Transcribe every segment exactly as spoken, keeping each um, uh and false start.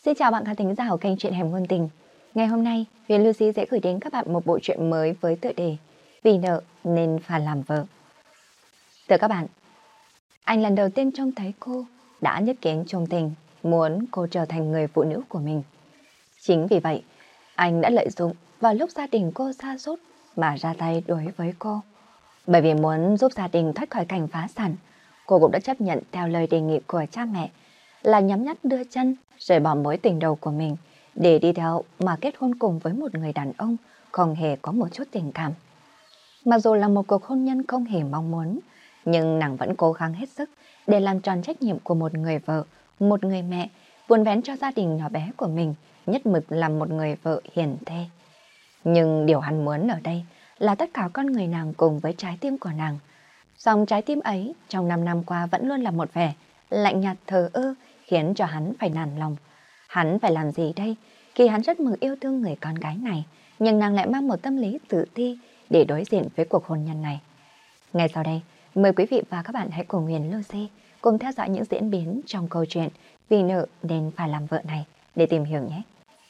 Xin chào bạn khán thính giả của kênh Truyện Hẻm Ngôn Tình. Ngày hôm nay, Huyền Lucy sẽ gửi đến các bạn một bộ truyện mới với tựa đề Vì nợ nên phải làm vợ. Thưa các bạn, anh lần đầu tiên trông thấy cô đã nhất kiến trung tình, muốn cô trở thành người phụ nữ của mình. Chính vì vậy, anh đã lợi dụng vào lúc gia đình cô sa sút mà ra tay đối với cô. Bởi vì muốn giúp gia đình thoát khỏi cảnh phá sản, cô cũng đã chấp nhận theo lời đề nghị của cha mẹ là nhắm nhắt đưa chân rời bỏ mối tình đầu của mình để đi theo mà kết hôn cùng với một người đàn ông không hề có một chút tình cảm. Mặc dù là một cuộc hôn nhân không hề mong muốn, nhưng nàng vẫn cố gắng hết sức để làm tròn trách nhiệm của một người vợ, một người mẹ, vun vén cho gia đình nhỏ bé của mình, nhất mực là một người vợ hiền thê. Nhưng điều hắn muốn ở đây là tất cả con người nàng cùng với trái tim của nàng. Dòng trái tim ấy trong năm năm qua vẫn luôn là một vẻ lạnh nhạt thờ ơ, khiến cho hắn phải nản lòng. Hắn phải làm gì đây khi hắn rất mực yêu thương người con gái này, nhưng nàng lại mang một tâm lý tự ti để đối diện với cuộc hôn nhân này. Ngay sau đây, mời quý vị và các bạn hãy cùng Huyền Lucy cùng theo dõi những diễn biến trong câu chuyện Vì nợ nên phải làm vợ này để tìm hiểu nhé.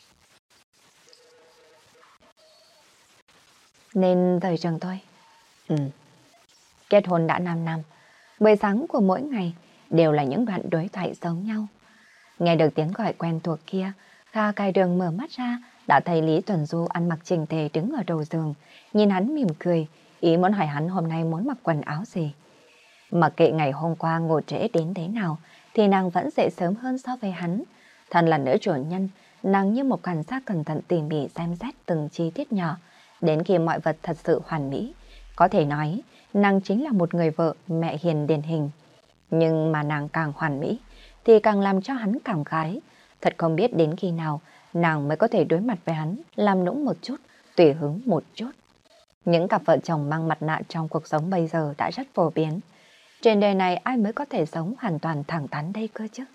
Nên rời trường tôi. Ừ. Kết hôn đã năm năm, buổi sáng của mỗi ngày đều là những đoạn đối thoại giống nhau. Nghe được tiếng gọi quen thuộc kia, Kha cài đường mở mắt ra, đã thấy Lý Tuần Du ăn mặc chỉnh tề đứng ở đầu giường, nhìn hắn mỉm cười, ý muốn hỏi hắn hôm nay muốn mặc quần áo gì. Mặc kệ ngày hôm qua ngủ trễ đến thế nào, thì nàng vẫn dậy sớm hơn so với hắn. Thân là nữ chủ nhân, nàng như một quan sát cẩn thận tỉ mỉ xem xét từng chi tiết nhỏ, đến khi mọi vật thật sự hoàn mỹ. Có thể nói, nàng chính là một người vợ mẹ hiền điển hình. Nhưng mà nàng càng hoàn mỹ, thì càng làm cho hắn cảm khái. Thật không biết đến khi nào nàng mới có thể đối mặt với hắn, làm nũng một chút, tùy hứng một chút. Những cặp vợ chồng mang mặt nạ trong cuộc sống bây giờ đã rất phổ biến. Trên đời này ai mới có thể sống hoàn toàn thẳng thắn đây cơ chứ?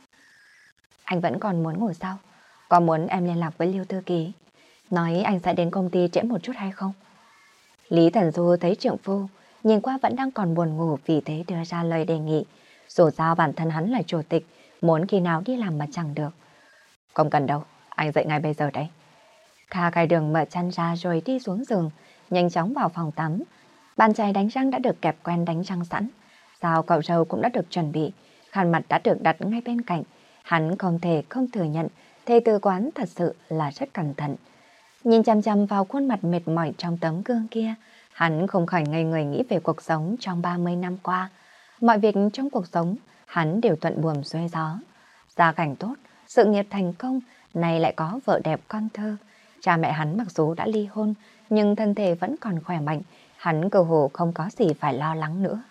Anh vẫn còn muốn ngủ sao? Có muốn em liên lạc với Lưu Thư Ký, nói anh sẽ đến công ty trễ một chút hay không? Lý Thần Du thấy trượng phu nhìn qua vẫn đang còn buồn ngủ, vì thế đưa ra lời đề nghị. Dù sao bản thân hắn là chủ tịch, muốn khi nào đi làm mà chẳng được. Không cần đâu, anh dậy ngay bây giờ đấy. Kha cài đường mở chăn ra rồi đi xuống giường, nhanh chóng vào phòng tắm. Bàn chải đánh răng đã được kẹp quen đánh răng sẵn. Dao cạo râu cũng đã được chuẩn bị, khăn mặt đã được đặt ngay bên cạnh. Hắn không thể không thừa nhận, thê từ quán thật sự là rất cẩn thận. Nhìn chăm chăm vào khuôn mặt mệt mỏi trong tấm gương kia, hắn không khỏi ngây người nghĩ về cuộc sống trong ba mươi năm qua. Mọi việc trong cuộc sống, hắn đều thuận buồm xuôi gió. Gia cảnh tốt, sự nghiệp thành công, nay lại có vợ đẹp con thơ. Cha mẹ hắn mặc dù đã ly hôn, nhưng thân thể vẫn còn khỏe mạnh, hắn cơ hồ không có gì phải lo lắng nữa.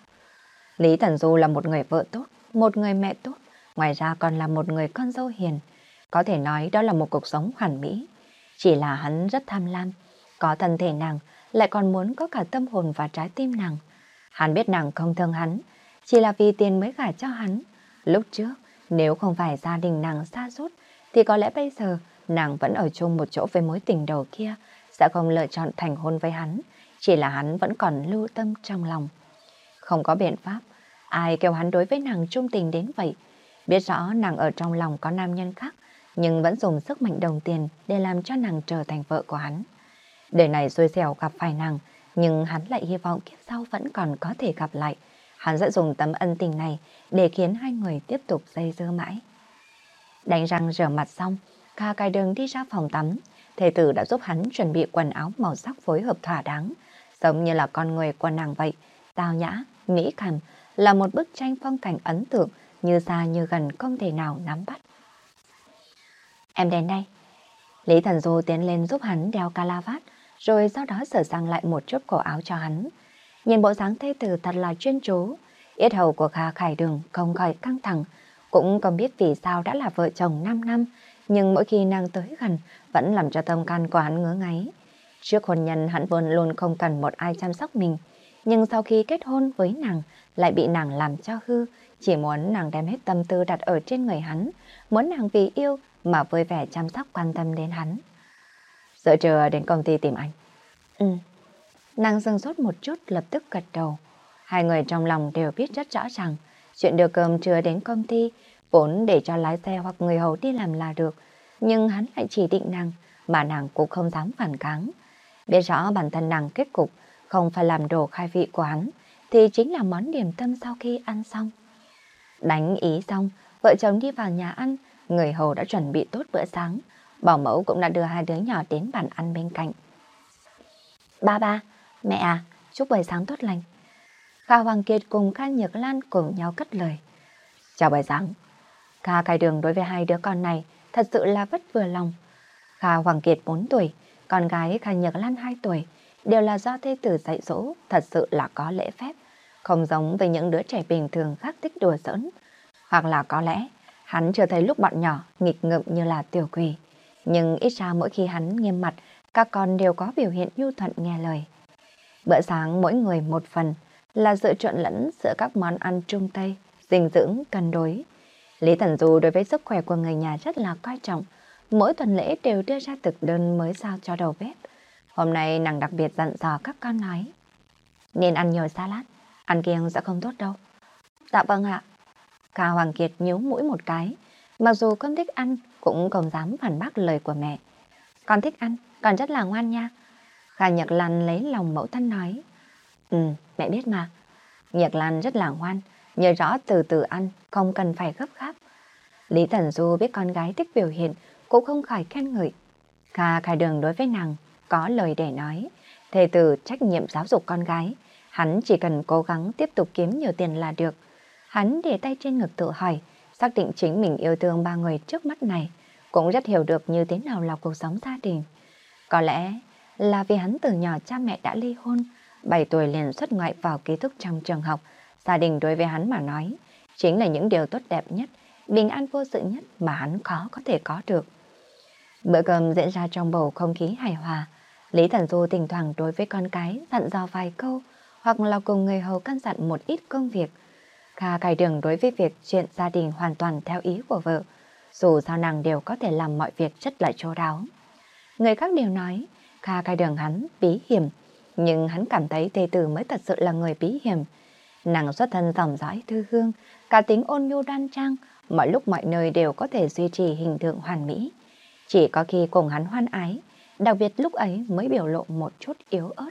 Lý Thần Du là một người vợ tốt, một người mẹ tốt, ngoài ra còn là một người con dâu hiền. Có thể nói đó là một cuộc sống hoàn mỹ. Chỉ là hắn rất tham lam, có thân thể nàng, lại còn muốn có cả tâm hồn và trái tim nàng. Hắn biết nàng không thương hắn, chỉ là vì tiền mới gả cho hắn. Lúc trước, nếu không phải gia đình nàng sa sút, thì có lẽ bây giờ nàng vẫn ở chung một chỗ với mối tình đầu kia, sẽ không lựa chọn thành hôn với hắn, chỉ là hắn vẫn còn lưu tâm trong lòng. Không có biện pháp, ai kêu hắn đối với nàng trung tình đến vậy. Biết rõ nàng ở trong lòng có nam nhân khác, nhưng vẫn dùng sức mạnh đồng tiền để làm cho nàng trở thành vợ của hắn. Đời này xui xẻo gặp phải nàng, nhưng hắn lại hy vọng kiếp sau vẫn còn có thể gặp lại. Hắn sẽ dùng tấm ân tình này để khiến hai người tiếp tục dây dưa mãi. Đánh răng rửa mặt xong, Kha cài đường đi ra phòng tắm. Thê tử đã giúp hắn chuẩn bị quần áo màu sắc phối hợp thỏa đáng, giống như là con người của nàng vậy. Tao nhã, mỹ cảm, là một bức tranh phong cảnh ấn tượng, như xa như gần không thể nào nắm bắt. Em đến đây. Lý Thần Du tiến lên giúp hắn đeo calavat, rồi sau đó sửa sang lại một chút cổ áo cho hắn. Nhìn bộ dáng thê tử thật là chuyên chú, yết hầu của Kha Khải Đường không khỏi căng thẳng, cũng không biết vì sao đã là vợ chồng năm năm, nhưng mỗi khi nàng tới gần vẫn làm cho tâm can của hắn ngứa ngáy. Trước hôn nhân hắn vốn luôn không cần một ai chăm sóc mình, nhưng sau khi kết hôn với nàng lại bị nàng làm cho hư, chỉ muốn nàng đem hết tâm tư đặt ở trên người hắn, muốn nàng vì yêu mà vui vẻ chăm sóc quan tâm đến hắn. Giữa trưa đến công ty tìm anh. Ừ. Nàng dừng sốt một chút lập tức gật đầu. Hai người trong lòng đều biết rất rõ ràng, chuyện đưa cơm trưa đến công ty vốn để cho lái xe hoặc người hầu đi làm là được. nhưng hắn lại chỉ định nàng, mà nàng cũng không dám phản kháng. Biết rõ bản thân nàng kết cục không phải làm đồ khai vị của hắn, thì chính là món điểm tâm sau khi ăn xong. Đánh ý xong, vợ chồng đi vào nhà ăn, người hầu đã chuẩn bị tốt bữa sáng, bảo mẫu cũng đã đưa hai đứa nhỏ đến bàn ăn bên cạnh. Ba ba, mẹ à, chúc buổi sáng tốt lành. Kha Hoàng Kiệt cùng Kha Nhược Lan cùng nhau cất lời. Chào buổi sáng. Kha Cai Đường đối với hai đứa con này thật sự là vất vừa lòng. Kha Hoàng Kiệt bốn tuổi, con gái Kha Nhược Lan hai tuổi, đều là do thê tử dạy dỗ, thật sự là có lễ phép, không giống với những đứa trẻ bình thường khác thích đùa giỡn. Hoặc là có lẽ hắn chưa thấy lúc bọn nhỏ nghịch ngợm như là tiểu quỷ, nhưng ít ra mỗi khi hắn nghiêm mặt, các con đều có biểu hiện nhu thuận nghe lời. Bữa sáng mỗi người một phần là sự trộn lẫn giữa các món ăn Trung Tây, dinh dưỡng cân đối. Lý Thần Du đối với sức khỏe của người nhà rất là coi trọng, mỗi tuần lễ đều đưa ra thực đơn mới sao cho đầu bếp. Hôm nay nàng đặc biệt dặn dò các con nói, nên ăn nhiều salad, ăn kiêng sẽ không tốt đâu. Dạ vâng ạ. Kha Hoàng Kiệt nhíu mũi một cái, mặc dù con thích ăn cũng không dám phản bác lời của mẹ. Con thích ăn, con rất là ngoan nha. Kha Nhật Lan lấy lòng mẫu thân nói. Ừ, mẹ biết mà. Nhật Lan rất là ngoan, nhớ rõ từ từ ăn, không cần phải gấp gáp. Lý Thần Du biết con gái thích biểu hiện, cũng không khỏi khen ngợi. Kha Cai Đường đối với nàng có lời để nói, thề từ trách nhiệm giáo dục con gái, hắn chỉ cần cố gắng tiếp tục kiếm nhiều tiền là được. Hắn để tay trên ngực tự hỏi, xác định chính mình yêu thương ba người trước mắt này, cũng rất hiểu được như thế nào là cuộc sống gia đình. Có lẽ là vì hắn từ nhỏ cha mẹ đã ly hôn, bảy tuổi liền xuất ngoại vào ký túc trong trường học, gia đình đối với hắn mà nói, chính là những điều tốt đẹp nhất, bình an vô sự nhất mà hắn khó có thể có được. Bữa cơm diễn ra trong bầu không khí hài hòa, Lý Thần Du thỉnh thoảng đối với con cái dặn dò vài câu, hoặc là cùng người hầu căn dặn một ít công việc. Kha Cai Đường đối với việc chuyện gia đình hoàn toàn theo ý của vợ, dù sao nàng đều có thể làm mọi việc rất là chu đáo. Người khác đều nói Kha Cai Đường hắn bí hiểm, nhưng hắn cảm thấy thê tử mới thật sự là người bí hiểm. Nàng xuất thân dòng dõi thư hương, cá tính ôn nhu đoan trang, mọi lúc mọi nơi đều có thể duy trì hình tượng hoàn mỹ. Chỉ có khi cùng hắn hoan ái, đặc biệt lúc ấy mới biểu lộ một chút yếu ớt.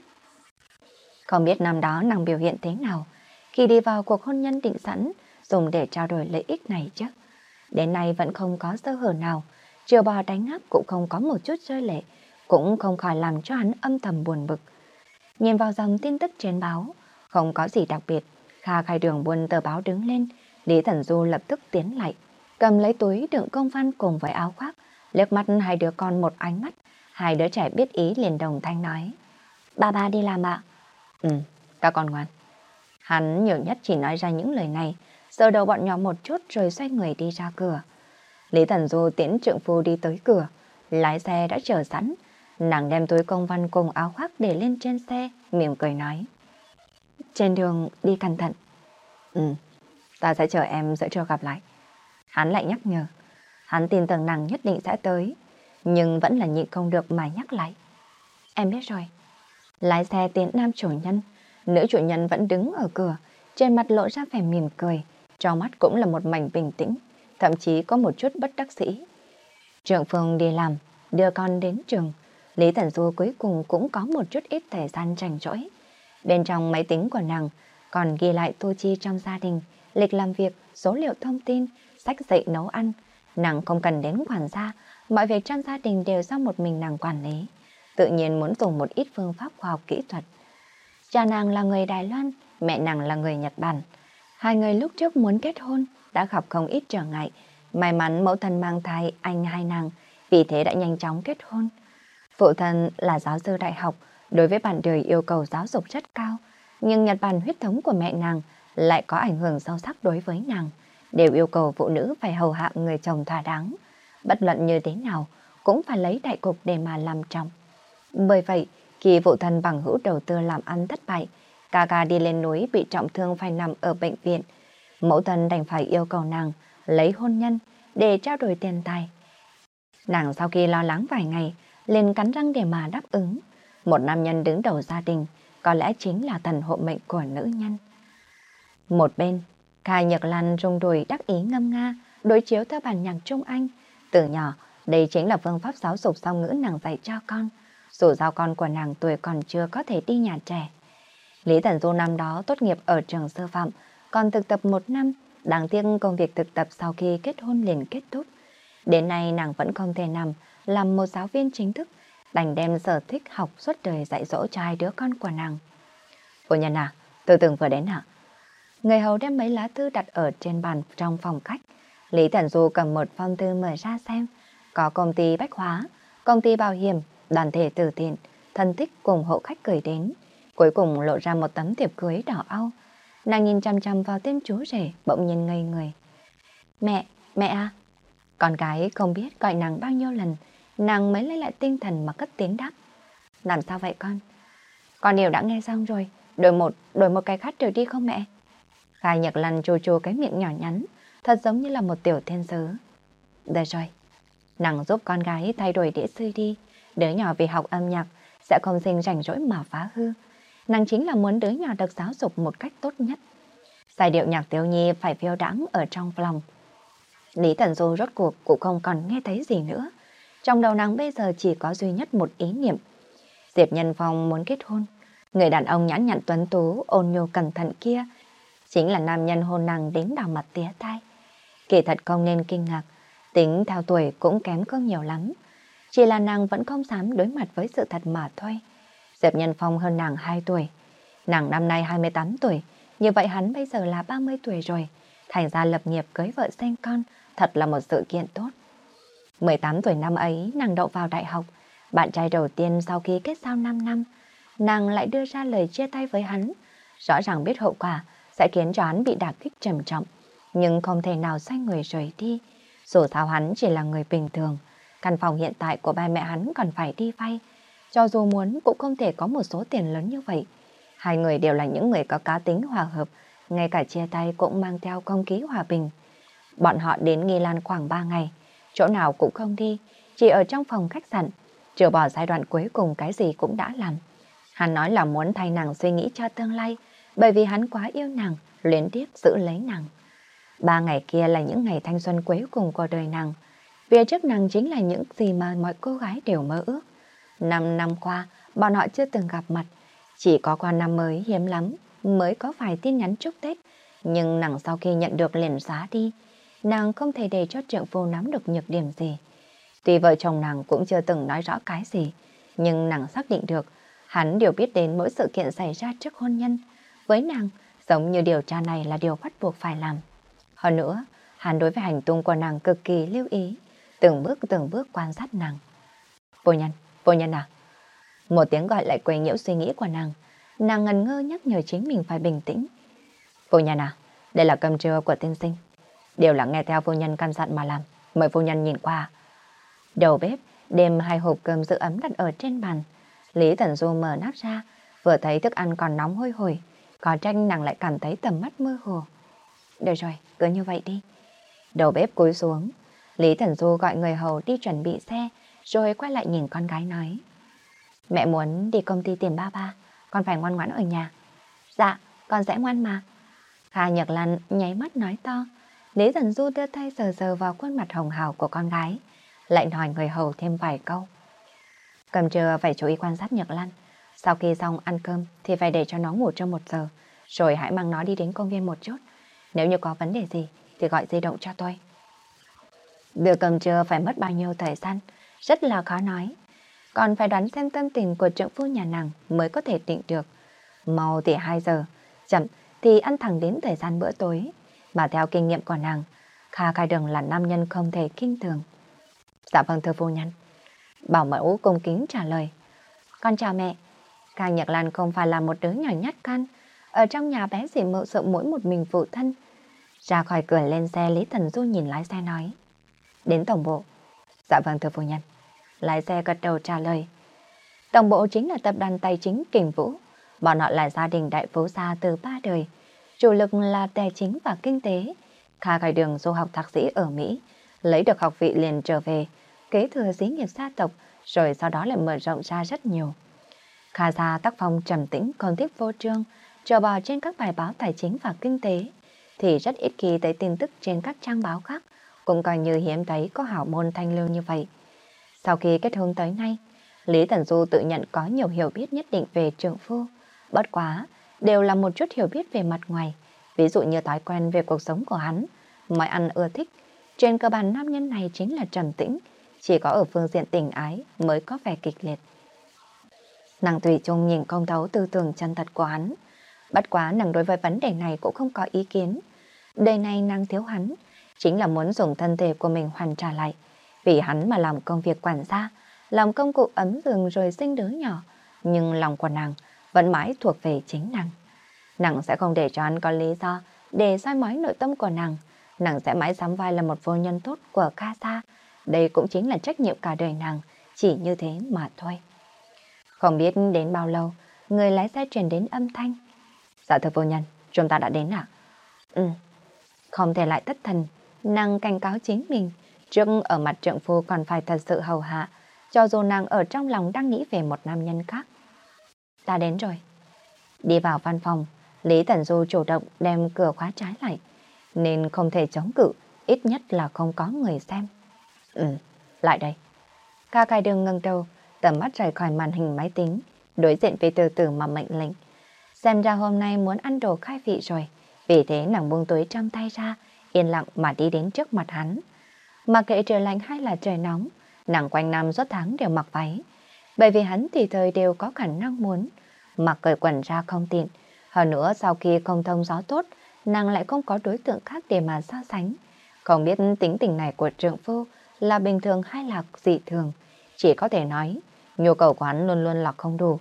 Không biết năm đó nàng biểu hiện thế nào khi đi vào cuộc hôn nhân định sẵn dùng để trao đổi lợi ích này chứ. Đến nay vẫn không có sơ hở nào, trừ bò đánh áp cũng không có một chút rơi lệ, cũng không khỏi làm cho hắn âm thầm buồn bực. Nhìn vào dòng tin tức trên báo, không có gì đặc biệt, Kha Cai Đường buông tờ báo đứng lên, Lý Thần Du lập tức tiến lại, cầm lấy túi đựng công văn cùng với áo khoác, liếc mắt hai đứa con một ánh mắt, hai đứa trẻ biết ý liền đồng thanh nói. Ba ba đi làm ạ. Ừ, các con ngoan. Hắn nhiều nhất chỉ nói ra những lời này, giơ đầu bọn nhỏ một chút rồi xoay người đi ra cửa. Lý Thần Du tiễn trượng phu đi tới cửa, lái xe đã chờ sẵn, nàng đem túi công văn cùng áo khoác để lên trên xe, mỉm cười nói. Trên đường đi cẩn thận. Ừ, ta sẽ chờ em giữa trưa gặp lại. Hắn lại nhắc nhở, hắn tin tưởng nàng nhất định sẽ tới, nhưng vẫn là nhịn không được mà nhắc lại. Em biết rồi. Lái xe tiến nam chủ nhân, nữ chủ nhân vẫn đứng ở cửa, trên mặt lộ ra vẻ mỉm cười, trong mắt cũng là một mảnh bình tĩnh, thậm chí có một chút bất đắc dĩ. Trượng Phương đi làm, đưa con đến trường, Lý Thần Du cuối cùng cũng có một chút ít thời gian rảnh rỗi. Bên trong máy tính của nàng còn ghi lại thu chi trong gia đình, lịch làm việc, số liệu thông tin, sách dạy nấu ăn. Nàng không cần đến quản gia, mọi việc trong gia đình đều do một mình nàng quản lý. Tự nhiên muốn dùng một ít phương pháp khoa học kỹ thuật. Cha nàng là người Đài Loan, mẹ nàng là người Nhật Bản. Hai người lúc trước muốn kết hôn đã gặp không ít trở ngại. May mắn mẫu thân mang thai anh hai nàng, vì thế đã nhanh chóng kết hôn. Phụ thân là giáo sư đại học, đối với bản đời yêu cầu giáo dục rất cao. Nhưng Nhật Bản huyết thống của mẹ nàng lại có ảnh hưởng sâu sắc đối với nàng, đều yêu cầu phụ nữ phải hầu hạ người chồng thỏa đáng. Bất luận như thế nào cũng phải lấy đại cục để mà làm chồng. Bởi vậy, khi phụ thân bằng hữu đầu tư làm ăn thất bại, ca ca đi lên núi bị trọng thương phải nằm ở bệnh viện, mẫu thân đành phải yêu cầu nàng lấy hôn nhân để trao đổi tiền tài. Nàng sau khi lo lắng vài ngày, liền cắn răng để mà đáp ứng. Một nam nhân đứng đầu gia đình, có lẽ chính là thần hộ mệnh của nữ nhân. Một bên, Kha Nhật Lan rung đùi đắc ý ngâm nga, đối chiếu theo bản nhạc Trung Anh. Từ nhỏ, Đây chính là phương pháp giáo dục song ngữ nàng dạy cho con, dù sao con của nàng tuổi còn chưa có thể đi nhà trẻ. Lý Thần Du năm đó tốt nghiệp ở trường sư phạm, còn thực tập một năm, đáng tiếc công việc thực tập sau khi kết hôn liền kết thúc. Đến nay nàng vẫn không thể nằm làm một giáo viên chính thức, đành đem sở thích học suốt đời dạy dỗ cho hai đứa con của nàng. Phu nhân à, tôi từng vừa đến ạ. Người hầu đem mấy lá thư đặt ở trên bàn trong phòng khách. Lý Thần Du cầm một phong thư mở ra xem. Có công ty bách hóa, công ty bảo hiểm, đoàn thể từ thiện, thân thích cùng hộ khách gửi đến. Cuối cùng lộ ra một tấm thiệp cưới đỏ au. Nàng nhìn chăm chăm vào tên chú rể, bỗng nhiên ngây người. Mẹ, mẹ à? Con gái không biết gọi nàng bao nhiêu lần, nàng mới lấy lại tinh thần mà cất tiếng đáp. Làm sao vậy con? Con đều đã nghe xong rồi, đổi một, đổi một cái khác rồi đi không mẹ? Khai Nhật Lan chô chô cái miệng nhỏ nhắn, thật giống như là một tiểu thiên sứ. Được rồi, nàng giúp con gái thay đổi đĩa xê đi, đứa nhỏ vì học âm nhạc sẽ không sinh rảnh rỗi mà phá hư. Nàng chính là muốn đứa nhỏ được giáo dục một cách tốt nhất. Giai điệu nhạc thiếu nhi phải phiêu đãng ở trong lòng. Lý Thần Du rốt cuộc cũng không còn nghe thấy gì nữa. Trong đầu nàng bây giờ chỉ có duy nhất một ý niệm. Diệp Nhân Phong muốn kết hôn. Người đàn ông nhã nhặn tuấn tú, ôn nhu cẩn thận kia chính là nam nhân hôn nàng đến đỏ mặt tía tai. Kỳ thật không nên kinh ngạc, tính theo tuổi cũng kém không nhiều lắm. Chỉ là nàng vẫn không dám đối mặt với sự thật mà thôi. Diệp Nhân Phong hơn nàng hai tuổi. Nàng năm nay hai mươi tám tuổi, như vậy hắn bây giờ là ba mươi tuổi rồi. Thành ra lập nghiệp cưới vợ sinh con, thật là một sự kiện tốt. mười tám tuổi năm ấy, nàng đậu vào đại học. Bạn trai đầu tiên sau khi kết giao năm năm, nàng lại đưa ra lời chia tay với hắn. Rõ ràng biết hậu quả sẽ khiến cho hắn bị đả kích trầm trọng, nhưng không thể nào xoay người rời đi. Dù sao hắn chỉ là người bình thường, căn phòng hiện tại của ba mẹ hắn còn phải đi vay. Cho dù muốn cũng không thể có một số tiền lớn như vậy. Hai người đều là những người có cá tính hòa hợp, ngay cả chia tay cũng mang theo không khí hòa bình. Bọn họ đến Nghi Lan khoảng ba ngày, chỗ nào cũng không đi, chỉ ở trong phòng khách sạn, trừ bỏ giai đoạn cuối cùng cái gì cũng đã làm. Hắn nói là muốn thay nàng suy nghĩ cho tương lai, bởi vì hắn quá yêu nàng, luyến tiếc giữ lấy nàng. Ba ngày kia là những ngày thanh xuân cuối cùng của đời nàng. Phía trước nàng chính là những gì mà mọi cô gái đều mơ ước. Năm năm qua, bọn họ chưa từng gặp mặt, chỉ có qua năm mới hiếm lắm mới có vài tin nhắn chúc Tết. Nhưng nàng sau khi nhận được liền xóa đi, nàng không thể để cho trượng phu nắm được nhược điểm gì. Tuy vợ chồng nàng cũng chưa từng nói rõ cái gì, nhưng nàng xác định được hắn đều biết đến mỗi sự kiện xảy ra trước hôn nhân. Với nàng, giống như điều tra này là điều bắt buộc phải làm. Hơn nữa, hắn đối với hành tung của nàng cực kỳ lưu ý, từng bước từng bước quan sát nàng. Vô nhân, vô nhân à? Một tiếng gọi lại quấy nhiễu suy nghĩ của nàng. Nàng ngần ngơ nhắc nhở chính mình phải bình tĩnh. Vô nhân à, đây là cơm trưa của tiên sinh. Đều là nghe theo vô nhân căn dặn mà làm. Mời vô nhân nhìn qua. Đầu bếp đem hai hộp cơm giữ ấm đặt ở trên bàn. Lý Thần Du mở nắp ra, vừa thấy thức ăn còn nóng hôi hổi, có tranh nàng lại cảm thấy tầm mắt mơ hồ. Được rồi, cứ như vậy đi. Đầu bếp cúi xuống, Lý Thần Du gọi người hầu đi chuẩn bị xe, rồi quay lại nhìn con gái nói. Mẹ muốn đi công ty tìm ba ba, con phải ngoan ngoãn ở nhà. Dạ, con sẽ ngoan mà. Kha Nhật Lan nháy mắt nói to. Lý Thần Du đưa tay sờ sờ vào khuôn mặt hồng hào của con gái, lại hỏi người hầu thêm vài câu. Cơm trưa phải chú ý quan sát Nhật Lan. Sau khi xong ăn cơm thì phải để cho nó ngủ trong một giờ, rồi hãy mang nó đi đến công viên một chút. Nếu như có vấn đề gì thì gọi di động cho tôi. Đưa cơm trưa phải mất bao nhiêu thời gian, rất là khó nói. Còn phải đoán xem tâm tình của trượng phu nhà nàng mới có thể định được. Mau thì hai giờ, chậm thì ăn thẳng đến thời gian bữa tối. Mà theo kinh nghiệm của nàng, Kha Khai Đường là nam nhân không thể kinh thường. Dạ vâng thưa phu nhân. Bảo mẫu cung kính trả lời. Con chào mẹ. Kha Nhật Lan không phải là một đứa nhỏ nhát gan, ở trong nhà bé chỉ mợ sợ mỗi một mình phụ thân. Ra khỏi cửa lên xe, Lý Thần Du nhìn lái xe nói. Đến tổng bộ. Dạ vâng thưa phu nhân. Lái xe gật đầu trả lời. Tổng bộ chính là tập đoàn tài chính Kình Vũ. Bọn họ là gia đình đại phú gia từ ba đời. Chủ lực là tài chính và kinh tế. Kha Khai Đường du học thạc sĩ ở Mỹ, lấy được học vị liền trở về, kế thừa xí nghiệp gia tộc, rồi sau đó lại mở rộng ra rất nhiều. Kha gia tác phong trầm tĩnh, còn tiếp vô trương, trò bò trên các bài báo tài chính và kinh tế, thì rất ít khi thấy tin tức trên các trang báo khác, cũng coi như hiếm thấy có hảo môn thanh lưu như vậy. Sau khi kết hôn tới nay, Lý Tần Du tự nhận có nhiều hiểu biết nhất định về trượng phu, bất quá đều là một chút hiểu biết về mặt ngoài, ví dụ như thói quen về cuộc sống của hắn, mọi ăn ưa thích. Trên cơ bản nam nhân này chính là trầm tĩnh, chỉ có ở phương diện tình ái mới có vẻ kịch liệt. Nàng tùy chung nhìn không thấu tư tưởng chân thật của hắn, bất quá nàng đối với vấn đề này cũng không có ý kiến. Đời này nàng thiếu hắn, chính là muốn dùng thân thể của mình hoàn trả lại, vì hắn mà làm công việc quản gia, làm công cụ ấm giường rồi sinh đứa nhỏ, nhưng lòng của nàng vẫn mãi thuộc về chính nàng. Nàng sẽ không để cho hắn có lý do để soi mói nội tâm của nàng, nàng sẽ mãi sắm vai là một vô nhân tốt của ca sa. Đây cũng chính là trách nhiệm cả đời nàng, chỉ như thế mà thôi. Không biết đến bao lâu, người lái xe truyền đến âm thanh. Dạ thưa phu nhân, chúng ta đã đến ạ. Ừ, không thể lại thất thần, nàng cảnh cáo chính mình, trước ở mặt trượng phu còn phải thật sự hầu hạ, cho dù nàng ở trong lòng đang nghĩ về một nam nhân khác. Ta đến rồi. Đi vào văn phòng, Lý Tần Du chủ động đem cửa khóa trái lại, nên không thể chống cự, ít nhất là không có người xem. Ừ, lại đây. Ca cai đường ngẩng đầu, tầm mắt rời khỏi màn hình máy tính, đối diện với từ từ mà mệnh lệnh. Xem ra hôm nay muốn ăn đồ khai vị rồi, vì thế nàng buông túi trong tay ra, yên lặng mà đi đến trước mặt hắn. Mặc kệ trời lạnh hay là trời nóng, nàng quanh năm suốt tháng đều mặc váy, bởi vì hắn tùy thời đều có khả năng muốn mặc cởi quần ra không tiện. Hơn nữa sau khi không thông gió tốt, nàng lại không có đối tượng khác để mà so sánh. Không biết tính tình này của trượng phu là bình thường hay là dị thường, chỉ có thể nói nhu cầu của hắn luôn luôn là không đủ.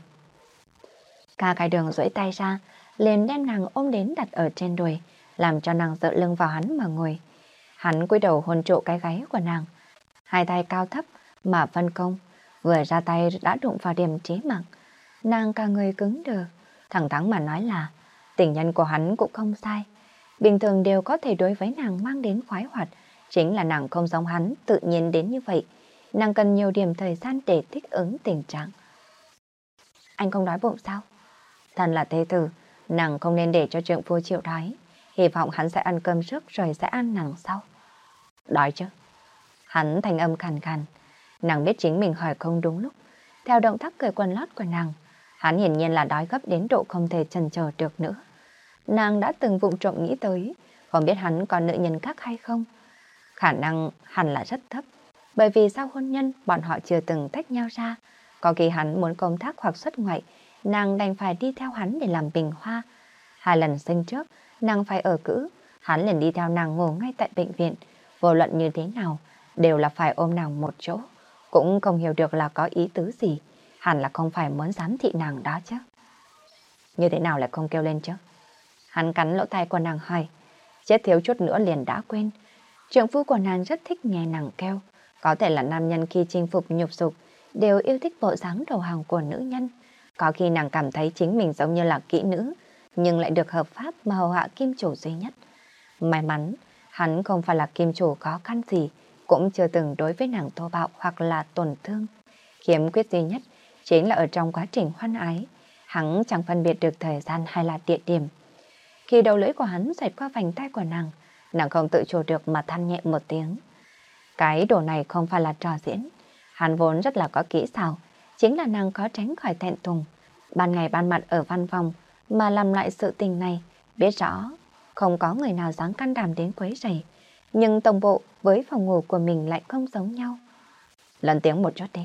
Ca cái đường duỗi tay ra, liền đem nàng ôm đến đặt ở trên đùi, làm cho nàng dựa lưng vào hắn mà ngồi. Hắn cúi đầu hôn trụ cái gáy của nàng, hai tay cao thấp mà phân công, vừa ra tay đã đụng vào điểm trí mạng. Nàng cả người cứng đờ, thẳng thắn mà nói là tình nhân của hắn cũng không sai, bình thường đều có thể đối với nàng mang đến khoái hoạt, chính là nàng không giống hắn tự nhiên đến như vậy, nàng cần nhiều điểm thời gian để thích ứng tình trạng. Anh không đói bụng sao? Thân là thê tử, nàng không nên để cho trượng phu chịu đói, hy vọng hắn sẽ ăn cơm trước rồi sẽ ăn nàng sau. Đói chứ? Hắn thành âm khàn khàn, nàng biết chính mình hỏi không đúng lúc, theo động tác cởi quần lót của nàng, hắn hiển nhiên là đói gấp đến độ không thể chần chờ được nữa. Nàng đã từng vụng trộm nghĩ tới, không biết hắn còn nữ nhân khác hay không. Khả năng hẳn là rất thấp, bởi vì sau hôn nhân bọn họ chưa từng tách nhau ra. Có khi hắn muốn công tác hoặc xuất ngoại, nàng đành phải đi theo hắn để làm bình hoa. Hai lần sinh trước, nàng phải ở cữ, hắn liền đi theo nàng ngủ ngay tại bệnh viện. Vô luận như thế nào, đều là phải ôm nàng một chỗ. Cũng không hiểu được là có ý tứ gì, hẳn là không phải muốn giám thị nàng đó chứ. Như thế nào lại không kêu lên chứ? Hắn cắn lỗ tai của nàng hỏi, chết thiếu chút nữa liền đã quên. Trượng phu của nàng rất thích nghe nàng kêu, có thể là nam nhân khi chinh phục nhục dục đều yêu thích bộ dáng đầu hàng của nữ nhân. Có khi nàng cảm thấy chính mình giống như là kỹ nữ, nhưng lại được hợp pháp mà hầu hạ kim chủ duy nhất. May mắn, hắn không phải là kim chủ khó khăn gì, cũng chưa từng đối với nàng thô bạo hoặc là tổn thương. Khiếm khuyết duy nhất chính là ở trong quá trình hoan ái, hắn chẳng phân biệt được thời gian hay là địa điểm. Khi đầu lưỡi của hắn xẹt qua vành tay của nàng, nàng không tự chủ được mà than nhẹ một tiếng. Cái đồ này không phải là trò diễn, hắn vốn rất là có kỹ xảo, chính là nàng khó tránh khỏi thẹn thùng. Ban ngày ban mặt ở văn phòng mà làm lại sự tình này, biết rõ không có người nào dám can đảm đến quấy rầy, nhưng tổng bộ với phòng ngủ của mình lại không giống nhau. Lớn tiếng một chút đi.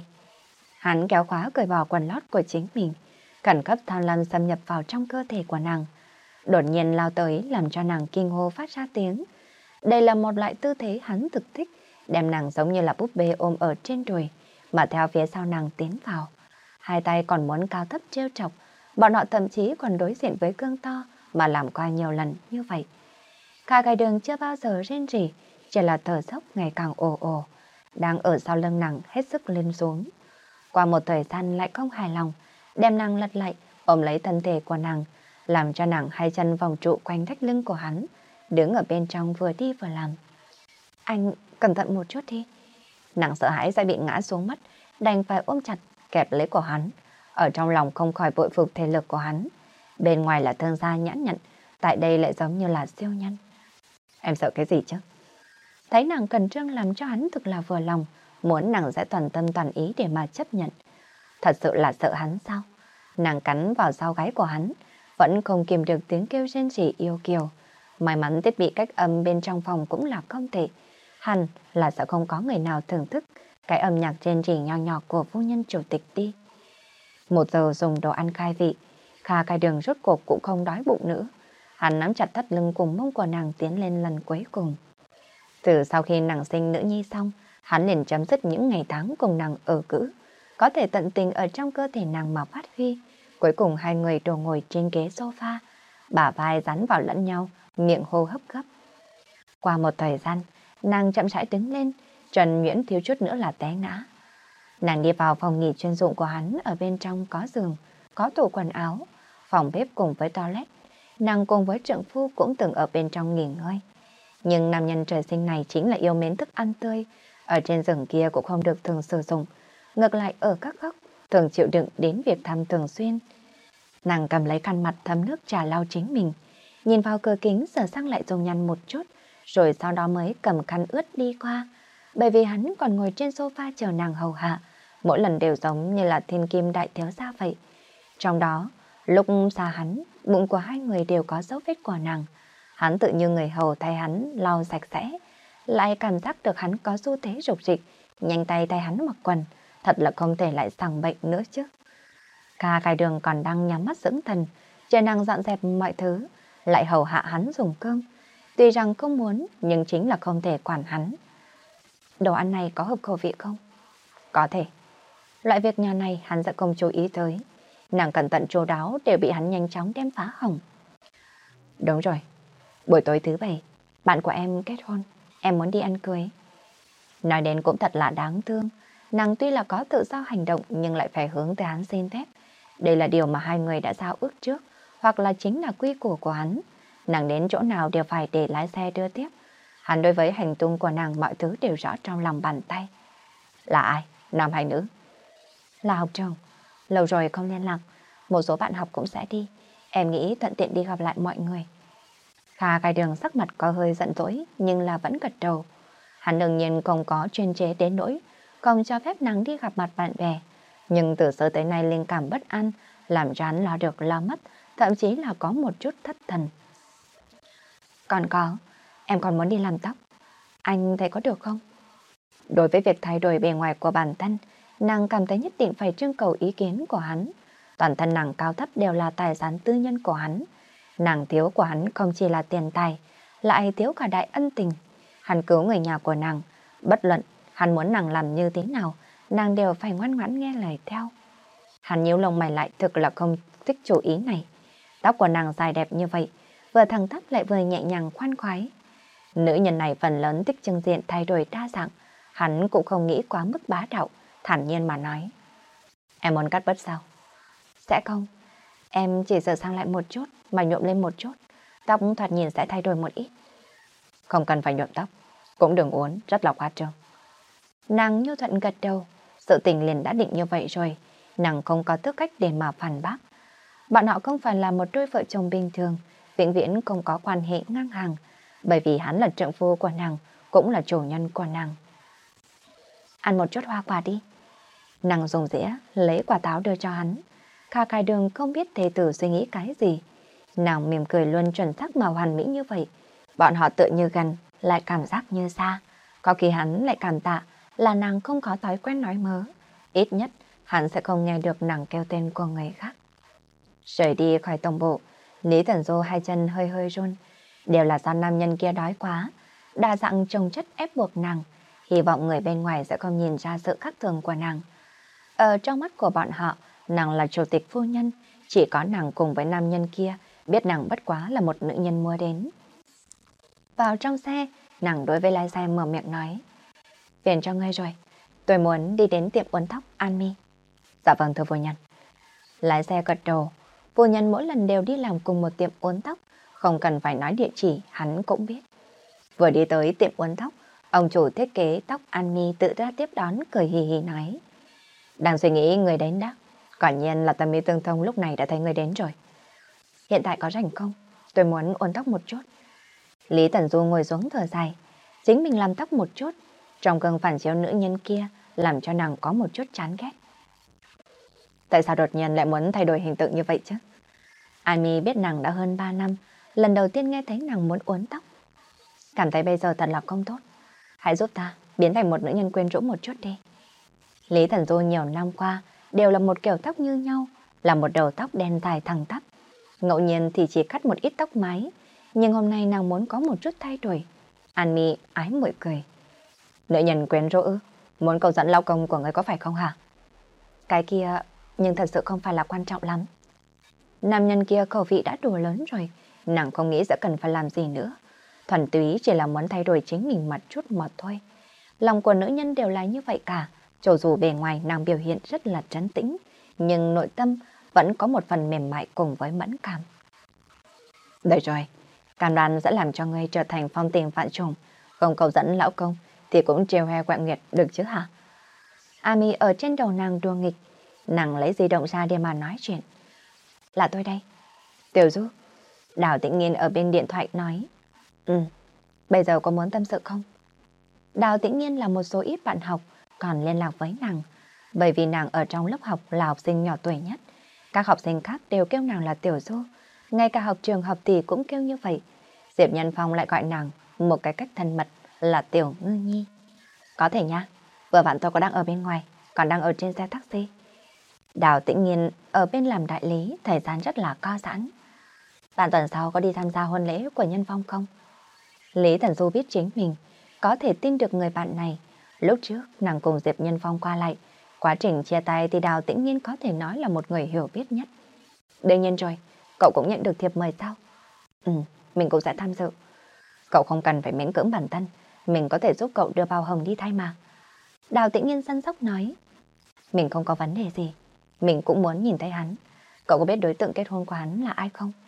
Hắn kéo khóa cởi bỏ quần lót của chính mình, khẩn cấp tham lam xâm nhập vào trong cơ thể của nàng. Đột nhiên lao tới làm cho nàng kinh hô phát ra tiếng. Đây là một loại tư thế hắn thực thích, đem nàng giống như là búp bê ôm ở trên đùi, mà theo phía sau nàng tiến vào. Hai tay còn muốn cao thấp trêu chọc, bọn họ thậm chí còn đối diện với gương to mà làm qua nhiều lần như vậy. Cả gai đường chưa bao giờ rên rỉ, chỉ là thở dốc ngày càng ồ ồ, đang ở sau lưng nàng hết sức lên xuống. Qua một thời gian lại không hài lòng, đem nàng lật lại, ôm lấy thân thể của nàng, làm cho nàng hai chân vòng trụ quanh thắt lưng của hắn, đứng ở bên trong vừa đi vừa làm. Anh cẩn thận một chút đi. Nàng sợ hãi sẽ bị ngã xuống mất, đành phải ôm chặt, kẹp lấy của hắn. Ở trong lòng không khỏi bội phục thể lực của hắn. Bên ngoài là thương gia nhãn nhận, tại đây lại giống như là siêu nhân. Em sợ cái gì chứ? Thấy nàng cẩn trương làm cho hắn thực là vừa lòng, muốn nàng sẽ toàn tâm toàn ý để mà chấp nhận. Thật sự là sợ hắn sao? Nàng cắn vào sau gáy của hắn, vẫn không kìm được tiếng kêu rên rỉ yêu kiều. May mắn thiết bị cách âm bên trong phòng cũng là không tệ. Hẳn là sẽ không có người nào thưởng thức cái âm nhạc rên rỉ nhỏ nhỏ của phu nhân chủ tịch đi. Một giờ dùng đồ ăn khai vị, Kha Cai Đường rốt cuộc cũng không đói bụng nữa. Hắn nắm chặt thắt lưng cùng mông của nàng tiến lên lần cuối cùng. Từ sau khi nàng sinh nữ nhi xong, hắn liền chấm dứt những ngày tháng cùng nàng ở cữ, có thể tận tình ở trong cơ thể nàng mà phát huy. Cuối cùng hai người đồ ngồi trên ghế sofa, bả vai dán vào lẫn nhau, miệng hô hấp gấp. Qua một thời gian, nàng chậm rãi đứng lên, Trần Nguyễn thiếu chút nữa là té ngã. Nàng đi vào phòng nghỉ chuyên dụng của hắn, ở bên trong có giường, có tủ quần áo, phòng bếp cùng với toilet. Nàng cùng với trượng phu cũng từng ở bên trong nghỉ ngơi. Nhưng nam nhân trời sinh này chính là yêu mến thức ăn tươi, ở trên giường kia cũng không được thường sử dụng, ngược lại ở các góc thường chịu đựng đến việc thăm thường xuyên. Nàng cầm lấy khăn mặt thấm nước trà lau chính mình, nhìn vào cửa kính sửa sang lại dùng nhăn một chút, rồi sau đó mới cầm khăn ướt đi qua, bởi vì hắn còn ngồi trên sofa chờ nàng hầu hạ, mỗi lần đều giống như là thiên kim đại thiếu gia vậy. Trong đó, lúc xa hắn, bụng của hai người đều có dấu vết của nàng. Hắn tự như người hầu thay hắn lau sạch sẽ, lại cảm giác được hắn có xu thế rục rịch, nhanh tay tay hắn mặc quần, thật là không thể lại sằng bệnh nữa chứ. Kha Cai Đường còn đang nhắm mắt dưỡng thần, chờ nàng dọn dẹp mọi thứ, lại hầu hạ hắn dùng cơm. Tuy rằng không muốn, nhưng chính là không thể quản hắn. Đồ ăn này có hợp khẩu vị không? Có thể. Loại việc nhà này hắn sẽ không chú ý tới. Nàng cẩn thận chu đáo đều bị hắn nhanh chóng đem phá hỏng. Đúng rồi. Buổi tối thứ bảy, bạn của em kết hôn, em muốn đi ăn cưới. Nói đến cũng thật là đáng thương. Nàng tuy là có tự do hành động nhưng lại phải hướng tới hắn xin phép. Đây là điều mà hai người đã giao ước trước, hoặc là chính là quy củ của hắn. Nàng đến chỗ nào đều phải để lái xe đưa tiếp. Hắn đối với hành tung của nàng mọi thứ đều rõ trong lòng bàn tay. Là ai? Nam hay nữ? Là học trường. Lâu rồi không liên lạc, một số bạn học cũng sẽ đi. Em nghĩ thuận tiện đi gặp lại mọi người. Kha Cai Đường sắc mặt có hơi giận dỗi nhưng là vẫn gật đầu. Hắn đương nhiên không có chuyên chế đến nỗi không cho phép nàng đi gặp mặt bạn bè. Nhưng từ sớm tới nay linh cảm bất an làm cho hắn lo được lo mất, thậm chí là có một chút thất thần. Còn có, em còn muốn đi làm tóc. Anh thấy có được không? Đối với việc thay đổi bề ngoài của bản thân, nàng cảm thấy nhất định phải trưng cầu ý kiến của hắn. Toàn thân nàng cao thấp đều là tài sản tư nhân của hắn. Nàng thiếu của hắn không chỉ là tiền tài, lại thiếu cả đại ân tình. Hắn cứu người nhà của nàng, bất luận hắn muốn nàng làm như thế nào, nàng đều phải ngoan ngoãn nghe lời theo. Hắn nhíu lông mày lại, thực là không thích chủ ý này. Tóc của nàng dài đẹp như vậy, vừa thẳng tắp lại vừa nhẹ nhàng khoan khoái. Nữ nhân này phần lớn thích trưng diện thay đổi đa dạng, hắn cũng không nghĩ quá mức bá đạo, thản nhiên mà nói. Em muốn cắt bớt sao? Sẽ không, em chỉ sửa sang lại một chút, mà nhuộm lên một chút, tóc thoạt nhìn sẽ thay đổi một ít. Không cần phải nhuộm tóc, cũng đừng uốn, rất là quá trương. Nàng nhu thuận gật đầu, sự tình liền đã định như vậy rồi, nàng không có tư cách để mà phản bác. Bọn họ không phải là một đôi vợ chồng bình thường, vĩnh viễn không có quan hệ ngang hàng, bởi vì hắn là trượng phu của nàng, cũng là chủ nhân của nàng. Ăn một chút hoa quả đi. Nàng dùng dĩa lấy quả táo đưa cho hắn. Kha Cai Đường không biết thê tử suy nghĩ cái gì. Nàng mỉm cười luôn chuẩn xác mà hoàn mỹ như vậy. Bọn họ tự như gần, lại cảm giác như xa. Có khi hắn lại cảm tạ là nàng không có thói quen nói mớ. Ít nhất, hắn sẽ không nghe được nàng kêu tên của người khác. Rời đi khỏi tổng bộ, Lý Tần Du hai chân hơi hơi run. Đều là do nam nhân kia đói quá, đa dạng trồng chất ép buộc nàng. Hy vọng người bên ngoài sẽ không nhìn ra sự khác thường của nàng. Ở trong mắt của bọn họ, nàng là chủ tịch phu nhân, chỉ có nàng cùng với nam nhân kia biết nàng bất quá là một nữ nhân mua đến. Vào trong xe, nàng đối với lái xe mở miệng nói. Phiền cho ngươi rồi, tôi muốn đi đến tiệm uốn tóc An Mi. Dạ vâng thưa phu nhân. Lái xe gật đầu, phu nhân mỗi lần đều đi làm cùng một tiệm uốn tóc, không cần phải nói địa chỉ, hắn cũng biết. Vừa đi tới tiệm uốn tóc, ông chủ thiết kế tóc An Mi tự ra tiếp đón, cười hì hì nói. Đang suy nghĩ người đến đó, quả nhiên là tâm ý tương thông, lúc này đã thấy người đến rồi. Hiện tại có rảnh không? Tôi muốn uốn tóc một chút. Lý Tần Du ngồi xuống thở dài. Chính mình làm tóc một chút, trong gương phản chiếu nữ nhân kia làm cho nàng có một chút chán ghét. Tại sao đột nhiên lại muốn thay đổi hình tượng như vậy chứ? Ami biết nàng đã hơn ba năm, lần đầu tiên nghe thấy nàng muốn uốn tóc. Cảm thấy bây giờ thật là không tốt. Hãy giúp ta biến thành một nữ nhân quyến rũ một chút đi. Lý Thần Du nhiều năm qua đều là một kiểu tóc như nhau, là một đầu tóc đen dài thẳng tắp. Ngẫu nhiên thì chỉ cắt một ít tóc mái, nhưng hôm nay nàng muốn có một chút thay đổi. Ami ái muội cười. Nữ nhân quyến rũ ư? Muốn cầu dẫn lao công của người có phải không hả? Cái kia, nhưng thật sự không phải là quan trọng lắm. Nam nhân kia khẩu vị đã đủ lớn rồi, nàng không nghĩ sẽ cần phải làm gì nữa. Thuần túy chỉ là muốn thay đổi chính mình một chút mà thôi. Lòng của nữ nhân đều là như vậy cả, cho dù bề ngoài nàng biểu hiện rất là trấn tĩnh, nhưng nội tâm vẫn có một phần mềm mại cùng với mẫn cảm. Được rồi, cam đoan sẽ làm cho ngươi trở thành phong tình vạn trùng, không cầu dẫn lão công thì cũng trêu hoe quạng nguyệt được chứ hả? Ami ở trên đầu nàng đùa nghịch, nàng lấy di động ra để mà nói chuyện. Là tôi đây. Tiểu Du. Đào Tĩnh Nghiên ở bên điện thoại nói. Ừ, bây giờ có muốn tâm sự không? Đào Tĩnh Nghiên là một số ít bạn học còn liên lạc với nàng, bởi vì nàng ở trong lớp học là học sinh nhỏ tuổi nhất. Các học sinh khác đều kêu nàng là Tiểu Du, ngay cả học trường học thì cũng kêu như vậy. Diệp Nhân Phong lại gọi nàng một cái cách thân mật là Tiểu Ngư Nhi. Có thể nha, vừa bạn tôi có đang ở bên ngoài, còn đang ở trên xe taxi. Đào Tĩnh Nghiên ở bên làm đại lý, thời gian rất là co giãn. Bạn tuần sau có đi tham gia hôn lễ của Nhân Phong không? Lý Thần Du biết chính mình có thể tin được người bạn này. Lúc trước nàng cùng Diệp Nhân Phong qua lại, quá trình chia tay thì Đào Tĩnh Nghiên có thể nói là một người hiểu biết nhất. Đương nhiên rồi, cậu cũng nhận được thiệp mời sao? Ừ, mình cũng sẽ tham dự. Cậu không cần phải miễn cưỡng bản thân, mình có thể giúp cậu đưa bao hồng đi thay mà. Đào Tĩnh Nghiên săn sóc nói. Mình không có vấn đề gì, mình cũng muốn nhìn thấy hắn. Cậu có biết đối tượng kết hôn của hắn là ai không?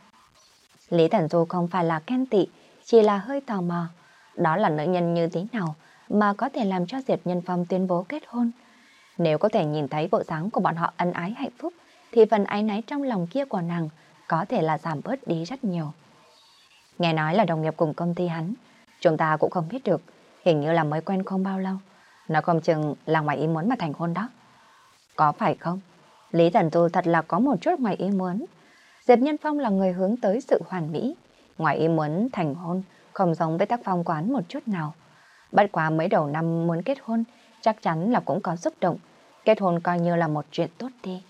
Lý Thần Du không phải là ghen tị, chỉ là hơi tò mò. Đó là nữ nhân như thế nào mà có thể làm cho Diệp Nhân Phong tuyên bố kết hôn? Nếu có thể nhìn thấy bộ dáng của bọn họ ân ái hạnh phúc, thì phần áy náy trong lòng kia của nàng có thể là giảm bớt đi rất nhiều. Nghe nói là đồng nghiệp cùng công ty hắn, chúng ta cũng không biết được, hình như là mới quen không bao lâu. Nó không chừng là ngoài ý muốn mà thành hôn đó. Có phải không? Lý Thần Du thật là có một chút ngoài ý muốn. Diệp Nhân Phong là người hướng tới sự hoàn mỹ, ngoài ý muốn thành hôn không giống với tác phong quán một chút nào. Bất quá mấy đầu năm muốn kết hôn, chắc chắn là cũng có xúc động. Kết hôn coi như là một chuyện tốt đi.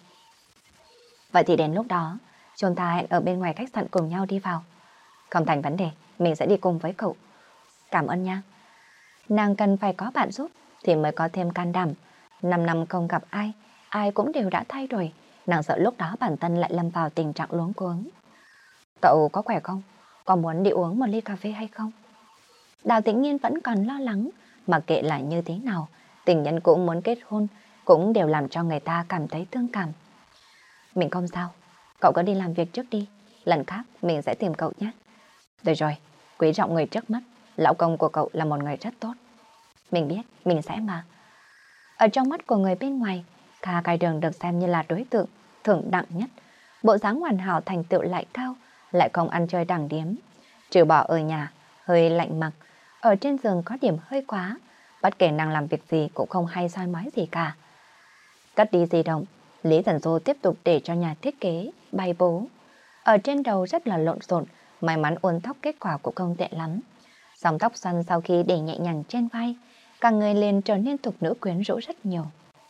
Vậy thì đến lúc đó, chúng ta hẹn ở bên ngoài khách sạn cùng nhau đi vào. Không thành vấn đề, mình sẽ đi cùng với cậu. Cảm ơn nha. Nàng cần phải có bạn giúp thì mới có thêm can đảm. Năm năm không gặp ai, ai cũng đều đã thay đổi. Nàng sợ lúc đó bản thân lại lâm vào tình trạng luống cuống. Cậu có khỏe không? Có muốn đi uống một ly cà phê hay không? Đào Tĩnh Nghiên vẫn còn lo lắng, mà kệ là như thế nào, tình nhân cũng muốn kết hôn, cũng đều làm cho người ta cảm thấy thương cảm. Mình không sao, cậu có đi làm việc trước đi, lần khác mình sẽ tìm cậu nhé. Được rồi, quý trọng người trước mắt, lão công của cậu là một người rất tốt. Mình biết, mình sẽ mà. Ở trong mắt của người bên ngoài, Kha Cai Đường được xem như là đối tượng thượng đẳng nhất. Bộ dáng hoàn hảo thành tựu lại cao, lại không ăn chơi đẳng điếm. Trừ bỏ ở nhà, hơi lạnh mặc, ở trên giường có điểm hơi quá. Bất kể nàng làm việc gì cũng không hay soi mói gì cả. Cất đi di động, Lý Thần Du tiếp tục để cho nhà thiết kế bay bố. Ở trên đầu rất là lộn xộn, may mắn uốn tóc kết quả cũng không tệ lắm. Dòng tóc xoăn sau khi để nhẹ nhàng trên vai, cả người lên trở nên thục nữ quyến rũ rất nhiều.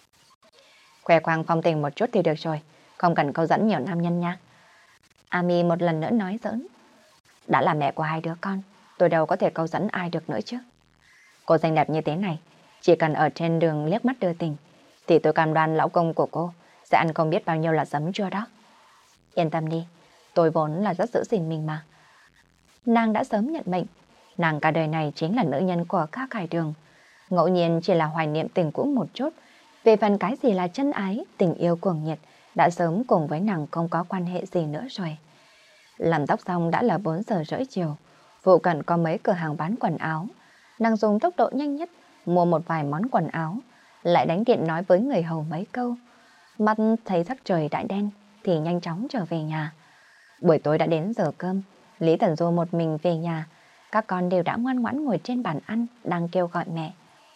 Khoe khoang phong tình một chút thì được rồi, không cần câu dẫn nhiều nam nhân nha. Ami một lần nữa nói giỡn. Đã là mẹ của hai đứa con, tôi đâu có thể câu dẫn ai được nữa chứ. Cô xinh đẹp như thế này, chỉ cần ở trên đường liếc mắt đưa tình, thì tôi cam đoan lão công của cô sẽ ăn không biết bao nhiêu là giấm chua đó. Yên tâm đi, tôi vốn là rất giữ gìn mình mà. Nàng đã sớm nhận mệnh, nàng cả đời này chính là nữ nhân của Kha Cai Đường. Ngẫu nhiên chỉ là hoài niệm tình cũ một chút, về phần cái gì là chân ái, tình yêu cuồng nhiệt, đã sớm cùng với nàng không có quan hệ gì nữa rồi. Làm tóc xong đã là bốn giờ rưỡi chiều, phụ cận có mấy cửa hàng bán quần áo. Nàng dùng tốc độ nhanh nhất, mua một vài món quần áo, lại đánh điện nói với người hầu mấy câu. Mắt thấy sắc trời đã đen, thì nhanh chóng trở về nhà. Buổi tối đã đến giờ cơm, Lý Thần Du một mình về nhà, Các con đều đã ngoan ngoãn ngồi trên bàn ăn, đang kêu gọi mẹ.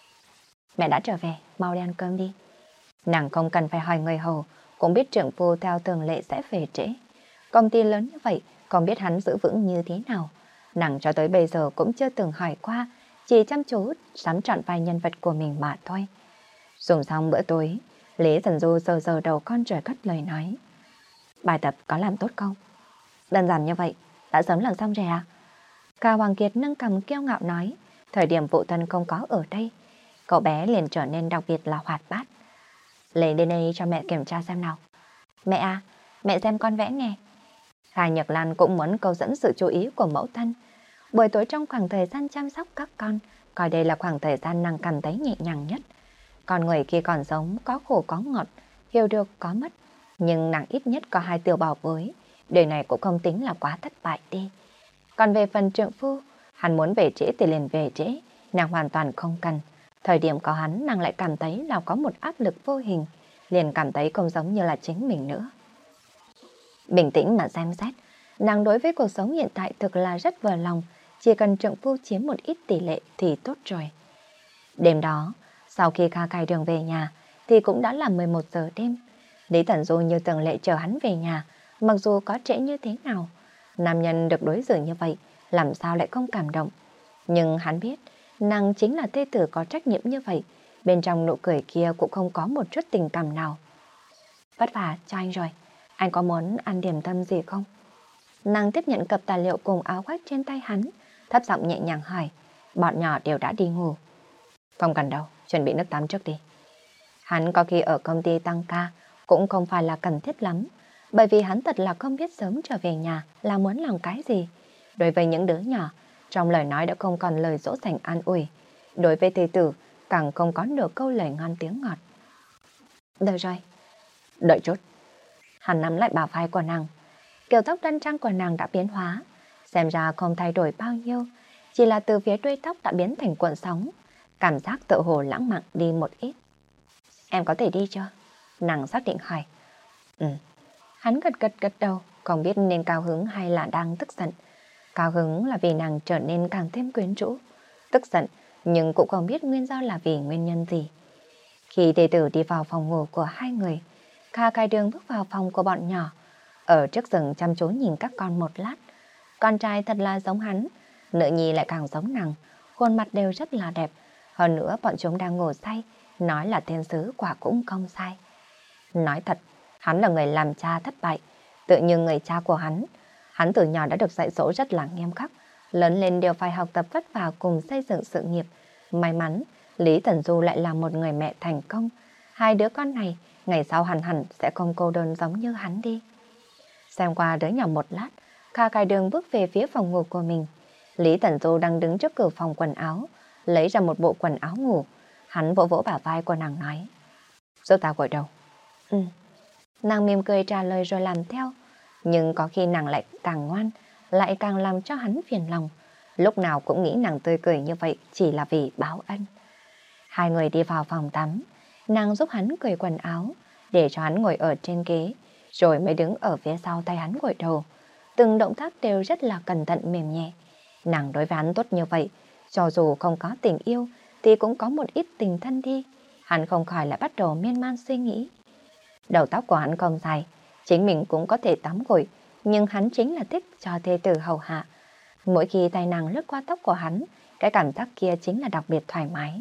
Mẹ đã trở về, mau đi ăn cơm đi. Nàng không cần phải hỏi người hầu, cũng biết trưởng phu theo thường lệ sẽ về trễ. Công ty lớn như vậy, còn biết hắn giữ vững như thế nào. Nàng cho tới bây giờ cũng chưa từng hỏi qua, chỉ chăm chú sắm trọn vai nhân vật của mình mà thôi. Dùng xong bữa tối, Lý Thần Du sờ sờ đầu con rồi cất lời nói. Bài tập có làm tốt không? Đơn giản như vậy, đã sớm làm xong rồi à? Cao Hoàng Kiệt nâng cằm kiêu ngạo nói, thời điểm phụ thân không có ở đây, cậu bé liền trở nên đặc biệt là hoạt bát. Lên đến đây cho mẹ kiểm tra xem nào. Mẹ à, mẹ xem con vẽ nghe. Hà Nhật Lan cũng muốn câu dẫn sự chú ý của mẫu thân. Buổi tối trong khoảng thời gian chăm sóc các con, coi đây là khoảng thời gian nàng cảm thấy nhẹ nhàng nhất. Con người khi còn sống có khổ có ngọt, hiểu được có mất. Nhưng nàng ít nhất có hai tiểu bảo bối, đời này cũng không tính là quá thất bại đi. Còn về phần trượng phu, hắn muốn về trễ thì liền về trễ, nàng hoàn toàn không cần. Thời điểm có hắn, nàng lại cảm thấy là có một áp lực vô hình, liền cảm thấy không giống như là chính mình nữa. Bình tĩnh mà xem xét, nàng đối với cuộc sống hiện tại thực là rất vừa lòng, chỉ cần trượng phu chiếm một ít tỷ lệ thì tốt rồi. Đêm đó, sau khi Kha cài đường về nhà, thì cũng đã là mười một giờ đêm. Lý Thần Du như thường lệ chờ hắn về nhà, mặc dù có trễ như thế nào. Nam nhân được đối xử như vậy, làm sao lại không cảm động. Nhưng hắn biết, nàng chính là thê tử có trách nhiệm như vậy, bên trong nụ cười kia cũng không có một chút tình cảm nào. Vất vả cho anh rồi, anh có muốn ăn điểm tâm gì không? Nàng tiếp nhận cặp tài liệu cùng áo khoác trên tay hắn, thấp giọng nhẹ nhàng hỏi. Bọn nhỏ đều đã đi ngủ. Không cần đâu, chuẩn bị nước tắm trước đi. Hắn có khi ở công ty tăng ca cũng không phải là cần thiết lắm, bởi vì hắn thật là không biết sớm trở về nhà là muốn làm cái gì. Đối với những đứa nhỏ, trong lời nói đã không còn lời dỗ dành an ủi. Đối với thê tử, càng không có nửa câu lời ngon tiếng ngọt. Được rồi, đợi chút. Hắn nắm lại bả vai của nàng. Kiểu tóc đen trắng của nàng đã biến hóa, xem ra không thay đổi bao nhiêu, chỉ là từ phía đuôi tóc đã biến thành cuộn sóng, cảm giác tự hồ lãng mạn đi một ít. Em có thể đi chưa? Nàng xác định hỏi. Ừ. Hắn gật gật gật đầu, không biết nên cao hứng hay là đang tức giận. Cao hứng là vì nàng trở nên càng thêm quyến rũ, tức giận nhưng cũng không biết nguyên do là vì nguyên nhân gì. Khi đệ tử đi vào phòng ngủ của hai người, Kha cài đường bước vào phòng của bọn nhỏ, ở trước giường chăm chú nhìn các con một lát. Con trai thật là giống hắn, nữ nhi lại càng giống nàng, khuôn mặt đều rất là đẹp. Hơn nữa bọn chúng đang ngủ say, nói là thiên sứ quả cũng không sai. Nói thật, hắn là người làm cha thất bại, tự như người cha của hắn. Hắn từ nhỏ đã được dạy dỗ rất là nghiêm khắc, lớn lên đều phải học tập vất vả cùng xây dựng sự nghiệp. May mắn, Lý Thần Du lại là một người mẹ thành công. Hai đứa con này, ngày sau hẳn hẳn sẽ không cô đơn giống như hắn đi. Xem qua đứa nhỏ một lát, Kha cài đường bước về phía phòng ngủ của mình. Lý Thần Du đang đứng trước cửa phòng quần áo, lấy ra một bộ quần áo ngủ. Hắn vỗ vỗ bả vai của nàng nói. Giúp ta gội đầu. Ừ. Nàng mỉm cười trả lời rồi làm theo. Nhưng có khi nàng lại càng ngoan, lại càng làm cho hắn phiền lòng. Lúc nào cũng nghĩ nàng tươi cười như vậy chỉ là vì báo ân. Hai người đi vào phòng tắm, nàng giúp hắn cởi quần áo, để cho hắn ngồi ở trên ghế, rồi mới đứng ở phía sau tay hắn gội đầu. Từng động tác đều rất là cẩn thận mềm nhẹ. Nàng đối với hắn tốt như vậy, cho dù không có tình yêu thì cũng có một ít tình thân đi. Hắn không khỏi lại bắt đầu miên man suy nghĩ. Đầu tóc của hắn không dài, chính mình cũng có thể tắm gội, nhưng hắn chính là thích cho thê tử hầu hạ. Mỗi khi tay nàng lướt qua tóc của hắn, cái cảm giác kia chính là đặc biệt thoải mái.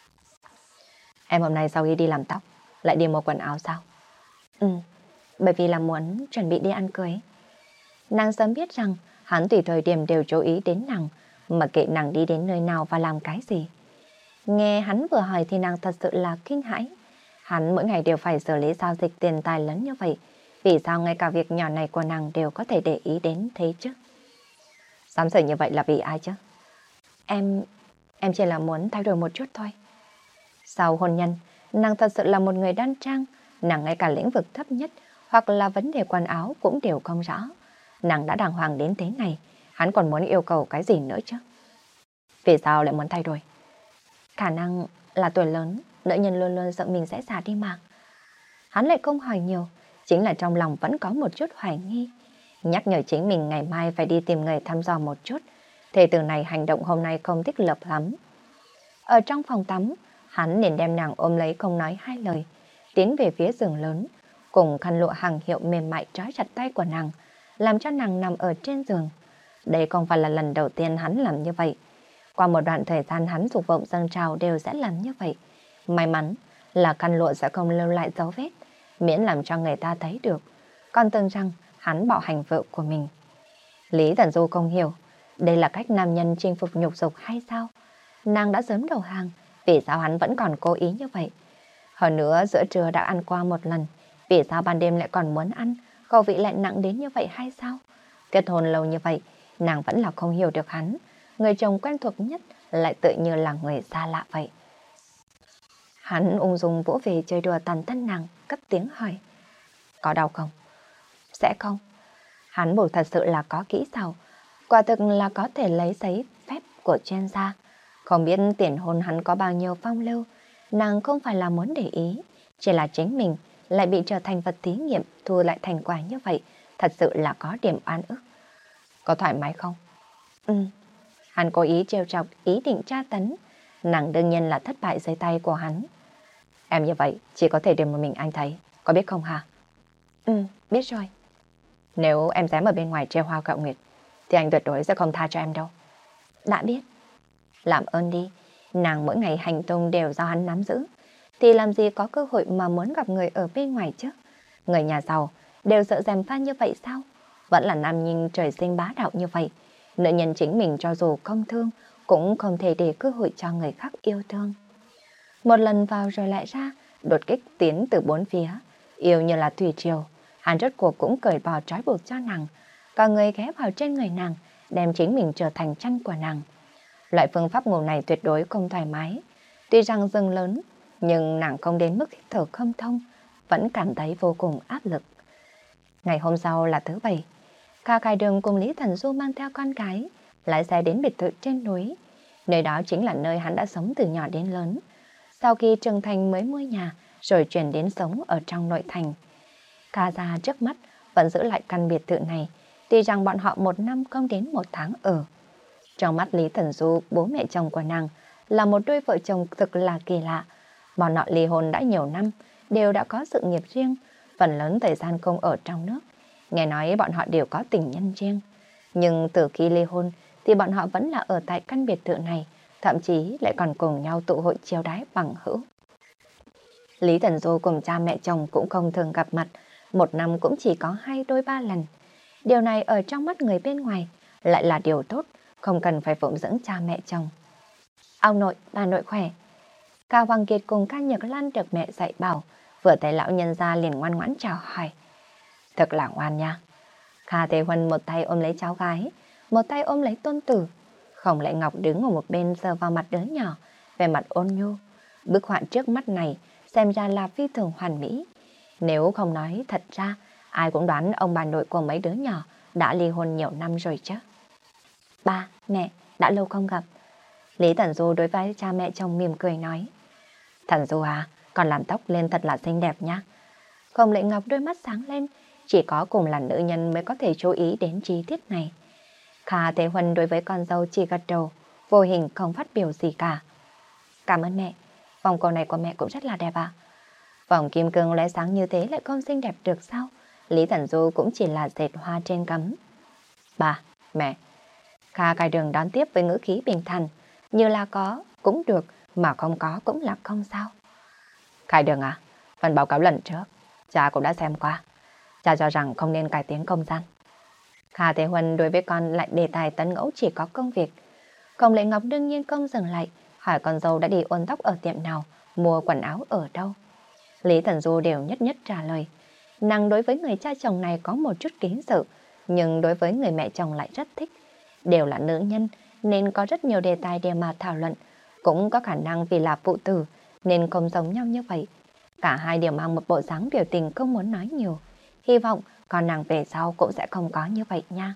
Em hôm nay sau khi đi làm tóc, lại đi mua quần áo sao? Ừ, bởi vì là muốn chuẩn bị đi ăn cưới. Nàng sớm biết rằng hắn tùy thời điểm đều chú ý đến nàng, mà kệ nàng đi đến nơi nào và làm cái gì. Nghe hắn vừa hỏi thì nàng thật sự là kinh hãi. Hắn mỗi ngày đều phải xử lý giao dịch tiền tài lớn như vậy, vì sao ngay cả việc nhỏ này của nàng đều có thể để ý đến thế chứ? Dám xử như vậy là vì ai chứ? Em, em chỉ là muốn thay đổi một chút thôi. Sau hôn nhân, nàng thật sự là một người đan trang, nàng ngay cả lĩnh vực thấp nhất hoặc là vấn đề quần áo cũng đều không rõ. Nàng đã đàng hoàng đến thế này, hắn còn muốn yêu cầu cái gì nữa chứ? Vì sao lại muốn thay đổi? Khả năng là tuổi lớn, nữ nhân luôn luôn sợ mình sẽ già đi mà. Hắn lại không hỏi nhiều, chính là trong lòng vẫn có một chút hoài nghi. Nhắc nhở chính mình ngày mai phải đi tìm người thăm dò một chút, Thề tử này hành động hôm nay không thích hợp lắm. Ở trong phòng tắm, hắn liền đem nàng ôm lấy không nói hai lời, tiến về phía giường lớn, cùng khăn lụa hàng hiệu mềm mại trói chặt tay của nàng, làm cho nàng nằm ở trên giường. Đây không phải là lần đầu tiên hắn làm như vậy. Qua một đoạn thời gian hắn dục vọng dâng trào đều sẽ làm như vậy. May mắn là khăn lụa sẽ không lưu lại dấu vết, miễn làm cho người ta thấy được. Còn tưởng rằng hắn bạo hành vợ của mình. Lý Tần Du không hiểu, đây là cách nam nhân chinh phục nhục dục hay sao? Nàng đã sớm đầu hàng, vì sao hắn vẫn còn cố ý như vậy? Hơn nữa giữa trưa đã ăn qua một lần, vì sao ban đêm lại còn muốn ăn, khẩu vị lại nặng đến như vậy hay sao? Kết hôn lâu như vậy, nàng vẫn là không hiểu được hắn. Người chồng quen thuộc nhất lại tự như là người xa lạ vậy. Hắn ung dung vỗ về chơi đùa toàn thân nàng, cất tiếng hỏi. Có đau không? Sẽ không. Hắn bổ thật sự là có kỹ xảo, quả thực là có thể lấy giấy phép của chuyên gia. Không biết tiền hôn hắn có bao nhiêu phong lưu, nàng không phải là muốn để ý, chỉ là chính mình lại bị trở thành vật thí nghiệm thu lại thành quả như vậy, thật sự là có điểm oan ức. Có thoải mái không? Ừ. Hắn cố ý trêu chọc, ý định tra tấn, nàng đương nhiên là thất bại dưới tay của hắn. Em như vậy chỉ có thể để một mình anh thấy, có biết không hả? Ừ, biết rồi. Nếu em dám ở bên ngoài treo hoa cạo nguyệt, thì anh tuyệt đối sẽ không tha cho em đâu. Đã biết. Làm ơn đi, nàng mỗi ngày hành tung đều do hắn nắm giữ, thì làm gì có cơ hội mà muốn gặp người ở bên ngoài chứ? Người nhà giàu đều sợ gièm pha như vậy sao? Vẫn là nam nhân trời sinh bá đạo như vậy. Nữ nhân chính mình cho dù không thương, cũng không thể để cơ hội cho người khác yêu thương. Một lần vào rồi lại ra, đột kích tiến từ bốn phía, yêu như là thủy triều. Hắn rốt cuộc cũng cởi bỏ trói buộc cho nàng, cả người ghé vào trên người nàng, đem chính mình trở thành chăn của nàng. Loại phương pháp ngủ này tuyệt đối không thoải mái. Tuy rằng rừng lớn, nhưng nàng không đến mức thở không thông, vẫn cảm thấy vô cùng áp lực. Ngày hôm sau là thứ bảy, Kha Khai Đường cùng Lý Thần Du mang theo con gái, lái xe đến biệt thự trên núi. Nơi đó chính là nơi hắn đã sống từ nhỏ đến lớn. Sau khi trưởng thành mới mua nhà, rồi chuyển đến sống ở trong nội thành. Kha gia trước mắt vẫn giữ lại căn biệt thự này, tuy rằng bọn họ một năm không đến một tháng ở. Trong mắt Lý Thần Du, bố mẹ chồng của nàng là một đôi vợ chồng thực là kỳ lạ. Bọn họ ly hôn đã nhiều năm, đều đã có sự nghiệp riêng, phần lớn thời gian không ở trong nước. Nghe nói bọn họ đều có tình nhân riêng. Nhưng từ khi ly hôn thì bọn họ vẫn là ở tại căn biệt thự này, thậm chí lại còn cùng nhau tụ hội chiêu đãi bằng hữu. Lý Thần Du cùng cha mẹ chồng cũng không thường gặp mặt, một năm cũng chỉ có hai đôi ba lần. Điều này ở trong mắt người bên ngoài lại là điều tốt, không cần phải phụng dưỡng cha mẹ chồng. Ông nội, bà nội khỏe. Cao Hoàng Kiệt cùng Ca Nhật Lan được mẹ dạy bảo, vừa thấy lão nhân ra liền ngoan ngoãn chào hỏi. Thật là ngoan nha. Kha Thế Huân một tay ôm lấy cháu gái, một tay ôm lấy tôn tử. Khổng Lệ Ngọc đứng ở một bên sờ vào mặt đứa nhỏ, về mặt ôn nhu. Bức họa trước mắt này xem ra là phi thường hoàn mỹ. Nếu không nói thật ra, ai cũng đoán ông bà nội của mấy đứa nhỏ đã ly hôn nhiều năm rồi chứ. Ba, mẹ, đã lâu không gặp. Lý Thần Du đối với cha mẹ chồng mỉm cười nói. Thần Du à, còn làm tóc lên thật là xinh đẹp nhá. Khổng Lệ Ngọc đôi mắt sáng lên, chỉ có cùng là nữ nhân mới có thể chú ý đến chi tiết này. Kha Thế Huân đối với con dâu chỉ gật đầu, vô hình không phát biểu gì cả. Cảm ơn mẹ, vòng cổ này của mẹ cũng rất là đẹp ạ. Vòng kim cương lóe sáng như thế lại không xinh đẹp được sao? Lý Thần Du cũng chỉ là dệt hoa trên cắm. Bà, mẹ. Kha Khai Đường đón tiếp với ngữ khí bình thản, như là có cũng được, mà không có cũng là không sao. Khai Đường à, phần báo cáo lần trước, cha cũng đã xem qua. Cha cho rằng không nên cải tiến không gian. Kha Thế Huân đối với con lại đề tài tấn ngẫu chỉ có công việc. Khổng Lệ Ngọc đương nhiên không dừng lại, hỏi con dâu đã đi uốn tóc ở tiệm nào, mua quần áo ở đâu. Lý Thần Du đều nhất nhất trả lời. Nàng đối với người cha chồng này có một chút kính sợ, nhưng đối với người mẹ chồng lại rất thích. Đều là nữ nhân nên có rất nhiều đề tài để mà thảo luận, cũng có khả năng vì là phụ tử nên không giống nhau như vậy. Cả hai đều mang một bộ dáng biểu tình không muốn nói nhiều. Hy vọng con nàng về sau cũng sẽ không có như vậy nha.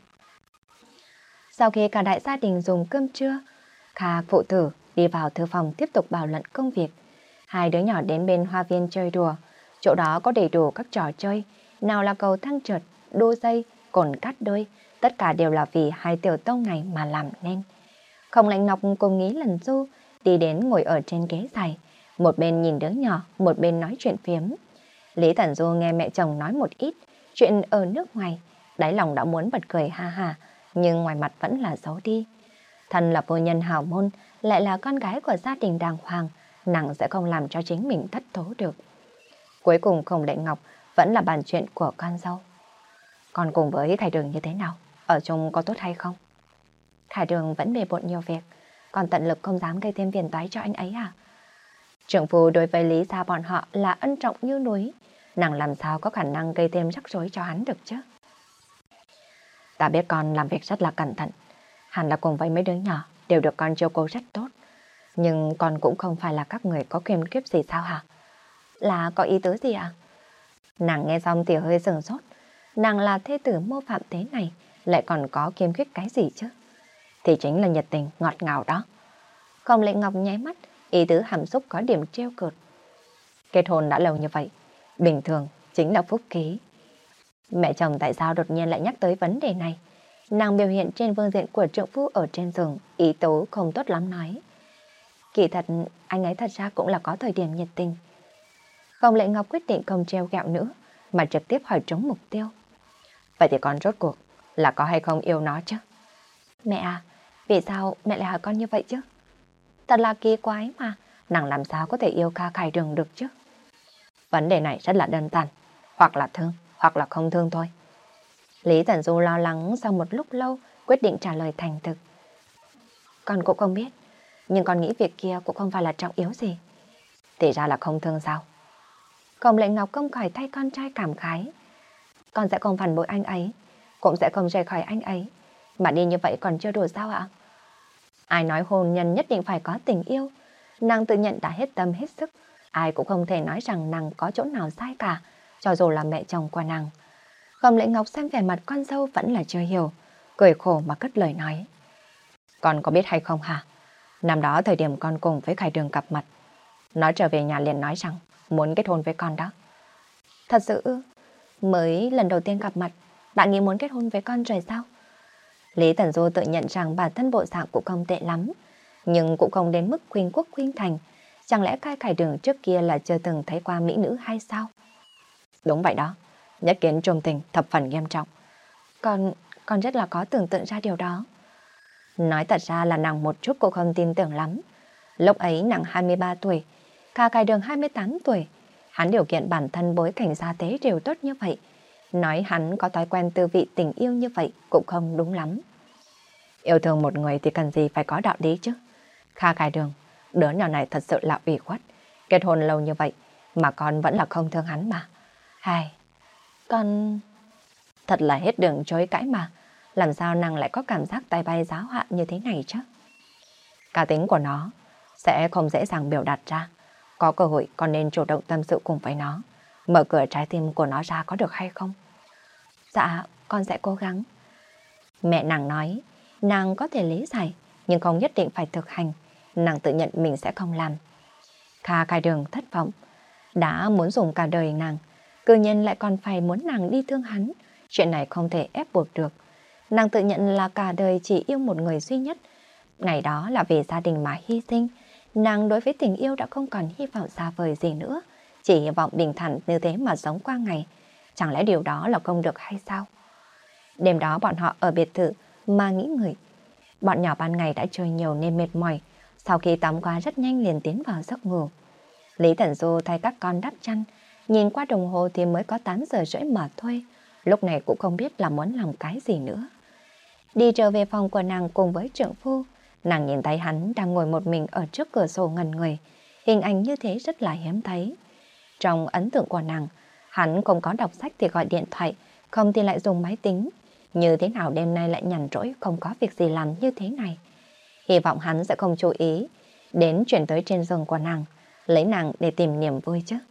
Sau khi cả đại gia đình dùng cơm trưa, Kha phụ tử đi vào thư phòng tiếp tục bàn luận công việc. Hai đứa nhỏ đến bên hoa viên chơi đùa. Chỗ đó có đầy đủ các trò chơi, nào là cầu thang trượt, đu dây, cồn cát đôi, Tất cả đều là vì hai tiểu tông này mà làm nên. Không Lạnh Ngọc cùng Ý Lần Du đi đến ngồi ở trên ghế dài, một bên nhìn đứa nhỏ, một bên nói chuyện phiếm. Lý Thần Du nghe mẹ chồng nói một ít chuyện ở nước ngoài, đáy lòng đã muốn bật cười ha ha, nhưng ngoài mặt vẫn là giấu đi. Thân là phu nhân hào môn, lại là con gái của gia đình đàng hoàng, nàng sẽ không làm cho chính mình thất thố được. Cuối cùng Không Lạnh Ngọc vẫn là bàn chuyện của con dâu. Con cùng với Khải Đường như thế nào? Ở chung có tốt hay không? Khải Đường vẫn bề bộn nhiều việc, còn tận lực không dám gây thêm phiền toái cho anh ấy à? Trưởng phu đối với Lý gia bọn họ là ân trọng như núi, nàng làm sao có khả năng gây thêm rắc rối cho hắn được chứ? Ta biết con làm việc rất là cẩn thận, hẳn là cùng với mấy đứa nhỏ đều được con chiếu cố rất tốt. Nhưng con cũng không phải là các người có quyền kiếp gì sao hả? Là có ý tứ gì ạ? À? Nàng nghe xong thì hơi sừng sốt. Nàng là thê tử mô phạm thế này, lại còn có kiêm khuyết cái gì chứ? Thì chính là nhiệt tình, ngọt ngào đó. Không Lạnh Ngọc nháy mắt, ý tứ hàm xúc có điểm trêu cợt. Kết hôn đã lâu như vậy, bình thường chính là phúc khí. Mẹ chồng tại sao đột nhiên lại nhắc tới vấn đề này? Nàng biểu hiện trên phương diện của trượng phu ở trên giường, ý tố không tốt lắm nói. Kỳ thật, anh ấy thật ra cũng là có thời điểm nhiệt tình. Không Lạnh Ngọc quyết định không treo gẹo nữa, mà trực tiếp hỏi trúng mục tiêu. Vậy thì con rốt cuộc là có hay không yêu nó chứ? Mẹ à, vì sao mẹ lại hỏi con như vậy chứ? Thật là kỳ quái mà, nàng làm sao có thể yêu Kha Khải Đường được chứ? Vấn đề này rất là đơn giản, hoặc là thương, hoặc là không thương thôi. Lý Thần Du lo lắng sau một lúc lâu, quyết định trả lời thành thực. Con cũng không biết, nhưng con nghĩ việc kia cũng không phải là trọng yếu gì. Thì ra là không thương sao? Không Lạnh Ngọc không khỏi thay con trai cảm khái. Con sẽ không phản bội anh ấy, cũng sẽ không rời khỏi anh ấy. Mà đi như vậy còn chưa đủ sao ạ? Ai nói hôn nhân nhất định phải có tình yêu? Nàng tự nhận đã hết tâm hết sức, ai cũng không thể nói rằng nàng có chỗ nào sai cả, cho dù là mẹ chồng của nàng. Không Lạnh Ngọc xem vẻ mặt con dâu vẫn là chưa hiểu, cười khổ mà cất lời nói. Con có biết hay không hả? Năm đó thời điểm con cùng với Khải Đường gặp mặt, nó trở về nhà liền nói rằng muốn kết hôn với con đó. Thật sự ư? Mới lần đầu tiên gặp mặt, bạn nghĩ muốn kết hôn với con rồi sao? Lý Thần Du tự nhận rằng bản thân bộ dạng cũng không tệ lắm, nhưng cũng không đến mức khuynh quốc khuynh thành. Chẳng lẽ Kha Khải Đường trước kia là chưa từng thấy qua mỹ nữ hay sao? Đúng vậy đó, nhất kiến trung tình thập phần nghiêm trọng. Con, con rất là có tưởng tượng ra điều đó. Nói thật ra là nàng một chút cũng không tin tưởng lắm. Lúc ấy nàng hai mươi ba tuổi, Kha Khải Đường hai mươi tám tuổi. Hắn điều kiện bản thân bối cảnh gia tế đều tốt như vậy. Nói hắn có thói quen tư vị tình yêu như vậy cũng không đúng lắm. Yêu thương một người thì cần gì phải có đạo lý chứ? Kha Khải Đường, đứa nhỏ này thật sự là ủy khuất. Kết hôn lâu như vậy mà con vẫn là không thương hắn mà. Hai, con... Thật là hết đường chối cãi mà. Làm sao nàng lại có cảm giác tay bay giáo họa như thế này chứ? Cá tính của nó sẽ không dễ dàng biểu đạt ra. Có cơ hội con nên chủ động tâm sự cùng với nó, mở cửa trái tim của nó ra có được hay không? Dạ, con sẽ cố gắng. Mẹ nàng nói, nàng có thể lý giải, nhưng không nhất định phải thực hành. Nàng tự nhận mình sẽ không làm. Kha Khải Đường thất vọng, đã muốn dùng cả đời nàng, cư nhiên lại còn phải muốn nàng đi thương hắn. Chuyện này không thể ép buộc được. Nàng tự nhận là cả đời chỉ yêu một người duy nhất. Ngày đó là vì gia đình mà hy sinh. Nàng đối với tình yêu đã không còn hy vọng xa vời gì nữa, chỉ hy vọng bình thản như thế mà sống qua ngày. Chẳng lẽ điều đó là không được hay sao? Đêm đó bọn họ ở biệt thự mà nghĩ người. Bọn nhỏ ban ngày đã chơi nhiều nên mệt mỏi, sau khi tắm qua rất nhanh liền tiến vào giấc ngủ. Lý Thần Du thay các con đắp chăn, nhìn qua đồng hồ thì mới có tám giờ rưỡi mà thôi. Lúc này cũng không biết là muốn làm cái gì nữa. Đi trở về phòng của nàng cùng với trượng phu, nàng nhìn thấy hắn đang ngồi một mình ở trước cửa sổ ngẩn người. Hình ảnh như thế rất là hiếm thấy. Trong ấn tượng của nàng, hắn không có đọc sách thì gọi điện thoại, không thì lại dùng máy tính. Như thế nào đêm nay lại nhàn rỗi không có việc gì làm như thế này? Hy vọng hắn sẽ không chú ý đến chuyển tới trên giường của nàng, lấy nàng để tìm niềm vui chứ.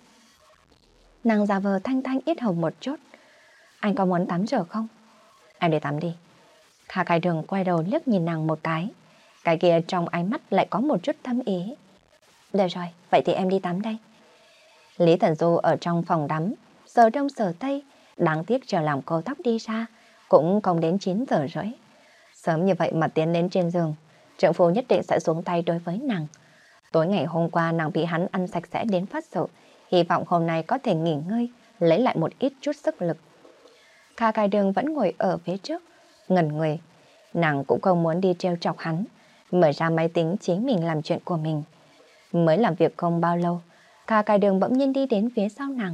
Nàng giả vờ thanh thanh ít hồng một chút. Anh có muốn tắm rửa không? Em đi tắm đi. Kha Khải Đường quay đầu liếc nhìn nàng một cái. Cái kia trong ánh mắt lại có một chút thâm ý. Được rồi, vậy thì em đi tắm đây. Lý Thần Du ở trong phòng tắm, giờ đông giờ tây, đáng tiếc chờ làm cô tóc đi ra, cũng không đến chín giờ rưỡi. Sớm như vậy mà tiến đến trên giường, trượng phu nhất định sẽ xuống tay đối với nàng. Tối ngày hôm qua nàng bị hắn ăn sạch sẽ đến phát sợ, hy vọng hôm nay có thể nghỉ ngơi, lấy lại một ít chút sức lực. Kha Cai Đường vẫn ngồi ở phía trước, ngẩn người. Nàng cũng không muốn đi trêu chọc hắn, mở ra máy tính chính mình làm chuyện của mình. Mới làm việc không bao lâu, Kha Cai Đường bỗng nhiên đi đến phía sau nàng.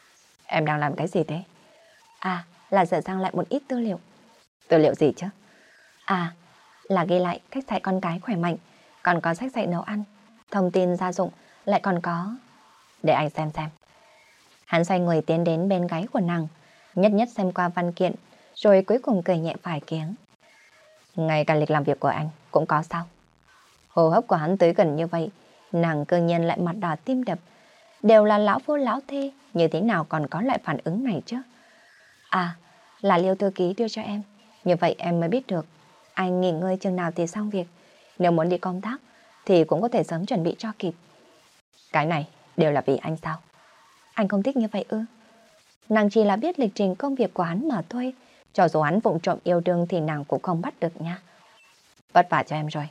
Em đang làm cái gì thế? À, là sửa sang lại một ít tư liệu. Tư liệu gì chứ? À, là ghi lại cách dạy con cái khỏe mạnh, còn có sách dạy nấu ăn, thông tin gia dụng, lại còn có... Để anh xem xem. Hắn xoay người tiến đến bên gáy của nàng, nhất nhất xem qua văn kiện, rồi cuối cùng cười nhẹ vài tiếng. Ngay cả lịch làm việc của anh cũng có sao? Hô hấp của hắn tới gần như vậy, nàng cơ nhiên lại mặt đỏ tim đập. Đều là lão phu lão thê, như thế nào còn có loại phản ứng này chứ? À, là Liêu thư ký đưa cho em, như vậy em mới biết được. Anh nghỉ ngơi chừng nào thì xong việc, nếu muốn đi công tác thì cũng có thể sớm chuẩn bị cho kịp. Cái này đều là vì anh sao? Anh không thích như vậy ư? Nàng chỉ là biết lịch trình công việc của hắn mà thôi, cho dù hắn vụng trộm yêu đương thì nàng cũng không bắt được nha. Vất vả cho em rồi.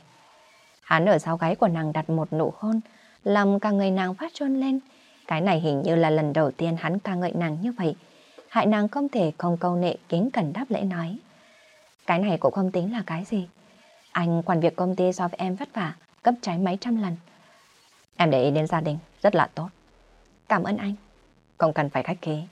Hắn ở sau gáy của nàng đặt một nụ hôn, làm cả người nàng phát run lên. Cái này hình như là lần đầu tiên hắn ca ngợi nàng như vậy, hại nàng không thể không câu nệ kính cẩn đáp lễ nói. Cái này cũng không tính là cái gì. Anh quản việc công ty so với em vất vả, gấp trái mấy trăm lần. Em để ý đến gia đình, rất là tốt. Cảm ơn anh. Không cần phải khách khí.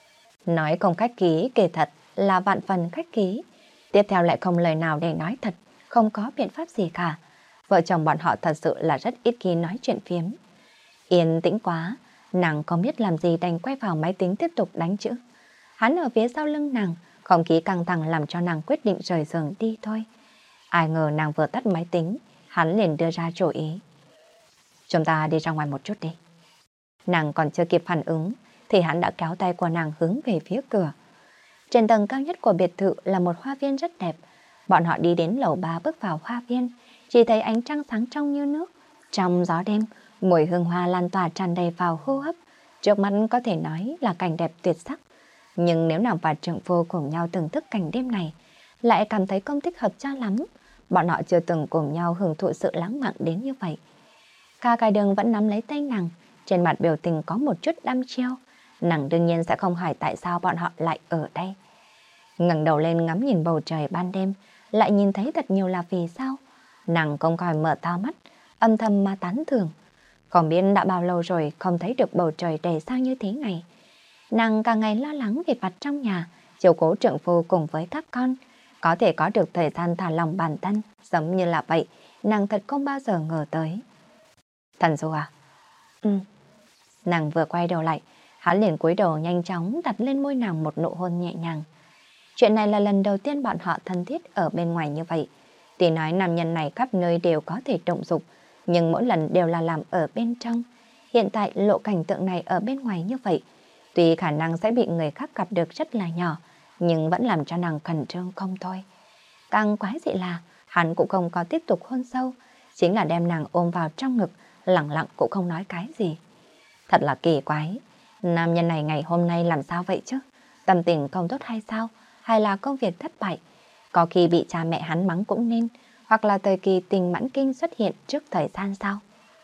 Nói không khách khí kể thật là vạn phần khách khí. Tiếp theo lại không lời nào để nói thật, không có biện pháp gì cả. Vợ chồng bọn họ thật sự là rất ít khi nói chuyện phiếm. Yên tĩnh quá, nàng không biết làm gì đành quay vào máy tính tiếp tục đánh chữ. Hắn ở phía sau lưng nàng, không khí căng thẳng làm cho nàng quyết định rời giường đi thôi. Ai ngờ nàng vừa tắt máy tính, hắn liền đưa ra chủ ý. Chúng ta đi ra ngoài một chút đi. Nàng còn chưa kịp phản ứng, thì hắn đã kéo tay của nàng hướng về phía cửa. Trên tầng cao nhất của biệt thự là một hoa viên rất đẹp. Bọn họ đi đến lầu ba bước vào hoa viên, chỉ thấy ánh trăng sáng trong như nước. Trong gió đêm, mùi hương hoa lan tỏa tràn đầy vào hô hấp. Trước mắt có thể nói là cảnh đẹp tuyệt sắc. Nhưng nếu nàng và trượng phu cùng nhau thưởng thức cảnh đêm này, lại cảm thấy không thích hợp cho lắm. Bọn họ chưa từng cùng nhau hưởng thụ sự lãng mạn đến như vậy. Kha Cai Đường vẫn nắm lấy tay nàng, trên mặt biểu tình có một chút đăm chiêu. Nàng đương nhiên sẽ không hỏi tại sao bọn họ lại ở đây. Ngẩng đầu lên ngắm nhìn bầu trời ban đêm, lại nhìn thấy thật nhiều là vì sao. Nàng không khỏi mở to mắt, âm thầm mà tán thưởng. Không biết đã bao lâu rồi không thấy được bầu trời đầy sao như thế này. Nàng càng ngày lo lắng về mặt trong nhà, chiều cố trượng phu cùng với các con. Có thể có được thời gian thả lòng bản thân, giống như là vậy, nàng thật không bao giờ ngờ tới. Thần Du à? Ừ. Nàng vừa quay đầu lại, hắn liền cúi đầu nhanh chóng đặt lên môi nàng một nụ hôn nhẹ nhàng. Chuyện này là lần đầu tiên bọn họ thân thiết ở bên ngoài như vậy. Tuy nói nam nhân này khắp nơi đều có thể động dục, nhưng mỗi lần đều là làm ở bên trong. Hiện tại lộ cảnh tượng này ở bên ngoài như vậy, tuy khả năng sẽ bị người khác gặp được rất là nhỏ, nhưng vẫn làm cho nàng khẩn trương không thôi. Càng quái dị là hắn cũng không có tiếp tục hôn sâu, chính là đem nàng ôm vào trong ngực, lặng lặng cũng không nói cái gì. Thật là kỳ quái, nam nhân này ngày hôm nay làm sao vậy chứ? Tâm tình không tốt hay sao? Hay là công việc thất bại? Có khi bị cha mẹ hắn mắng cũng nên, hoặc là thời kỳ tình mãn kinh xuất hiện trước thời gian sao?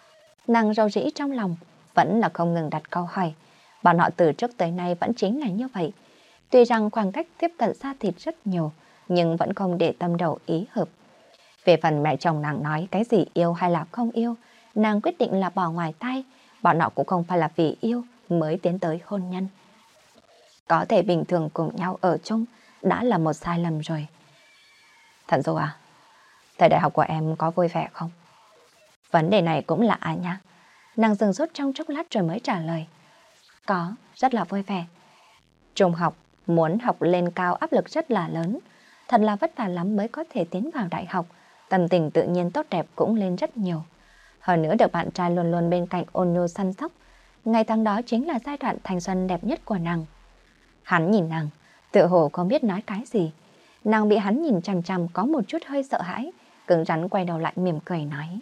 Nàng rầu rĩ trong lòng, vẫn là không ngừng đặt câu hỏi. Bọn họ từ trước tới nay vẫn chính là như vậy. Tuy rằng khoảng cách tiếp cận xa thịt rất nhiều, nhưng vẫn không để tâm đầu ý hợp. Về phần mẹ chồng nàng nói cái gì yêu hay là không yêu, nàng quyết định là bỏ ngoài tai. Bọn họ cũng không phải là vì yêu mới tiến tới hôn nhân. Có thể bình thường cùng nhau ở chung đã là một sai lầm rồi. Thần Du à, thời đại học của em có vui vẻ không? Vấn đề này cũng lạ à nhá. Nàng dừng sốt trong chốc lát rồi mới trả lời. Có, rất là vui vẻ. Trung học, muốn học lên cao áp lực rất là lớn. Thật là vất vả lắm mới có thể tiến vào đại học. Tâm tình tự nhiên tốt đẹp cũng lên rất nhiều. Hơn nữa được bạn trai luôn luôn bên cạnh ôn nhu săn sóc. Ngày tháng đó chính là giai đoạn thanh xuân đẹp nhất của nàng. Hắn nhìn nàng, tựa hồ không biết nói cái gì. Nàng bị hắn nhìn chằm chằm có một chút hơi sợ hãi, cứng rắn quay đầu lại mỉm cười nói.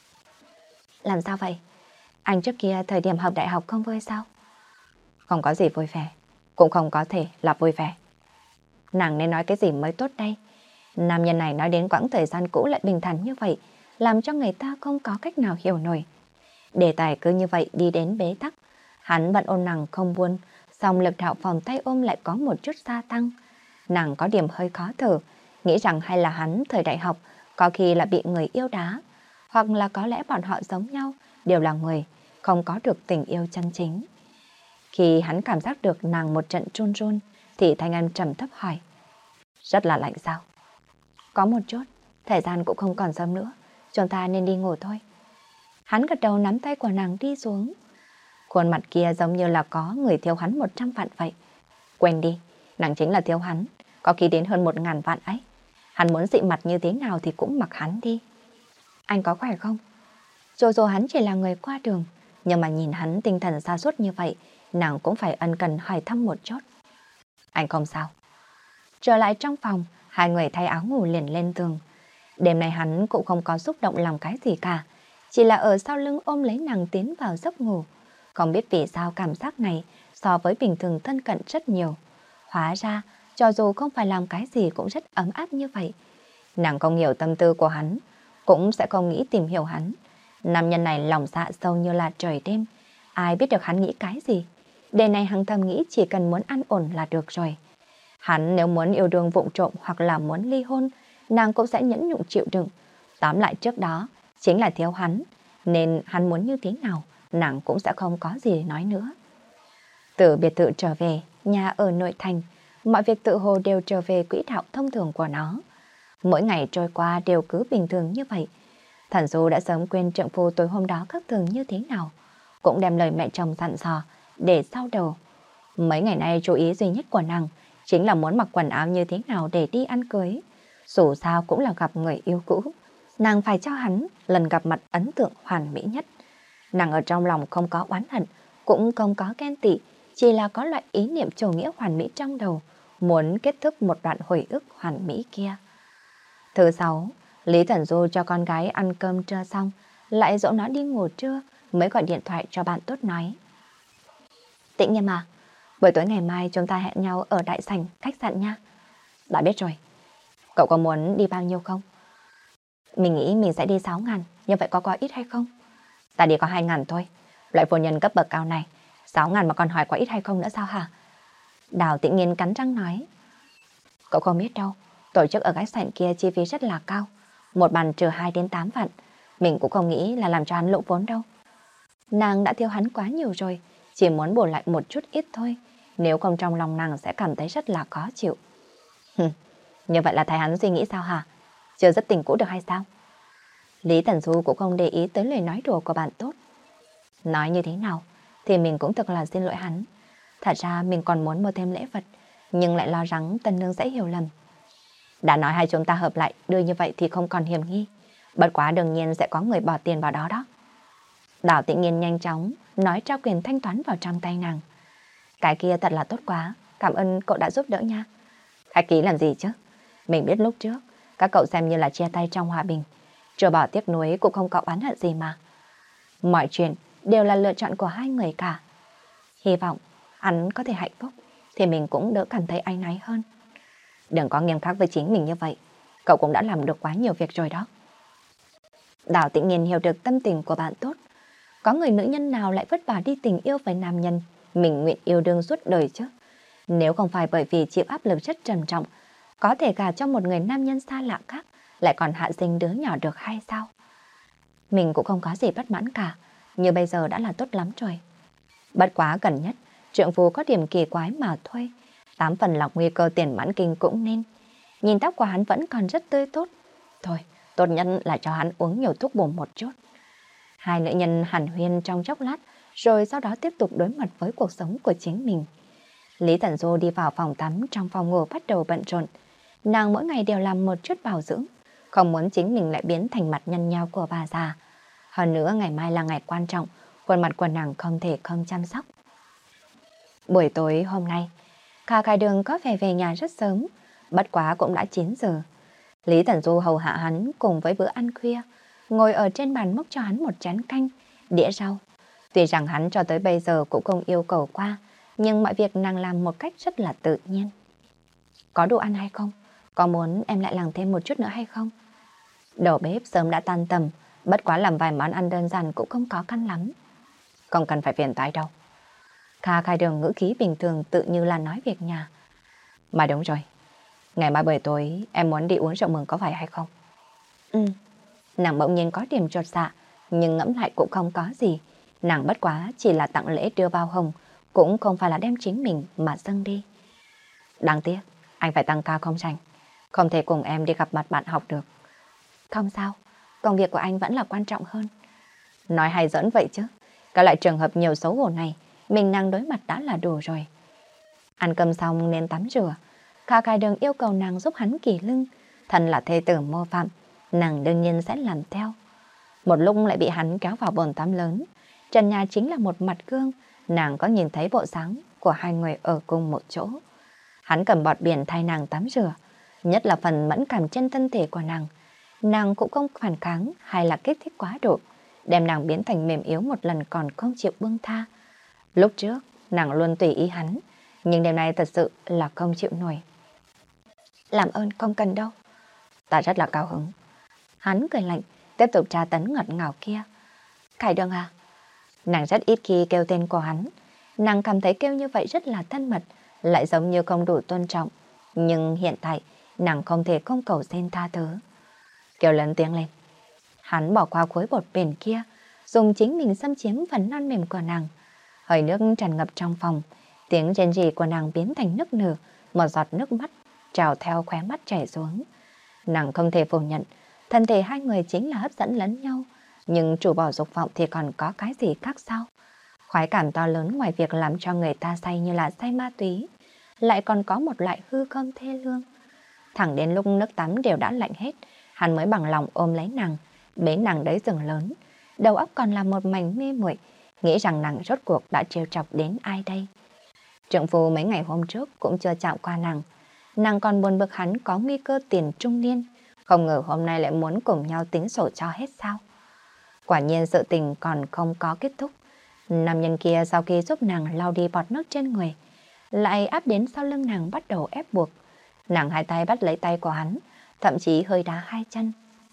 Làm sao vậy? Anh trước kia thời điểm học đại học không vui sao? Không có gì vui vẻ, cũng không có thể là vui vẻ. Nàng nên nói cái gì mới tốt đây? Nam nhân này nói đến quãng thời gian cũ lại bình thản như vậy, làm cho người ta không có cách nào hiểu nổi. Đề tài cứ như vậy đi đến bế tắc. Hắn bận ôm nàng không buông, song lực đạo vòng tay ôm lại có một chút gia tăng. Nàng có điểm hơi khó thở, nghĩ rằng hay là hắn thời đại học có khi là bị người yêu đá, hoặc là có lẽ bọn họ giống nhau, đều là người không có được tình yêu chân chính. Khi hắn cảm giác được nàng một trận run run, thì thanh âm trầm thấp hỏi: rất là lạnh sao? Có một chút, thời gian cũng không còn sớm nữa, chúng ta nên đi ngủ thôi. Hắn gật đầu nắm tay của nàng đi xuống. Khuôn mặt kia giống như là có người thiếu hắn một trăm vạn vậy. Quên đi, nàng chính là thiếu hắn, có khi đến hơn một ngàn vạn ấy. Hắn muốn dị mặt như thế nào thì cũng mặc hắn đi. Anh có khỏe không? Dù dù hắn chỉ là người qua đường, nhưng mà nhìn hắn tinh thần sa sút như vậy, nàng cũng phải ân cần hỏi thăm một chút. Anh không sao. Trở lại trong phòng, hai người thay áo ngủ liền lên giường. Đêm nay hắn cũng không có xúc động làm cái gì cả, chỉ là ở sau lưng ôm lấy nàng tiến vào giấc ngủ. Không biết vì sao cảm giác này so với bình thường thân cận rất nhiều. Hóa ra, cho dù không phải làm cái gì cũng rất ấm áp như vậy. Nàng không hiểu tâm tư của hắn, cũng sẽ không nghĩ tìm hiểu hắn. Nam nhân này lòng dạ sâu như là trời đêm, ai biết được hắn nghĩ cái gì. Đề này hắn thầm nghĩ chỉ cần muốn an ổn là được rồi. Hắn nếu muốn yêu đương vụng trộm hoặc là muốn ly hôn, nàng cũng sẽ nhẫn nhục chịu đựng. Tóm lại trước đó, chính là thiếu hắn, nên hắn muốn như thế nào, nàng cũng sẽ không có gì để nói nữa. Từ biệt thự trở về, nhà ở nội thành, mọi việc tự hồ đều trở về quỹ đạo thông thường của nó. Mỗi ngày trôi qua đều cứ bình thường như vậy. Thần Du đã sớm quên trượng phu tối hôm đó khắc thường như thế nào, cũng đem lời mẹ chồng dặn dò để sau đầu. Mấy ngày nay chú ý duy nhất của nàng chính là muốn mặc quần áo như thế nào để đi ăn cưới. Dù sao cũng là gặp người yêu cũ, nàng phải cho hắn lần gặp mặt ấn tượng hoàn mỹ nhất. Nàng ở trong lòng không có oán hận, cũng không có ghen tị, chỉ là có loại ý niệm chủ nghĩa hoàn mỹ trong đầu, muốn kết thúc một đoạn hồi ức hoàn mỹ kia. Thứ sáu, Lý Thần Du cho con gái ăn cơm trưa xong, lại dỗ nó đi ngủ trưa, mới gọi điện thoại cho bạn tốt nói: Tĩnh Nhiên mà, buổi tối ngày mai chúng ta hẹn nhau ở đại sảnh khách sạn nha. Đã biết rồi. Cậu có muốn đi bao nhiêu không? Mình nghĩ mình sẽ đi sáu ngàn, như vậy có quá ít hay không? Ta đi có hai ngàn thôi. Loại phu nhân cấp bậc cao này, sáu ngàn mà còn hỏi quá ít hay không nữa sao hả? Đào Tĩnh Nhiên cắn răng nói: Cậu không biết đâu, tổ chức ở khách sạn kia chi phí rất là cao, một bàn trừ hai đến tám vạn. Mình cũng không nghĩ là làm cho hắn lộ vốn đâu. Nàng đã thiếu hắn quá nhiều rồi, chỉ muốn bổ lại một chút ít thôi, nếu không trong lòng nàng sẽ cảm thấy rất là khó chịu. Như vậy là thấy hắn suy nghĩ sao hả? Chưa rất tình cũ được hay sao? Lý Tần Du cũng không để ý tới lời nói đùa của bạn tốt. Nói như thế nào thì mình cũng thật là xin lỗi hắn. Thật ra mình còn muốn mua thêm lễ vật, nhưng lại lo lắng Tân Nương sẽ hiểu lầm. Đã nói hai chúng ta hợp lại đưa như vậy thì không còn hiểm nghi. Bất quá đương nhiên sẽ có người bỏ tiền vào đó đó. Đào Tĩnh Nhiên nhanh chóng nói trao quyền thanh toán vào trong tay nàng. Cái kia thật là tốt quá, cảm ơn cậu đã giúp đỡ nha. Khách khí làm gì chứ? Mình biết lúc trước các cậu xem như là chia tay trong hòa bình, chưa bỏ tiếc nuối cũng không có oán hận gì mà. Mọi chuyện đều là lựa chọn của hai người cả. Hy vọng hắn có thể hạnh phúc thì mình cũng đỡ cảm thấy áy náy hơn. Đừng có nghiêm khắc với chính mình như vậy, cậu cũng đã làm được quá nhiều việc rồi đó. Đào Tĩnh Nhiên hiểu được tâm tình của bạn tốt. Có người nữ nhân nào lại vất vả đi tình yêu với nam nhân mình nguyện yêu đương suốt đời chứ? Nếu không phải bởi vì chịu áp lực rất trầm trọng, có thể gả cho một người nam nhân xa lạ khác, lại còn hạ sinh đứa nhỏ được hay sao? Mình cũng không có gì bất mãn cả, như bây giờ đã là tốt lắm rồi. Bất quá cần nhất, trượng phu có điểm kỳ quái mà thôi, tám phần là nguy cơ tiền mãn kinh cũng nên. Nhìn tóc của hắn vẫn còn rất tươi tốt. Thôi, tốt nhất là cho hắn uống nhiều thuốc bổ một chút. Hai nữ nhân hàn huyên trong chốc lát, rồi sau đó tiếp tục đối mặt với cuộc sống của chính mình. Lý Tần Du đi vào phòng tắm, trong phòng ngủ bắt đầu bận rộn. Nàng mỗi ngày đều làm một chút bảo dưỡng, không muốn chính mình lại biến thành mặt nhăn nhao của bà già. Hơn nữa ngày mai là ngày quan trọng, khuôn mặt của nàng không thể không chăm sóc. Buổi tối hôm nay, Kha Khai Đường có vẻ về nhà rất sớm, bất quá cũng đã chín giờ. Lý Tần Du hầu hạ hắn cùng với bữa ăn khuya, ngồi ở trên bàn múc cho hắn một chén canh, đĩa rau. Tuy rằng hắn cho tới bây giờ cũng không yêu cầu qua, nhưng mọi việc nàng làm một cách rất là tự nhiên. có đồ ăn hay không? Có muốn em lại làm thêm một chút nữa hay không? Đầu bếp sớm đã tan tầm, bất quá làm vài món ăn đơn giản cũng không có căn lắm. Không cần phải phiền toái đâu. Kha khai đường ngữ khí bình thường tự như là nói việc nhà. Mà đúng rồi, ngày mai buổi tối em muốn đi uống rượu mừng có phải hay không? Ừ, nàng bỗng nhiên có điểm chột dạ, nhưng ngẫm lại cũng không có gì. Nàng bất quá chỉ là tặng lễ đưa bao hồng, cũng không phải là đem chính mình mà dâng đi. Đáng tiếc, anh phải tăng ca không rảnh, không thể cùng em đi gặp mặt bạn học được. Không sao, công việc của anh vẫn là quan trọng hơn. Nói hay giỡn vậy chứ, các loại trường hợp nhiều xấu hổ này, mình năng đối mặt đã là đủ rồi. Ăn cơm xong nên tắm rửa, Kha Khai Đường yêu cầu nàng giúp hắn kỳ lưng, thân là thê tử mô phạm, nàng đương nhiên sẽ làm theo. Một lúc lại bị hắn kéo vào bồn tắm lớn, trần nhà chính là một mặt gương, nàng có nhìn thấy bộ dáng của hai người ở cùng một chỗ. Hắn cầm bọt biển thay nàng tắm rửa, nhất là phần mẫn cảm trên thân thể của nàng. Nàng cũng không phản kháng hay là kích thích quá độ, đem nàng biến thành mềm yếu một lần còn không chịu buông tha. Lúc trước, nàng luôn tùy ý hắn, nhưng đêm nay thật sự là không chịu nổi. Làm ơn không cần đâu. Ta rất là cao hứng. Hắn cười lạnh, tiếp tục tra tấn ngọt ngào kia. Khải Đường à? Nàng rất ít khi kêu tên của hắn. Nàng cảm thấy kêu như vậy rất là thân mật, lại giống như không đủ tôn trọng. Nhưng hiện tại, nàng không thể không cầu xin tha thứ. Kêu lớn tiếng lên. Hắn bỏ qua khối bột bền kia, dùng chính mình xâm chiếm phần non mềm của nàng. Hơi nước tràn ngập trong phòng, tiếng rên rỉ của nàng biến thành nức nở, một giọt nước mắt trào theo khóe mắt chảy xuống. Nàng không thể phủ nhận, thân thể hai người chính là hấp dẫn lẫn nhau, nhưng chủ bỏ dục vọng thì còn có cái gì khác sao? Khoái cảm to lớn ngoài việc làm cho người ta say như là say ma túy, lại còn có một loại hư không thê lương. Thẳng đến lúc nước tắm đều đã lạnh hết, hắn mới bằng lòng ôm lấy nàng, bế nàng đấy giường lớn. Đầu óc còn là một mảnh mê muội, nghĩ rằng nàng rốt cuộc đã trêu chọc đến ai đây. Trượng phu mấy ngày hôm trước cũng chưa chạm qua nàng, nàng còn buồn bực hắn có nguy cơ tiền trung niên, không ngờ hôm nay lại muốn cùng nhau tính sổ cho hết sao. Quả nhiên sự tình còn không có kết thúc. Nam nhân kia sau khi giúp nàng lau đi bọt nước trên người, lại áp đến sau lưng nàng bắt đầu ép buộc. Nàng hai tay bắt lấy tay của hắn, thậm chí hơi đá hai chân.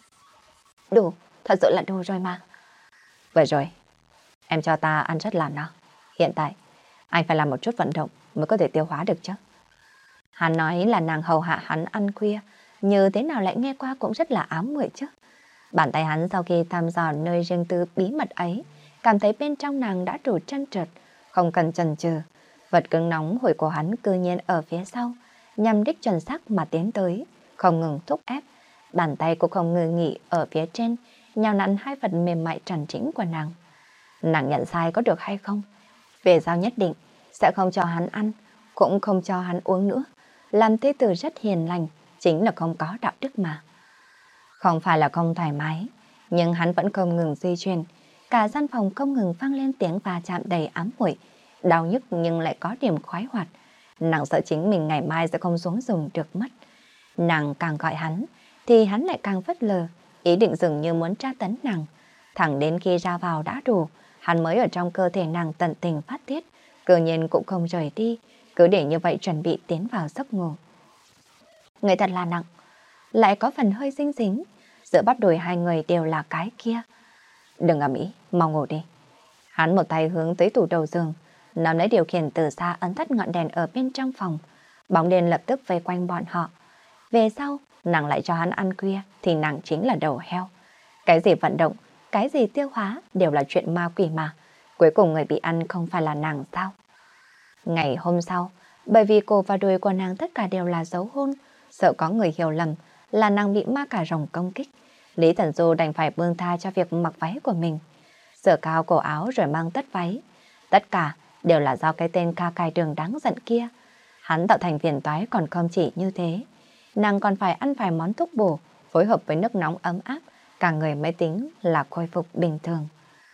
Đủ, thật sự là đủ rồi mà. Vậy rồi, em cho ta ăn rất là no. Hiện tại, anh phải làm một chút vận động mới có thể tiêu hóa được chứ. Hắn nói là nàng hầu hạ hắn ăn khuya, như thế nào lại nghe qua cũng rất là ám muội chứ. Bàn tay hắn sau khi thăm dò nơi riêng tư bí mật ấy, cảm thấy bên trong nàng đã đủ trơn trượt, không cần chần chừ. Vật cứng nóng hổi của hắn cư nhiên ở phía sau, nhằm đích chuẩn xác mà tiến tới, không ngừng thúc ép. Bàn tay cũng không ngừng nghỉ ở phía trên, nhào nặn hai vật mềm mại tròn trĩnh của nàng. Nàng nhận sai có được hay không? Về sau nhất định sẽ không cho hắn ăn, cũng không cho hắn uống nữa. Làm thế tử rất hiền lành, chính là không có đạo đức mà. Không phải là không thoải mái, nhưng hắn vẫn không ngừng di chuyển. Cả gian phòng không ngừng vang lên tiếng va chạm đầy ám muội, đau nhức nhưng lại có điểm khoái hoạt. Nàng sợ chính mình ngày mai sẽ không xuống giường được mất. Nàng càng gọi hắn, thì hắn lại càng phớt lờ, ý định dường như muốn tra tấn nàng. Thẳng đến khi ra vào đã đủ, hắn mới ở trong cơ thể nàng tận tình phát tiết, cơ nhiên cũng không rời đi, cứ để như vậy chuẩn bị tiến vào giấc ngủ. Người thật là nặng, lại có phần hơi dinh dính, giữa bắp đùi hai người đều là cái kia. Đừng ầm ĩ, mau ngủ đi. Hắn một tay hướng tới tủ đầu giường, nắm lấy điều khiển từ xa ấn tắt ngọn đèn ở bên trong phòng. Bóng đèn lập tức vây quanh bọn họ. Về sau, nàng lại cho hắn ăn khuya thì nàng chính là đầu heo. Cái gì vận động, cái gì tiêu hóa đều là chuyện ma quỷ mà. Cuối cùng người bị ăn không phải là nàng sao? Ngày hôm sau, bởi vì cổ và đùi của nàng tất cả đều là dấu hôn, sợ có người hiểu lầm là nàng bị ma cà rồng công kích, Lý Thần Du đành phải buông tha cho việc mặc váy của mình. Sửa cao cổ áo rồi mang tất váy. Tất cả đều là do cái tên Kha Khai Đường đáng giận kia. Hắn tạo thành phiền toái còn không chỉ như thế. Nàng còn phải ăn vài món thuốc bổ, phối hợp với nước nóng ấm áp, cả người mới tính là khôi phục bình thường.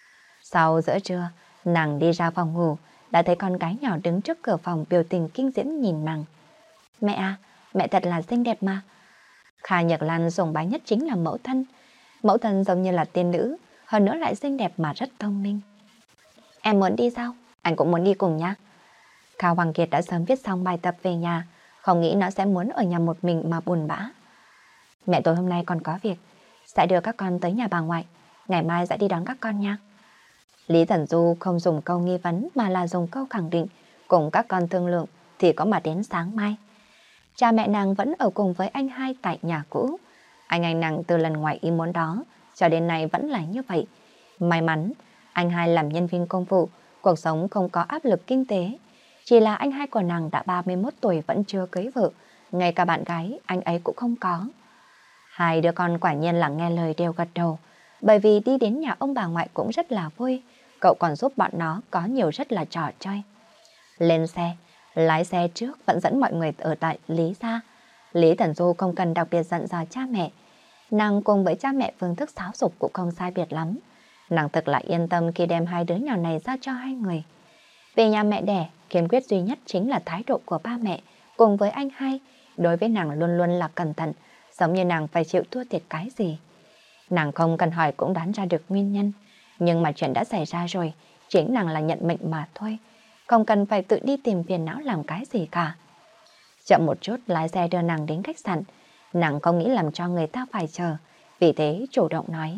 Sau giữa trưa, nàng đi ra phòng ngủ, đã thấy con gái nhỏ đứng trước cửa phòng biểu tình kinh diễm nhìn nàng. Mẹ à, mẹ thật là xinh đẹp mà. Kha Nhật Lan sùng bái nhất chính là mẫu thân. Mẫu thân giống như là tiên nữ, hơn nữa lại xinh đẹp mà rất thông minh. Em muốn đi sao? Anh cũng muốn đi cùng nha. Kha Hoàng Kiệt đã sớm viết xong bài tập về nhà, không nghĩ nó sẽ muốn ở nhà một mình mà buồn bã. Mẹ tôi hôm nay còn có việc, sẽ đưa các con tới nhà bà ngoại, ngày mai sẽ đi đón các con nha. Lý Thần Du không dùng câu nghi vấn mà là dùng câu khẳng định, cùng các con thương lượng thì có mặt đến sáng mai. Cha mẹ nàng vẫn ở cùng với anh hai tại nhà cũ. Anh anh nàng từ lần ngoài ý muốn đó cho đến nay vẫn là như vậy. May mắn, anh hai làm nhân viên công vụ, cuộc sống không có áp lực kinh tế. Chỉ là anh hai của nàng đã ba mươi mốt tuổi vẫn chưa cưới vợ, ngay cả bạn gái anh ấy cũng không có. Hai đứa con quả nhiên là nghe lời đều gật đầu, bởi vì đi đến nhà ông bà ngoại cũng rất là vui. Cậu còn giúp bọn nó có nhiều rất là trò chơi. Lên xe, lái xe trước vẫn dẫn mọi người ở tại Lý gia. Lý Thần Du không cần đặc biệt dặn dò cha mẹ. Nàng cùng với cha mẹ phương thức giáo dục cũng không sai biệt lắm. Nàng thực là yên tâm khi đem hai đứa nhỏ này ra cho hai người. Về nhà mẹ đẻ, kiên quyết duy nhất chính là thái độ của ba mẹ cùng với anh hai. Đối với nàng luôn luôn là cẩn thận, giống như nàng phải chịu thua thiệt cái gì. Nàng không cần hỏi cũng đoán ra được nguyên nhân. Nhưng mà chuyện đã xảy ra rồi, chính nàng là nhận mệnh mà thôi. Không cần phải tự đi tìm phiền não làm cái gì cả. Chậm một chút lái xe đưa nàng đến khách sạn. Nàng không nghĩ làm cho người ta phải chờ, vì thế chủ động nói: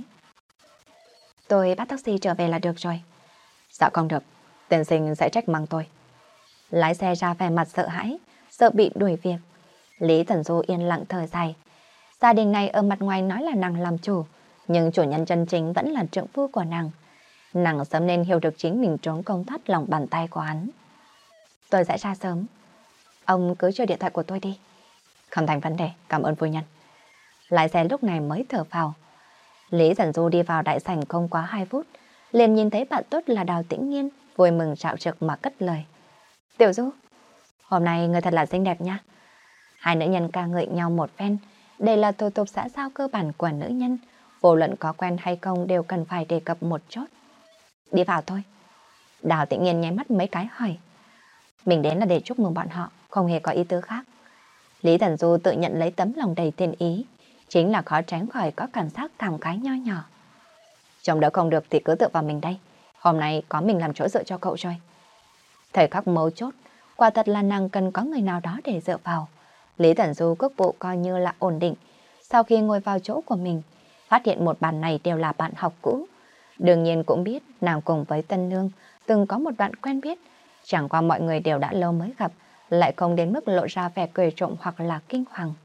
tôi bắt taxi trở về là được rồi. Dạ không được, tiên sinh sẽ trách mắng tôi. Lái xe ra vẻ mặt sợ hãi, sợ bị đuổi việc. Lý Thần Du yên lặng thở dài. Gia đình này ở mặt ngoài nói là nàng làm chủ, nhưng chủ nhân chân chính vẫn là trượng phu của nàng. Nàng sớm nên hiểu được chính mình trốn không thoát lòng bàn tay của hắn. Tôi sẽ ra sớm. Ông cứ chờ điện thoại của tôi đi. Không thành vấn đề, cảm ơn phu nhân. Lái xe lúc này mới thở phào. Lý Thần Du đi vào đại sảnh không quá hai phút, liền nhìn thấy bạn tốt là Đào Tĩnh Nghiên, vui mừng rạo rực mà cất lời: Tiểu Du, hôm nay người thật là xinh đẹp nha. Hai nữ nhân ca ngợi nhau một phen. Đây là thủ tục xã giao cơ bản của nữ nhân, vô luận có quen hay không đều cần phải đề cập một chút. Đi vào thôi. Đào Tĩnh Nghiên nháy mắt mấy cái hỏi: Mình đến là để chúc mừng bọn họ, không hề có ý tứ khác. Lý Thần Du tự nhận lấy tấm lòng đầy thiên ý, chính là khó tránh khỏi có cảm giác cảm khái nho nhỏ. Chồng đỡ không được thì cứ tự vào mình đây, hôm nay có mình làm chỗ dựa cho cậu rồi. Thời khắc mấu chốt, quả thật là nàng cần có người nào đó để dựa vào. Lý Thần Du cước bộ coi như là ổn định. Sau khi ngồi vào chỗ của mình, phát hiện một bàn này đều là bạn học cũ. Đương nhiên cũng biết nàng cùng với Tân Nương từng có một đoạn quen biết, chẳng qua mọi người đều đã lâu mới gặp, lại không đến mức lộ ra vẻ cười trộm hoặc là kinh hoàng.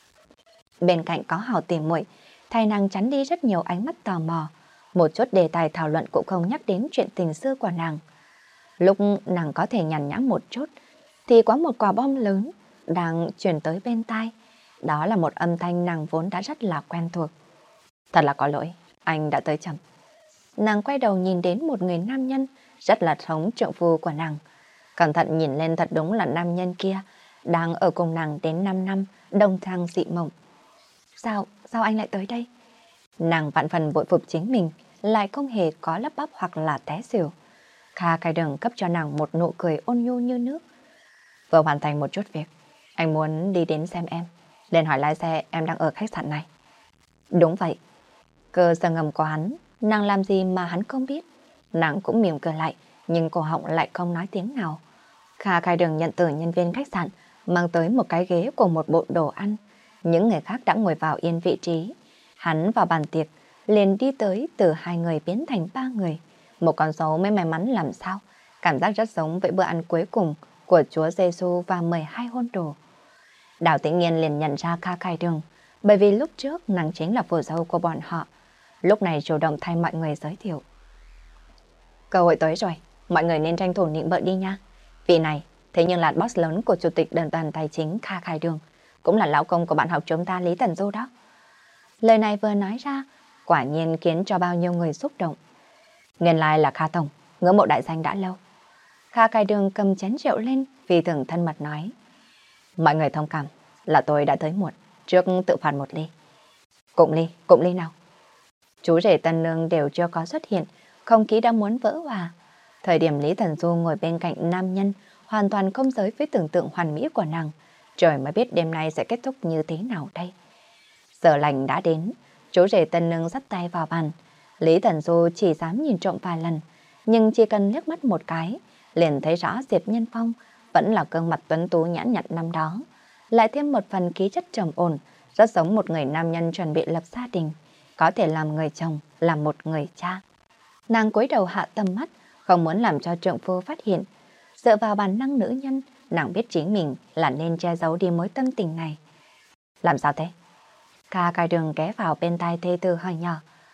Bên cạnh có Hảo tỉ muội, thay nàng chắn đi rất nhiều ánh mắt tò mò. Một chút đề tài thảo luận cũng không nhắc đến chuyện tình xưa của nàng. Lúc nàng có thể nhàn nhã một chút, thì có một quả bom lớn đang chuyển tới bên tai. Đó là một âm thanh nàng vốn đã rất là quen thuộc. Thật là có lỗi, anh đã tới chậm. Nàng quay đầu nhìn đến một người nam nhân rất là giống trượng phu của nàng. Cẩn thận nhìn lên thật đúng là nam nhân kia đang ở cùng nàng đến năm năm, đồng thang dị mộng. Sao, sao anh lại tới đây? Nàng vạn phần bội phục chính mình, lại không hề có lắp bắp hoặc là té xỉu. Kha Khai Đường cấp cho nàng một nụ cười ôn nhu như nước. Vừa hoàn thành một chút việc, anh muốn đi đến xem em, liền hỏi lái xe em đang ở khách sạn này. Đúng vậy. Cơ sở ngầm của hắn, nàng làm gì mà hắn không biết. Nàng cũng mỉm cười lại, nhưng cổ họng lại không nói tiếng nào. Kha Khai Đường nhận từ nhân viên khách sạn, mang tới một cái ghế cùng một bộ đồ ăn. Những người khác đã ngồi vào yên vị trí. Hắn vào bàn tiệc, liền đi tới từ hai người biến thành ba người. Một con số mới may mắn làm sao. Cảm giác rất giống với bữa ăn cuối cùng của Chúa Giêsu và mười hai hôn đồ. Đào Tĩnh Nghiên liền nhận ra Kha Khai Đường, bởi vì lúc trước nàng chính là phù dâu của bọn họ. Lúc này chủ động thay mọi người giới thiệu. Cơ hội tới rồi, mọi người nên tranh thủ nịnh bợ đi nha. Vị này, thế nhưng là boss lớn của chủ tịch đơn toàn tài chính Kha Khai Đường, cũng là lão công của bạn học chúng ta Lý Thần Du đó. Lời này vừa nói ra, quả nhiên khiến cho bao nhiêu người xúc động. Nguyên lai là Kha Tổng, ngưỡng mộ đại danh đã lâu. Kha Khai Đường cầm chén rượu lên, vì thường thân mật nói. Mọi người thông cảm, là tôi đã tới muộn, trước tự phạt một ly. Cụm ly, cụm ly nào. Chú rể Tân Nương đều chưa có xuất hiện, không khí đã muốn vỡ hòa. Thời điểm Lý Thần Du ngồi bên cạnh nam nhân, hoàn toàn không giới với tưởng tượng hoàn mỹ của nàng. Trời mới biết đêm nay sẽ kết thúc như thế nào đây. Giờ lành đã đến, chú rể Tân Nương dắt tay vào bàn. Lý Thần Du chỉ dám nhìn trộm vài lần, nhưng chỉ cần liếc mắt một cái, liền thấy rõ Diệp Nhân Phong vẫn là gương mặt tuấn tú nhã nhặn năm đó. lại thêm một phần khí chất trầm ổn, rất giống một người nam nhân chuẩn bị lập gia đình, có thể làm người chồng, làm một người cha. Nàng cúi đầu hạ tầm mắt, không muốn làm cho trượng phu phát hiện. Dựa vào bản năng nữ nhân, nàng biết chính mình là nên che giấu đi mối tâm tình này. Làm sao thế? Ca cài đường ghé vào bên tai thê tư hỏi nhỏ.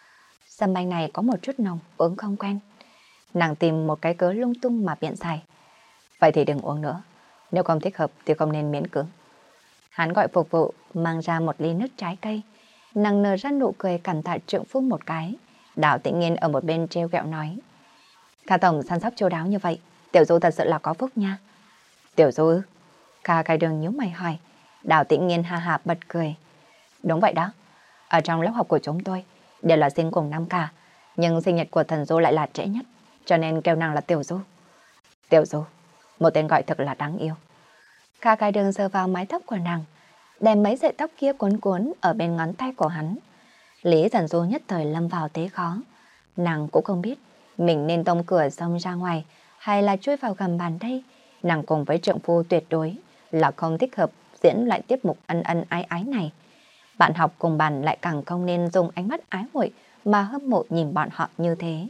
Sâm banh này có một chút nồng, uống không quen. Nàng tìm một cái cớ lung tung mà biện giải. Vậy thì đừng uống nữa, nếu không thích hợp thì không nên miễn cưỡng. Hắn gọi phục vụ mang ra một ly nước trái cây. Nàng nở ra nụ cười cảm tạ trượng phu một cái. Đào Tĩnh Nghiên ở một bên treo gẹo nói. Kha tổng săn sóc chu đáo như vậy, Tiểu Du thật sự là có phúc nha. Tiểu Du ư? Kha cài đường nhíu mày hỏi. Đào Tĩnh Nghiên ha ha bật cười. Đúng vậy đó, ở trong lớp học của chúng tôi đều là sinh cùng năm cả, nhưng sinh nhật của thần Du lại là trễ nhất, cho nên kêu nàng là Tiểu Du. Tiểu Du, một tên gọi thật là đáng yêu. Kha cài đường sờ vào mái tóc của nàng, đem mấy sợi tóc kia cuốn cuốn ở bên ngón tay của hắn. Lý Thần Du nhất thời lâm vào thế khó. Nàng cũng không biết mình nên tông cửa xông ra ngoài hay là chui vào gầm bàn đây. Nàng cùng với trượng phu tuyệt đối là không thích hợp diễn lại tiết mục ân ân ái ái này. Bạn học cùng bàn lại càng không nên dùng ánh mắt ái muội mà hâm mộ nhìn bọn họ như thế.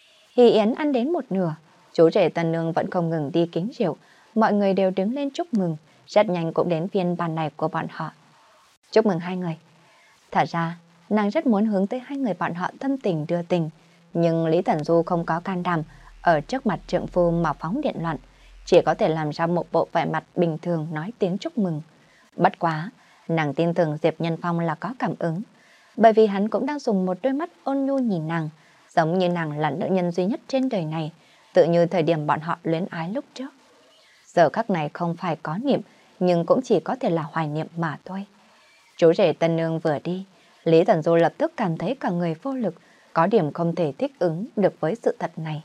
Hỷ yến ăn đến một nửa, chú rể Tân Nương vẫn không ngừng đi kính rượu, mọi người đều đứng lên chúc mừng, rất nhanh cũng đến phiên bàn này của bọn họ. Chúc mừng hai người. Thật ra, nàng rất muốn hướng tới hai người bọn họ thâm tình đưa tình, nhưng Lý Thần Du không có can đảm ở trước mặt trượng phu mà phóng điện loạn, chỉ có thể làm ra một bộ vẻ mặt bình thường nói tiếng chúc mừng. Bất quá, nàng tin tưởng Diệp Nhân Phong là có cảm ứng, bởi vì hắn cũng đang dùng một đôi mắt ôn nhu nhìn nàng, giống như nàng là nữ nhân duy nhất trên đời này, tự như thời điểm bọn họ luyến ái lúc trước. Giờ khắc này không phải có niệm, nhưng cũng chỉ có thể là hoài niệm mà thôi. Chú rể Tân Nương vừa đi, Lý Thần Du lập tức cảm thấy cả người vô lực, có điểm không thể thích ứng được với sự thật này.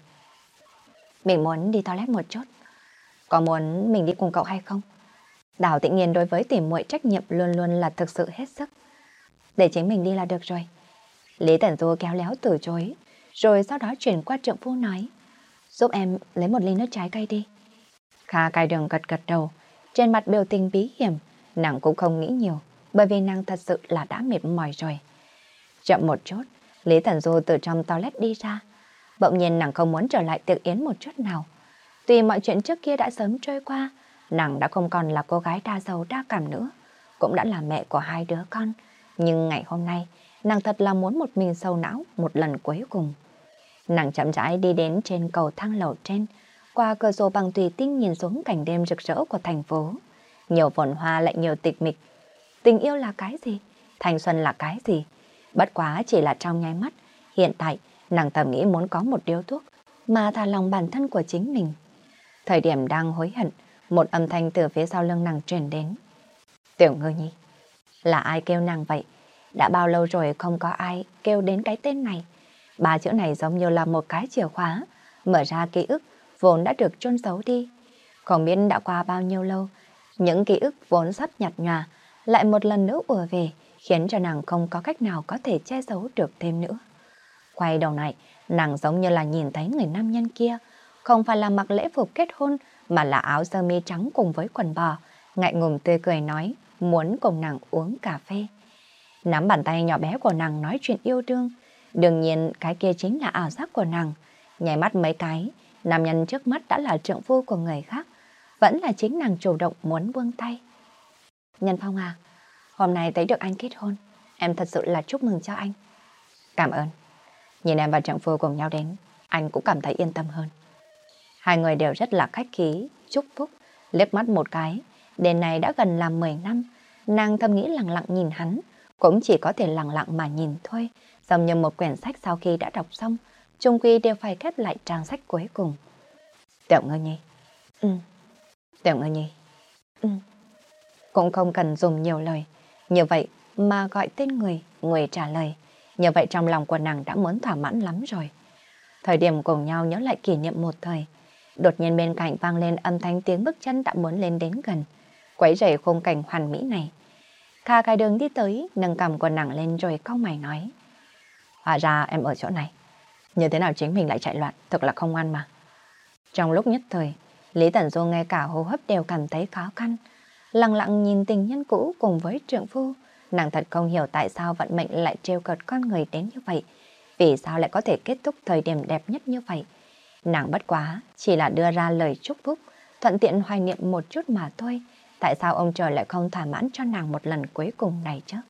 Mình muốn đi toilet một chút. Có muốn mình đi cùng cậu hay không? Đào Tĩnh Nghiên đối với tỉ muội trách nhiệm luôn luôn là thực sự hết sức. Để chính mình đi là được rồi. Lý Thần Du kéo léo từ chối, rồi sau đó chuyển qua trượng phu nói. Giúp em lấy một ly nước trái cây đi. Kha cài đường gật gật đầu, trên mặt biểu tình bí hiểm, nàng cũng không nghĩ nhiều, bởi vì nàng thật sự là đã mệt mỏi rồi. Chậm một chút, Lý Thần Du từ trong toilet đi ra. Bỗng nhiên nàng không muốn trở lại tiệc yến một chút nào. Tuy mọi chuyện trước kia đã sớm trôi qua, nàng đã không còn là cô gái đa sầu đa cảm nữa, cũng đã là mẹ của hai đứa con. Nhưng ngày hôm nay, nàng thật là muốn một mình sầu não một lần cuối cùng. Nàng chậm rãi đi đến trên cầu thang lầu trên, qua cửa sổ bằng thủy tinh nhìn xuống cảnh đêm rực rỡ của thành phố. Nhiều vườn hoa lại nhiều tịch mịch. Tình yêu là cái gì? Thanh xuân là cái gì? Bất quá chỉ là trong nháy mắt. Hiện tại, nàng thầm nghĩ muốn có một điếu thuốc mà thả lòng bản thân của chính mình. Thời điểm đang hối hận, một âm thanh từ phía sau lưng nàng truyền đến. Tiểu Ngư Nhi. Là ai kêu nàng vậy? Đã bao lâu rồi không có ai kêu đến cái tên này. Ba chữ này giống như là một cái chìa khóa, mở ra ký ức vốn đã được chôn giấu đi. Không biết đã qua bao nhiêu lâu, những ký ức vốn sắp nhạt nhòa lại một lần nữa ùa về, khiến cho nàng không có cách nào có thể che giấu được thêm nữa. Quay đầu này, nàng giống như là nhìn thấy người nam nhân kia, không phải là mặc lễ phục kết hôn, mà là áo sơ mi trắng cùng với quần bò, ngại ngùng tươi cười nói muốn cùng nàng uống cà phê. Nắm bàn tay nhỏ bé của nàng nói chuyện yêu đương, đương nhiên cái kia chính là ảo giác của nàng. Nhảy mắt mấy cái, nam nhân trước mắt đã là trượng phu của người khác, vẫn là chính nàng chủ động muốn buông tay. Nhân Phong à, hôm nay thấy được anh kết hôn, em thật sự là chúc mừng cho anh. Cảm ơn. Nhìn em và trượng phu cùng nhau đến, anh cũng cảm thấy yên tâm hơn. Hai người đều rất là khách khí, chúc phúc, liếc mắt một cái. Đến này đã gần là mười năm, nàng thầm nghĩ lặng lặng nhìn hắn, cũng chỉ có thể lặng lặng mà nhìn thôi, giống như một quyển sách sau khi đã đọc xong, chung quy đều phải khép lại trang sách cuối cùng. Tiểu Ngư Nhi. Ừ. Tiểu Ngư Nhi. Ừ. Cũng không cần dùng nhiều lời, như vậy mà gọi tên người, người trả lời. Như vậy trong lòng của nàng đã muốn thỏa mãn lắm rồi. Thời điểm cùng nhau nhớ lại kỷ niệm một thời, đột nhiên bên cạnh vang lên âm thanh tiếng bước chân đã muốn lên đến gần, quấy rầy khung cảnh hoàn mỹ này. Kha cài đường đi tới, nâng cằm của nàng lên rồi cau mày nói. Hóa ra em ở chỗ này. Như thế nào chính mình lại chạy loạn, thật là không ngoan mà. Trong lúc nhất thời, Lý Tẩn Du ngay cả hô hấp đều cảm thấy khó khăn. lặng lặng nhìn tình nhân cũ cùng với trượng phu. Nàng thật không hiểu tại sao vận mệnh lại trêu cợt con người đến như vậy. Vì sao lại có thể kết thúc thời điểm đẹp nhất như vậy? Nàng bất quá chỉ là đưa ra lời chúc phúc, thuận tiện hoài niệm một chút mà thôi. Tại sao ông trời lại không thỏa mãn cho nàng một lần cuối cùng này chứ?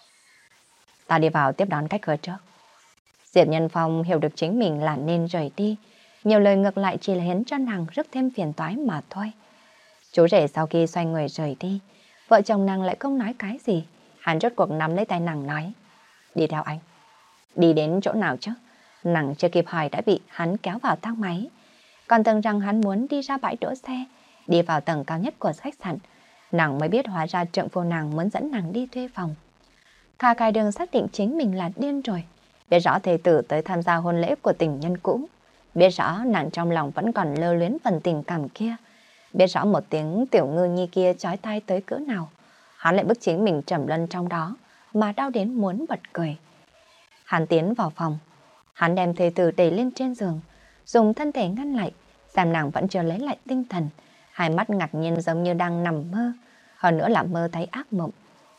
Ta đi vào tiếp đón cách cửa trước. Diệp Nhân Phong hiểu được chính mình là nên rời đi. Nhiều lời ngược lại chỉ là khiến cho nàng rước thêm phiền toái mà thôi. Chú rể sau khi xoay người rời đi, vợ chồng nàng lại không nói cái gì. Hắn rốt cuộc nắm lấy tay nàng nói: đi theo anh. Đi đến chỗ nào chứ? Nàng chưa kịp hỏi đã bị hắn kéo vào thang máy. Còn tưởng rằng hắn muốn đi ra bãi đỗ xe, đi vào tầng cao nhất của khách sạn. Nàng mới biết hóa ra trượng phu nàng muốn dẫn nàng đi thuê phòng. Kha Khai Đường xác định chính mình là điên rồi. Biết rõ thê tử tới tham gia hôn lễ của tình nhân cũ. Biết rõ nàng trong lòng vẫn còn lưu luyến phần tình cảm kia. Biết rõ một tiếng tiểu ngư nhi kia chói tai tới cỡ nào. Hắn lại bức chính mình trầm luân trong đó, mà đau đến muốn bật cười. Hắn tiến vào phòng. Hắn đem thê tử đẩy lên trên giường, dùng thân thể ngăn lại, xem nàng vẫn chưa lấy lại tinh thần. Hai mắt ngạc nhiên giống như đang nằm mơ, hơn nữa là mơ thấy ác mộng.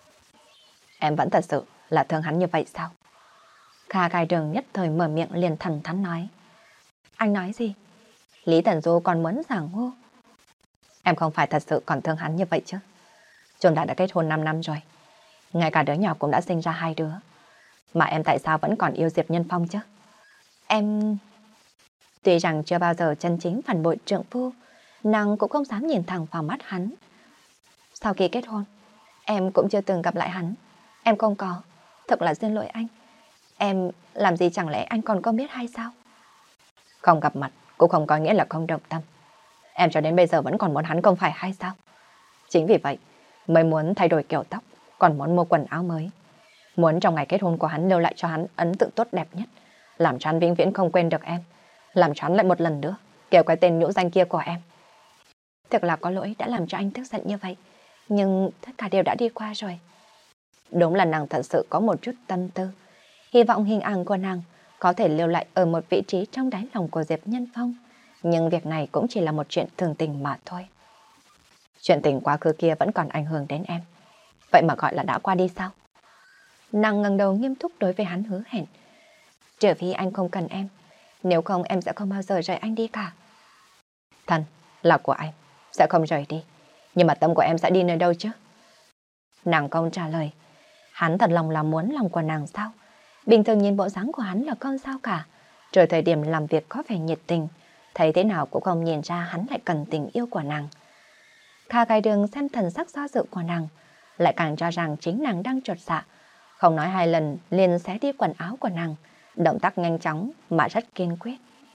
Em vẫn thật sự là thương hắn như vậy sao? Kha Khai Đường nhất thời mở miệng liền thẳng thắn nói. Anh nói gì? Lý Tần Du còn muốn giả ngu. Em không phải thật sự còn thương hắn như vậy chứ? Chúng ta đã kết hôn năm năm rồi. Ngay cả đứa nhỏ cũng đã sinh ra hai đứa. Mà em tại sao vẫn còn yêu Diệp Nhân Phong chứ? Em... Tuy rằng chưa bao giờ chân chính phản bội trượng phu, nàng cũng không dám nhìn thẳng vào mắt hắn. Sau khi kết hôn, em cũng chưa từng gặp lại hắn. Em không có. Thật là xin lỗi anh. Em làm gì chẳng lẽ anh còn không biết hay sao? Không gặp mặt cũng không có nghĩa là không động tâm. Em cho đến bây giờ vẫn còn muốn hắn không phải hay sao? Chính vì vậy mới muốn thay đổi kiểu tóc, còn muốn mua quần áo mới. Muốn trong ngày kết hôn của hắn lưu lại cho hắn ấn tượng tốt đẹp nhất, làm cho hắn vĩnh viễn không quên được em, làm cho hắn lại một lần nữa kêu cái tên nhũ danh kia của em. Thật là có lỗi đã làm cho anh tức giận như vậy, nhưng tất cả đều đã đi qua rồi. Đúng là nàng thật sự có một chút tâm tư, hy vọng hình ảnh của nàng có thể lưu lại ở một vị trí trong đáy lòng của Diệp Nhân Phong. Nhưng việc này cũng chỉ là một chuyện thường tình mà thôi. Chuyện tình quá khứ kia vẫn còn ảnh hưởng đến em. Vậy mà gọi là đã qua đi sao? Nàng ngẩng đầu nghiêm túc đối với hắn hứa hẹn. Trừ phi anh không cần em, nếu không em sẽ không bao giờ rời anh đi cả. Thần là của anh sẽ không rời đi, nhưng mà tâm của em sẽ đi nơi đâu chứ? Nàng không trả lời. Hắn thật lòng là muốn lòng của nàng sao? Bình thường nhìn bộ dáng của hắn là không sao cả, rồi thời điểm làm việc có vẻ nhiệt tình, thấy thế nào cũng không nhìn ra hắn lại cần tình yêu của nàng. Kha Khai Đường xem thần sắc do dự của nàng, lại càng cho rằng chính nàng đang chột dạ, không nói hai lần liền xé đi quần áo của nàng, động tác nhanh chóng mà rất kiên quyết.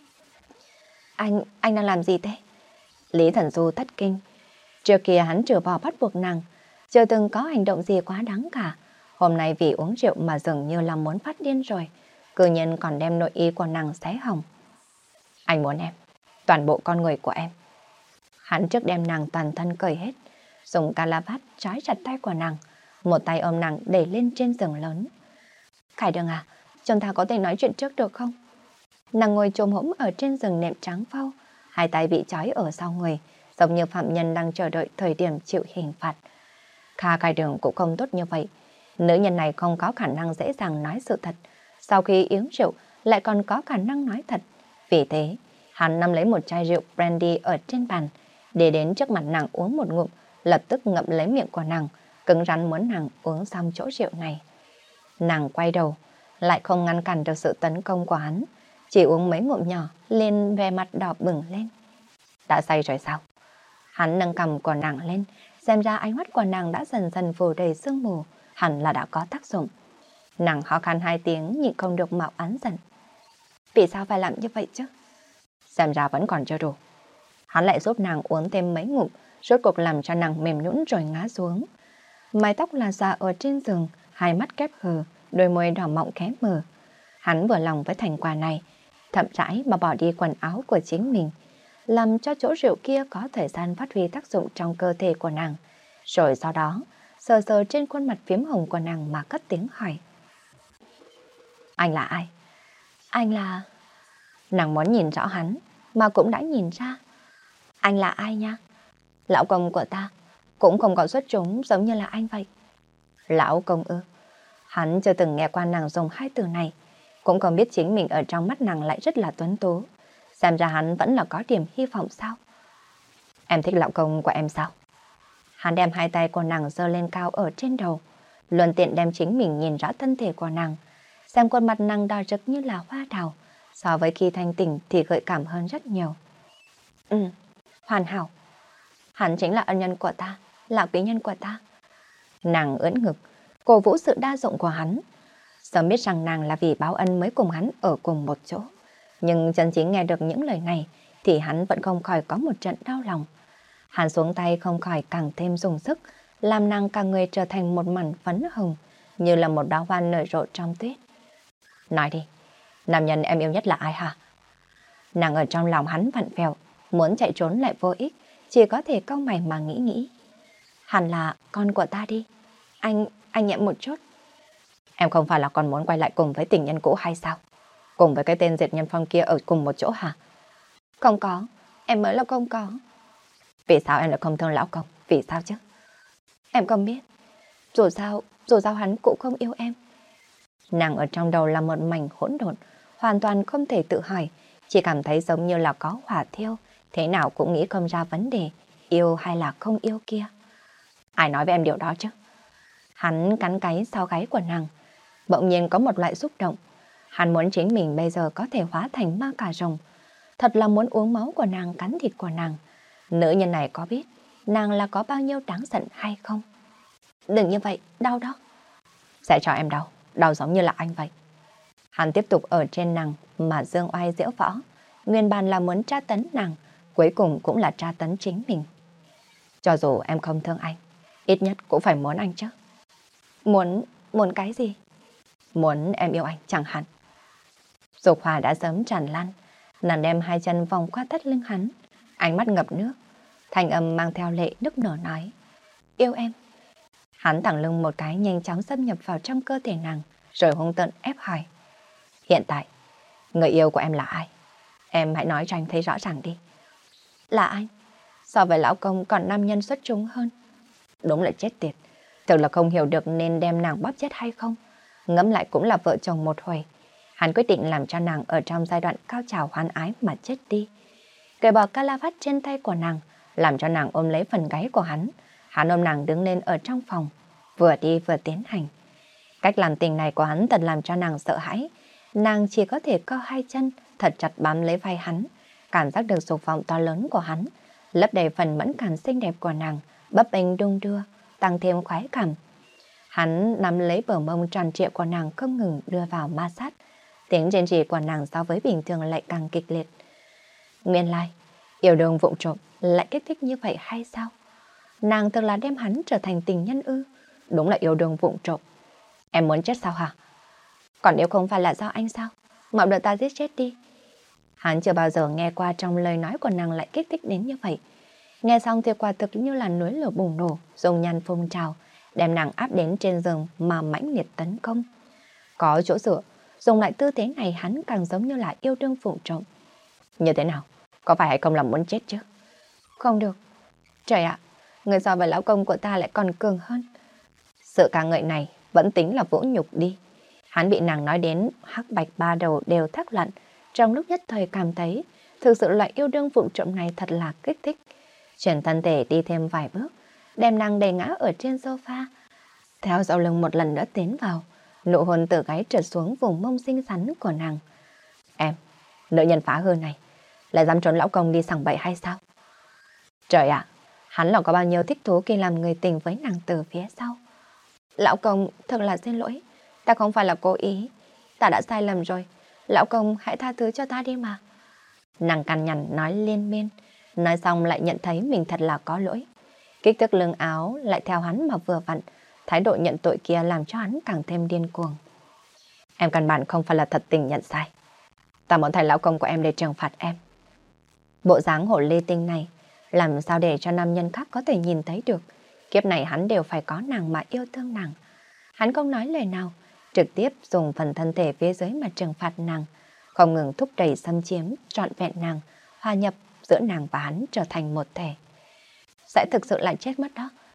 Anh, anh đang làm gì thế? Lý Thần Du thất kinh. Trước kia hắn trừ bỏ bắt buộc nàng, chưa từng có hành động gì quá đáng cả. Hôm nay vì uống rượu mà dường như là muốn phát điên rồi, cư nhiên còn đem nội y của nàng xé hỏng. Anh muốn em, toàn bộ con người của em. Hắn trước đem nàng toàn thân cởi hết, dùng calavat trói chặt tay của nàng, một tay ôm nàng để lên trên giường lớn. Khải Đường à, chúng ta có thể nói chuyện trước được không? Nàng ngồi chồm hổm ở trên giường nệm trắng phau, hai tay bị trói ở sau người, giống như phạm nhân đang chờ đợi thời điểm chịu hình phạt. Kha Khai Đường cũng không tốt như vậy. Nữ nhân này không có khả năng dễ dàng nói sự thật, sau khi uống rượu lại còn có khả năng nói thật. Vì thế, hắn nắm lấy một chai rượu brandy ở trên bàn, để đến trước mặt nàng uống một ngụm, lập tức ngậm lấy miệng của nàng, cứng rắn muốn nàng uống xong chỗ rượu này. Nàng quay đầu, lại không ngăn cản được sự tấn công của hắn, chỉ uống mấy ngụm nhỏ, lên vẻ mặt đỏ bừng lên. Đã say rồi sao? Hắn nâng cằm của nàng lên, xem ra ánh mắt của nàng đã dần dần phủ đầy sương mù, hẳn là đã có tác dụng. Nàng ho khan hai tiếng nhịn không được mạo án giận. Vì sao phải làm như vậy chứ? Xem ra vẫn còn chưa đủ. Hắn lại giúp nàng uống thêm mấy ngụm, rốt cuộc làm cho nàng mềm nhũn rồi ngã xuống. Mái tóc là xòa ở trên giường, hai mắt kép hờ, đôi môi đỏ mọng khẽ mở. Hắn vừa lòng với thành quả này, thậm rãi mà bỏ đi quần áo của chính mình, làm cho chỗ rượu kia có thời gian phát huy tác dụng trong cơ thể của nàng. Rồi sau đó, sờ sờ trên khuôn mặt phím hồng của nàng mà cất tiếng hỏi. Anh là ai? Anh là... Nàng muốn nhìn rõ hắn, mà cũng đã nhìn ra. Anh là ai nha? Lão công của ta, cũng không có xuất chúng giống như là anh vậy. Lão công ư? Hắn chưa từng nghe qua nàng dùng hai từ này, cũng không biết chính mình ở trong mắt nàng lại rất là tuấn tú. Xem ra hắn vẫn là có điểm hy vọng sao? Em thích lão công của em sao? Hắn đem hai tay của nàng giơ lên cao ở trên đầu, luân tiện đem chính mình nhìn rõ thân thể của nàng, xem khuôn mặt nàng đỏ rực như là hoa đào, so với khi thanh tỉnh thì gợi cảm hơn rất nhiều. Ừ, hoàn hảo. Hắn chính là ân nhân của ta, là quý nhân của ta. Nàng ưỡn ngực, cổ vũ sự đa dụng của hắn. Sớm biết rằng nàng là vì báo ân mới cùng hắn ở cùng một chỗ. Nhưng chân chính nghe được những lời này thì hắn vẫn không khỏi có một trận đau lòng. Hắn xuống tay không khỏi càng thêm dùng sức, làm nàng cả người trở thành một mảnh phấn hồng, như là một đóa hoa nở rộ trong tuyết. Nói đi, nam nhân em yêu nhất là ai hả? Nàng ở trong lòng hắn vặn vẹo, muốn chạy trốn lại vô ích, chỉ có thể cau mày mà nghĩ nghĩ. Hẳn là con của ta đi. Anh, anh nhẹ một chút. Em không phải là còn muốn quay lại cùng với tình nhân cũ hay sao? Cùng với cái tên Diệt Nhân Phong kia ở cùng một chỗ hả? Không có, em mới là không có. Vì sao em lại không thương lão công? Vì sao chứ? Em không biết. Dù sao, dù sao hắn cũng không yêu em. Nàng ở trong đầu là một mảnh hỗn độn, hoàn toàn không thể tự hỏi, chỉ cảm thấy giống như là có hỏa thiêu, thế nào cũng nghĩ không ra vấn đề, yêu hay là không yêu kia. Ai nói với em điều đó chứ? Hắn cắn cái sau gáy của nàng, bỗng nhiên có một loại xúc động. Hắn muốn chính mình bây giờ có thể hóa thành ma cà rồng, thật là muốn uống máu của nàng, cắn thịt của nàng. Nữ nhân này có biết nàng là có bao nhiêu đáng giận hay không? Đừng như vậy, đau đó. Sẽ cho em đau, đau giống như là anh vậy. Hắn tiếp tục ở trên nàng mà dương oai diễu võ. Nguyên bản là muốn tra tấn nàng, cuối cùng cũng là tra tấn chính mình. Cho dù em không thương anh, ít nhất cũng phải muốn anh chứ. Muốn, muốn cái gì? Muốn em yêu anh chẳng hạn. Dục hỏa đã sớm tràn lan, nàng đem hai chân vòng qua thắt lưng hắn, ánh mắt ngập nước, thanh âm mang theo lệ nức nở nói. Yêu em. Hắn thẳng lưng một cái nhanh chóng xâm nhập vào trong cơ thể nàng, rồi hung tợn ép hỏi. Hiện tại, người yêu của em là ai? Em hãy nói cho anh thấy rõ ràng đi. Là anh. So với lão công còn nam nhân xuất chúng hơn. Đúng là chết tiệt. Thực là không hiểu được nên đem nàng bóp chết hay không. Ngẫm lại cũng là vợ chồng một hồi. Hắn quyết định làm cho nàng ở trong giai đoạn cao trào hoan ái mà chết đi. Cởi bỏ calavat trên tay của nàng, làm cho nàng ôm lấy phần gáy của hắn. Hắn ôm nàng đứng lên ở trong phòng, vừa đi vừa tiến hành. Cách làm tình này của hắn thật làm cho nàng sợ hãi. Nàng chỉ có thể co hai chân, thật chặt bám lấy vai hắn, cảm giác được dục vọng to lớn của hắn, lấp đầy phần mẫn cảm xinh đẹp của nàng, bấp bênh đung đưa, tăng thêm khoái cảm. Hắn nắm lấy bờ mông tròn trịa của nàng không ngừng đưa vào ma sát. Tiếng rên rỉ của nàng so với bình thường lại càng kịch liệt. Nguyên lai, yêu đương vụng trộm lại kích thích như vậy hay sao? Nàng thực là đem hắn trở thành tình nhân ư? Đúng là yêu đương vụng trộm. Em muốn chết sao hả? Còn nếu không phải là do anh sao? Mau đợi ta giết chết đi. Hắn chưa bao giờ nghe qua trong lời nói của nàng lại kích thích đến như vậy. Nghe xong thì quả thực như là núi lửa bùng nổ, dùng nhan phun trào, đem nàng áp đến trên giường mà mãnh liệt tấn công. Có chỗ sửa, dùng lại tư thế này hắn càng giống như là yêu đương vụng trộm. Như thế nào? Có phải hay không là muốn chết chứ? Không được. Trời ạ, người so với lão công của ta lại còn cường hơn. Sự ca ngợi này vẫn tính là vũ nhục đi. Hắn bị nàng nói đến hắc bạch ba đầu đều thắc loạn. Trong lúc nhất thời cảm thấy thực sự loại yêu đương vụng trộm này thật là kích thích. Chuyển thân thể đi thêm vài bước, đem nàng đẩy ngã ở trên sofa, theo sau lưng một lần nữa tiến vào, nụ hôn từ gáy trượt xuống vùng mông xinh xắn của nàng. Em, nữ nhân phá hư này, lại dám trốn lão công đi sằng bậy hay sao? Trời ạ, hắn là có bao nhiêu thích thú khi làm người tình với nàng từ phía sau. Lão công, thật là xin lỗi, ta không phải là cố ý, ta đã sai lầm rồi, lão công hãy tha thứ cho ta đi mà. Nàng cằn nhằn nói liên miên, nói xong lại nhận thấy mình thật là có lỗi. Kích thước lưng áo lại theo hắn mà vừa vặn, thái độ nhận tội kia làm cho hắn càng thêm điên cuồng. Em căn bản không phải là thật tình nhận sai. Ta muốn thay lão công của em để trừng phạt em. Bộ dáng hổ lê tinh này, làm sao để cho nam nhân khác có thể nhìn thấy được. Kiếp này hắn đều phải có nàng mà yêu thương nàng. Hắn không nói lời nào, trực tiếp dùng phần thân thể phía dưới mà trừng phạt nàng, không ngừng thúc đẩy xâm chiếm, trọn vẹn nàng, hòa nhập giữa nàng và hắn trở thành một thể. Sẽ thực sự lại chết mất đó.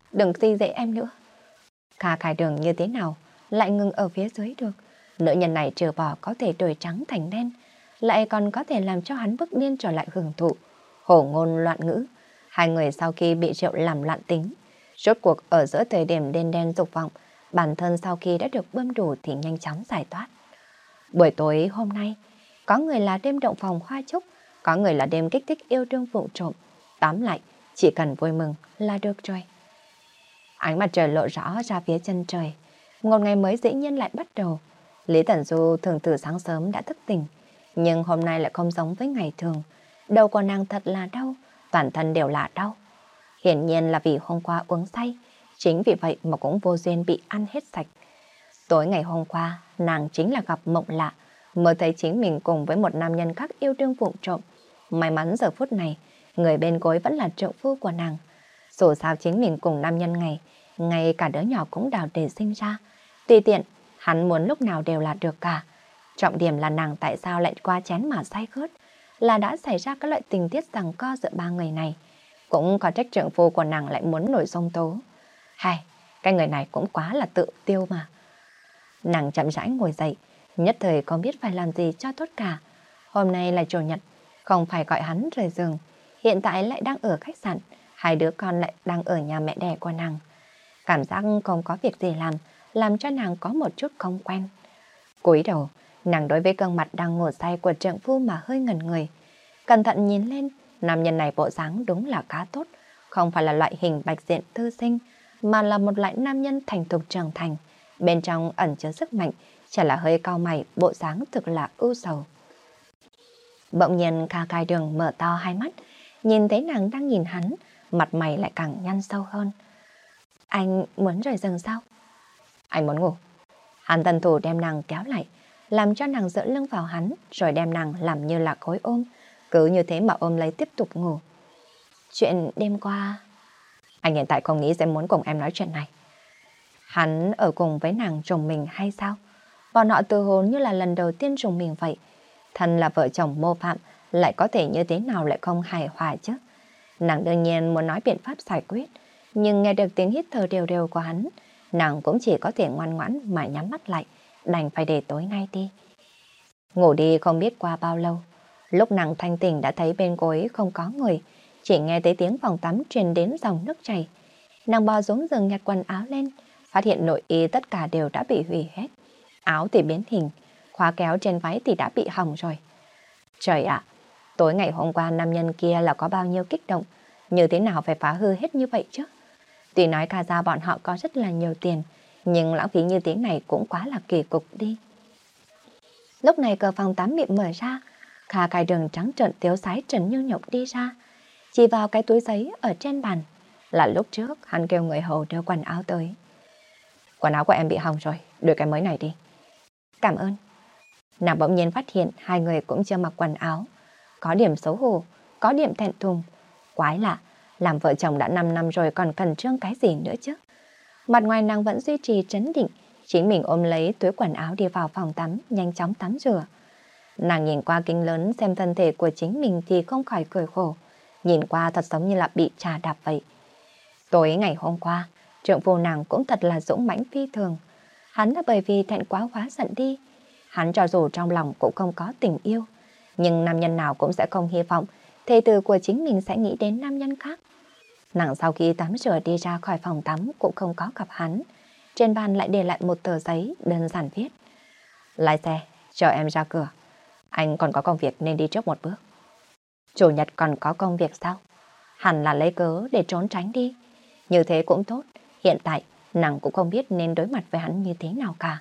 đừng khi dễ em nữa. Kha Khai Đường như thế nào lại ngừng ở phía dưới được. Nữ nhân này trừ bỏ có thể đổi trắng thành đen, lại còn có thể làm cho hắn bức điên trở lại hưởng thụ. Hổ ngôn loạn ngữ. Hai người sau khi bị Triệu làm loạn tính, rốt cuộc ở giữa thời điểm đen đen dục vọng, bản thân sau khi đã được bơm đủ thì nhanh chóng giải thoát. Buổi tối hôm nay, có người là đêm động phòng hoa trúc, có người là đêm kích thích yêu đương vụng trộm. Tóm lại, chỉ cần vui mừng là được rồi. Ánh mặt trời lộ rõ ra phía chân trời. Một ngày mới dĩ nhiên lại bắt đầu. Lý Tẩn Du thường từ sáng sớm đã thức tỉnh, nhưng hôm nay lại không giống với ngày thường. Đầu của nàng thật là đau, toàn thân đều là đau. Hiển nhiên là vì hôm qua uống say, chính vì vậy mà cũng vô duyên bị ăn hết sạch. Tối ngày hôm qua, nàng chính là gặp mộng lạ, mơ thấy chính mình cùng với một nam nhân khác yêu đương vụng trộm. May mắn giờ phút này, người bên gối vẫn là trượng phu của nàng. Dù sao chính mình cùng nam nhân ngày, ngay cả đứa nhỏ cũng đào để sinh ra. Tùy tiện, hắn muốn lúc nào đều là được cả. Trọng điểm là nàng tại sao lại qua chén mà say khướt, là đã xảy ra các loại tình tiết giằng co giữa ba người này. Cũng có trách trượng phu của nàng lại muốn nổi sông tố. Hay, cái người này cũng quá là tự tiêu mà. Nàng chậm rãi ngồi dậy, nhất thời không biết phải làm gì cho tốt cả. Hôm nay là chủ nhật, không phải gọi hắn rời giường. Hiện tại lại đang ở khách sạn, hai đứa con lại đang ở nhà mẹ đẻ của nàng. Cảm giác không có việc gì làm, làm cho nàng có một chút không quen. Cúi đầu, nàng đối với gương mặt đang ngủ say của trượng phu mà hơi ngẩn người. Cẩn thận nhìn lên, nam nhân này bộ dáng đúng là khá tốt, không phải là loại hình bạch diện thư sinh, mà là một loại nam nhân thành thục trưởng thành. Bên trong ẩn chứa sức mạnh, chỉ là hơi cau mày, bộ dáng thực là ưu sầu. Bỗng nhiên Kha Khai Đường mở to hai mắt, nhìn thấy nàng đang nhìn hắn, mặt mày lại càng nhăn sâu hơn. Anh muốn rời giường sao? Anh muốn ngủ. Hắn tần thủ đem nàng kéo lại, làm cho nàng dựa lưng vào hắn, rồi đem nàng làm như là khối ôm. Cứ như thế mà ôm lấy tiếp tục ngủ. Chuyện đêm qua... Anh hiện tại không nghĩ sẽ muốn cùng em nói chuyện này. Hắn ở cùng với nàng trùng mình hay sao? Bọn họ tự hồ như là lần đầu tiên trùng mình vậy. Thân là vợ chồng mô phạm, lại có thể như thế nào lại không hài hòa chứ? Nàng đương nhiên muốn nói biện pháp giải quyết, nhưng nghe được tiếng hít thở đều đều của hắn, nàng cũng chỉ có thể ngoan ngoãn mà nhắm mắt lại, đành phải để tối nay đi. Ngủ đi không biết qua bao lâu, lúc nàng thanh tỉnh đã thấy bên gối không có người, chỉ nghe thấy tiếng phòng tắm truyền đến dòng nước chảy. Nàng bò xuống giường nhặt quần áo lên, phát hiện nội y tất cả đều đã bị hủy hết. Áo thì biến hình, khóa kéo trên váy thì đã bị hỏng rồi. Trời ạ, tối ngày hôm qua nam nhân kia là có bao nhiêu kích động, như thế nào phải phá hư hết như vậy chứ? Tuy nói ca gia bọn họ có rất là nhiều tiền, nhưng lãng phí như thế này cũng quá là kỳ cục đi. Lúc này cửa phòng tắm bị mở ra, Kha Khai Đường trắng trợn tiếu sái Trần Như Nhộng đi ra, chỉ vào cái túi giấy ở trên bàn. Là lúc trước hắn kêu người hầu đưa quần áo tới. Quần áo của em bị hỏng rồi, đổi cái mới này đi. Cảm ơn. Nàng bỗng nhiên phát hiện hai người cũng chưa mặc quần áo. Có điểm xấu hổ, có điểm thẹn thùng. Quái lạ, làm vợ chồng đã năm năm rồi còn cần trương cái gì nữa chứ. Mặt ngoài nàng vẫn duy trì trấn định, chính mình ôm lấy túi quần áo đi vào phòng tắm, nhanh chóng tắm rửa. Nàng nhìn qua kính lớn xem thân thể của chính mình thì không khỏi cười khổ. Nhìn qua thật giống như là bị trà đạp vậy. Tối ngày hôm qua, trượng phu nàng cũng thật là dũng mãnh phi thường. Hắn là bởi vì thẹn quá hóa giận đi. Hắn cho dù trong lòng cũng không có tình yêu, nhưng nam nhân nào cũng sẽ không hy vọng thê tử của chính mình sẽ nghĩ đến nam nhân khác. Nàng sau khi tắm rửa đi ra khỏi phòng tắm cũng không có gặp hắn. Trên bàn lại để lại một tờ giấy đơn giản viết: lái xe, chờ em ra cửa. Anh còn có công việc nên đi trước một bước. Chủ nhật còn có công việc sao? Hẳn là lấy cớ để trốn tránh đi. Như thế cũng tốt. Hiện tại nàng cũng không biết nên đối mặt với hắn như thế nào cả.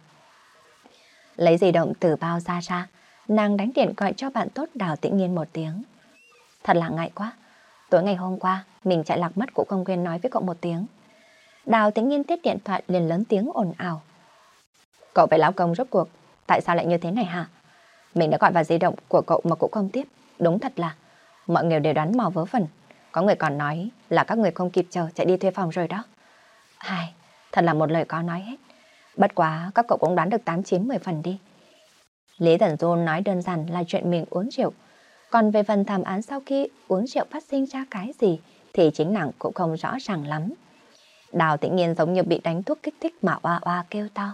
Lấy di động từ bao ra ra, nàng đánh điện gọi cho bạn tốt Đào Tĩnh Nghiên một tiếng. Thật là ngại quá, tối ngày hôm qua mình chạy lạc mất cũng không quên nói với cậu một tiếng. Đào Tĩnh Nghiên tiếp điện thoại liền lớn tiếng ồn ào. Cậu với lão công rốt cuộc tại sao lại như thế này hả? Mình đã gọi vào di động của cậu mà cũng không tiếp. Đúng thật là mọi người đều đoán mò vớ vẩn. Có người còn nói là các người không kịp chờ chạy đi thuê phòng rồi đó. Ai, thật là một lời có nói hết. Bất quá các cậu cũng đoán được tám chín mười phần đi. Lý Tẩn Du nói đơn giản là chuyện mình uống rượu. Còn về phần thảm án sau khi uống rượu phát sinh ra cái gì thì chính nàng cũng không rõ ràng lắm. Đào Tĩnh Nghiên giống như bị đánh thuốc kích thích mà oa oa kêu to.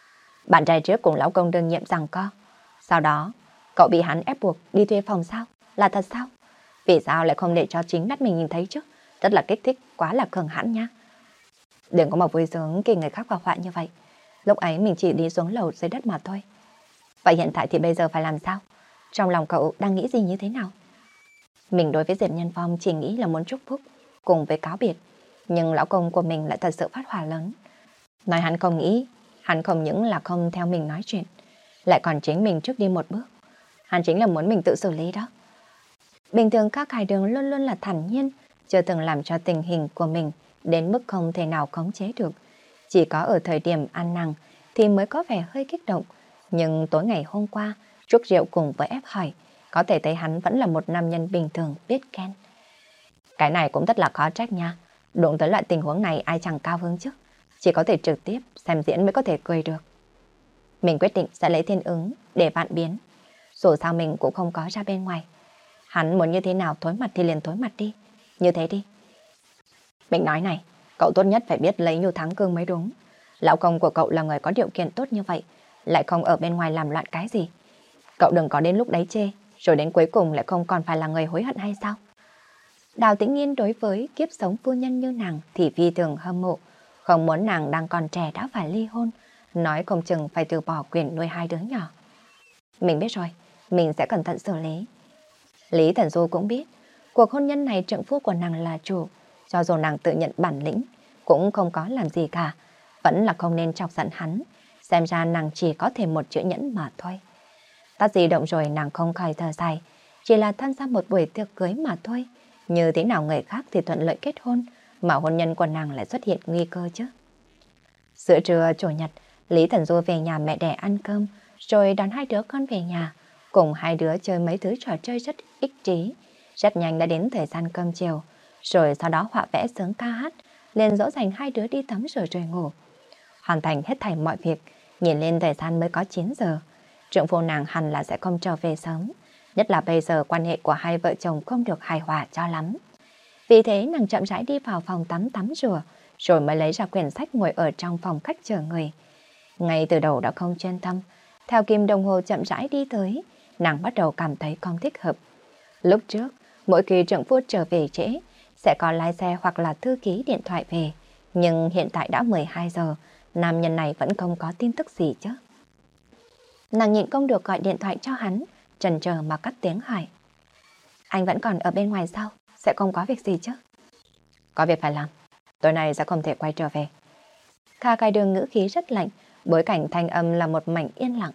Bạn trai trước cùng lão công đương nhiệm rằng co. Sau đó, cậu bị hắn ép buộc đi thuê phòng sao? Là thật sao? Vì sao lại không để cho chính mắt mình nhìn thấy chứ? Rất là kích thích, quá là cường hãn nha. Đừng có mà vui sướng khi người khác vào họa như vậy. Lúc ấy mình chỉ đi xuống lầu dưới đất mà thôi. Vậy hiện tại thì bây giờ phải làm sao? Trong lòng cậu đang nghĩ gì như thế nào? Mình đối với Diệp Nhân Phong chỉ nghĩ là muốn chúc phúc cùng với cáo biệt. Nhưng lão công của mình lại thật sự phát hỏa lớn. Nói hắn không nghĩ, hắn không những là không theo mình nói chuyện, lại còn chính mình trước đi một bước. Hắn chính là muốn mình tự xử lý đó. Bình thường các Hải Đường luôn luôn là thản nhiên, chưa từng làm cho tình hình của mình đến mức không thể nào khống chế được. Chỉ có ở thời điểm ăn nằng thì mới có vẻ hơi kích động. Nhưng tối ngày hôm qua, chúc rượu cùng với ép hỏi, có thể thấy hắn vẫn là một nam nhân bình thường biết khen. Cái này cũng rất là khó trách nha. Đụng tới loại tình huống này ai chẳng cao hứng chứ. Chỉ có thể trực tiếp xem diễn mới có thể cười được. Mình quyết định sẽ lấy thiên ứng để bạn biến. Dù sao mình cũng không có ra bên ngoài. Hắn muốn như thế nào thối mặt thì liền thối mặt đi. Như thế đi. Mình nói này, cậu tốt nhất phải biết lấy Nhu thắng cương mới đúng. Lão công của cậu là người có điều kiện tốt như vậy, lại không ở bên ngoài làm loạn cái gì. Cậu đừng có đến lúc đấy chê, rồi đến cuối cùng lại không còn phải là người hối hận hay sao? Đào Tĩnh Nghiên đối với kiếp sống phu nhân như nàng thì phi thường hâm mộ, không muốn nàng đang còn trẻ đã phải ly hôn, nói không chừng phải từ bỏ quyền nuôi hai đứa nhỏ. Mình biết rồi, mình sẽ cẩn thận xử lý. Lý Thần Du cũng biết, cuộc hôn nhân này trượng phu của nàng là chủ, cho dù nàng tự nhận bản lĩnh, cũng không có làm gì cả, vẫn là không nên chọc giận hắn, xem ra nàng chỉ có thể một chữ nhẫn mà thôi. Tắt di động rồi nàng không khỏi thở dài, chỉ là tham gia một buổi tiệc cưới mà thôi, như thế nào người khác thì thuận lợi kết hôn, mà hôn nhân của nàng lại xuất hiện nguy cơ chứ. Giữa trưa chủ nhật, Lý Thần Du về nhà mẹ đẻ ăn cơm, rồi đón hai đứa con về nhà, cùng hai đứa chơi mấy thứ trò chơi rất ích trí. Rất nhanh đã đến thời gian cơm chiều, rồi sau đó họa vẽ sướng ca hát, liền dỗ dành hai đứa đi tắm rửa rồi ngủ. Hoàn thành hết thảy mọi việc, nhìn lên thời gian mới có chín giờ. Trượng phu nàng hẳn là sẽ không trở về sớm, nhất là bây giờ quan hệ của hai vợ chồng không được hài hòa cho lắm. Vì thế nàng chậm rãi đi vào phòng tắm tắm rửa, rồi mới lấy ra quyển sách ngồi ở trong phòng khách chờ người. Ngay từ đầu đã không chuyên tâm, theo kim đồng hồ chậm rãi đi tới, nàng bắt đầu cảm thấy không thích hợp. Lúc trước, mỗi khi trượng phu trở về trễ, sẽ có lái xe hoặc là thư ký điện thoại về. Nhưng hiện tại đã mười hai giờ, nam nhân này vẫn không có tin tức gì chứ. Nàng nhịn không được gọi điện thoại cho hắn, chần chờ mà cất tiếng hỏi. Anh vẫn còn ở bên ngoài sao? Sẽ không có việc gì chứ? Có việc phải làm, tối nay sẽ không thể quay trở về. Kha Khai Đường ngữ khí rất lạnh, bối cảnh thanh âm là một mảnh yên lặng.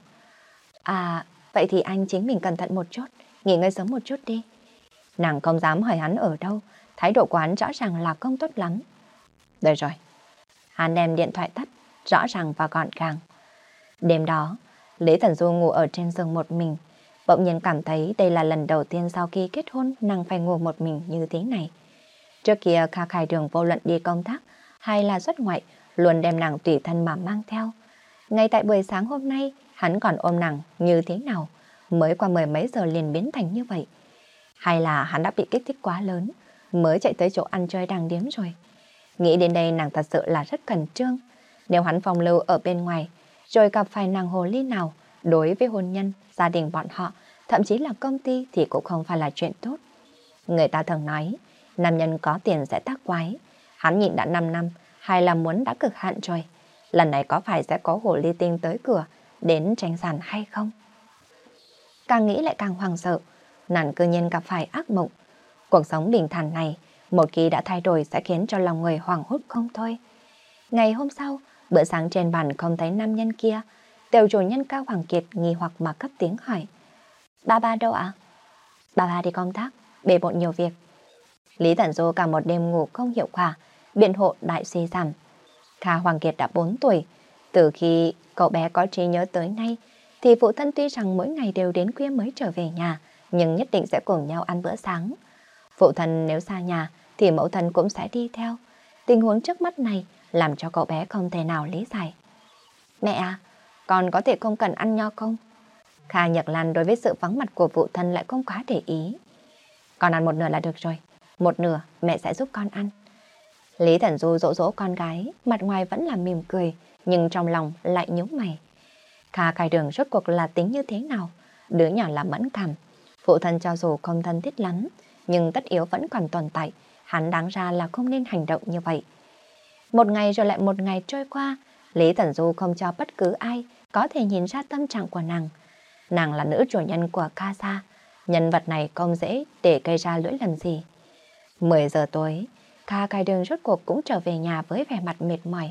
À, vậy thì anh chính mình cẩn thận một chút, nghỉ ngơi sớm một chút đi. Nàng không dám hỏi hắn ở đâu, thái độ của hắn rõ ràng là không tốt lắm. Được rồi. Hắn đem điện thoại tắt, rõ ràng và gọn gàng. Đêm đó, Lý Thần Du ngủ ở trên giường một mình, bỗng nhiên cảm thấy đây là lần đầu tiên sau khi kết hôn nàng phải ngủ một mình như thế này. Trước kia Kha Khai Đường vô luận đi công tác hay là xuất ngoại, luôn đem nàng tùy thân mà mang theo. Ngay tại buổi sáng hôm nay, hắn còn ôm nàng như thế nào, mới qua mười mấy giờ liền biến thành như vậy. Hay là hắn đã bị kích thích quá lớn, mới chạy tới chỗ ăn chơi đàng điếm rồi. Nghĩ đến đây nàng thật sự là rất khẩn trương. Nếu hắn phong lưu ở bên ngoài, rồi gặp phải nàng hồ ly nào, đối với hôn nhân, gia đình bọn họ, thậm chí là công ty thì cũng không phải là chuyện tốt. Người ta thường nói, nam nhân có tiền sẽ tác quái. Hắn nhịn đã năm năm, hay là muốn đã cực hạn rồi. Lần này có phải sẽ có hồ ly tinh tới cửa, đến tranh giành hay không? Càng nghĩ lại càng hoang sợ, nàng cơ nhiên gặp phải ác mộng. Cuộc sống bình thản này, một khi đã thay đổi sẽ khiến cho lòng người hoảng hốt không thôi. Ngày hôm sau, bữa sáng trên bàn không thấy nam nhân kia, tiểu chủ nhân Cao Hoàng Kiệt nghi hoặc mà cấp tiếng hỏi. Ba ba đâu ạ? Ba ba đi công tác, bề bộn nhiều việc. Lý Thần Du cả một đêm ngủ không hiệu quả, biện hộ đại suy giảm. Kha Hoàng Kiệt đã bốn tuổi, từ khi cậu bé có trí nhớ tới nay, thì phụ thân tuy rằng mỗi ngày đều đến khuya mới trở về nhà, nhưng nhất định sẽ cùng nhau ăn bữa sáng. Phụ thân nếu xa nhà, thì mẫu thân cũng sẽ đi theo. Tình huống trước mắt này làm cho cậu bé không thể nào lý giải. Mẹ à, con có thể không cần ăn nho không? Kha Nhật Lan đối với sự vắng mặt của phụ thân lại không quá để ý. Con ăn một nửa là được rồi, một nửa mẹ sẽ giúp con ăn. Lý Thần Du dỗ dỗ con gái, mặt ngoài vẫn là mỉm cười, nhưng trong lòng lại nhíu mày. Kha Khai Đường rốt cuộc là tính như thế nào? Đứa nhỏ là mẫn cảm. Phụ thân cho dù không thân thiết lắm, nhưng tất yếu vẫn còn tồn tại. Hắn đáng ra là không nên hành động như vậy. Một ngày rồi lại một ngày trôi qua, Lý Thần Du không cho bất cứ ai có thể nhìn ra tâm trạng của nàng. Nàng là nữ chủ nhân của Kha gia, nhân vật này không dễ để gây ra lỗi lầm gì. mười giờ tối, Kha Khai Đường rốt cuộc cũng trở về nhà với vẻ mặt mệt mỏi.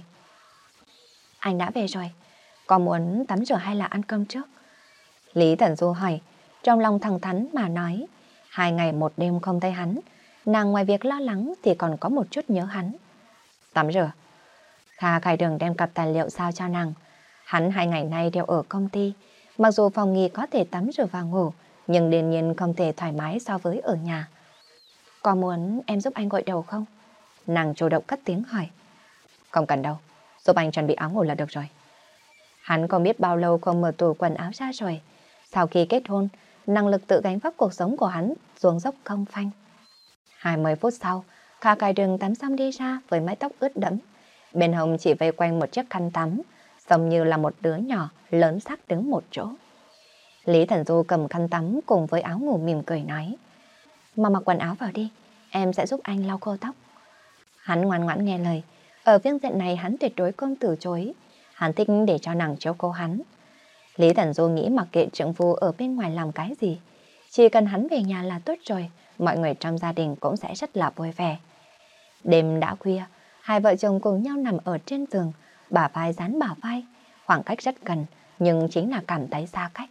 Anh đã về rồi, có muốn tắm rửa hay là ăn cơm trước? Lý Thần Du hỏi, trong lòng thẳng thắn mà nói. Hai ngày một đêm không thấy hắn, nàng ngoài việc lo lắng thì còn có một chút nhớ hắn. Tắm rửa. Kha Khai Đường đem cặp tài liệu giao cho nàng. Hắn hai ngày nay đều ở công ty, mặc dù phòng nghỉ có thể tắm rửa và ngủ, nhưng đương nhiên không thể thoải mái so với ở nhà. Có muốn em giúp anh gội đầu không? Nàng chủ động cất tiếng hỏi. Không cần đâu, giúp anh chuẩn bị áo ngủ là được rồi. Hắn không biết bao lâu không mở tủ quần áo ra rồi. Sau khi kết hôn, năng lực tự gánh vác cuộc sống của hắn xuống dốc không phanh. hai mươi phút sau, Kha Khai Đường tắm xong đi ra với mái tóc ướt đẫm. Bên hông chỉ vây quanh một chiếc khăn tắm, giống như là một đứa nhỏ lớn xác đứng một chỗ. Lý Thần Du cầm khăn tắm cùng với áo ngủ mỉm cười nói. Mà mặc quần áo vào đi, em sẽ giúp anh lau khô tóc. Hắn ngoan ngoãn nghe lời. Ở phương diện này hắn tuyệt đối không từ chối. Hắn thích để cho nàng chiếu cố hắn. Lý Thần Du nghĩ mặc kệ trượng phu ở bên ngoài làm cái gì, chỉ cần hắn về nhà là tốt rồi, mọi người trong gia đình cũng sẽ rất là vui vẻ. Đêm đã khuya, hai vợ chồng cùng nhau nằm ở trên giường, bả vai dán bả vai, khoảng cách rất gần, nhưng chính là cảm thấy xa cách.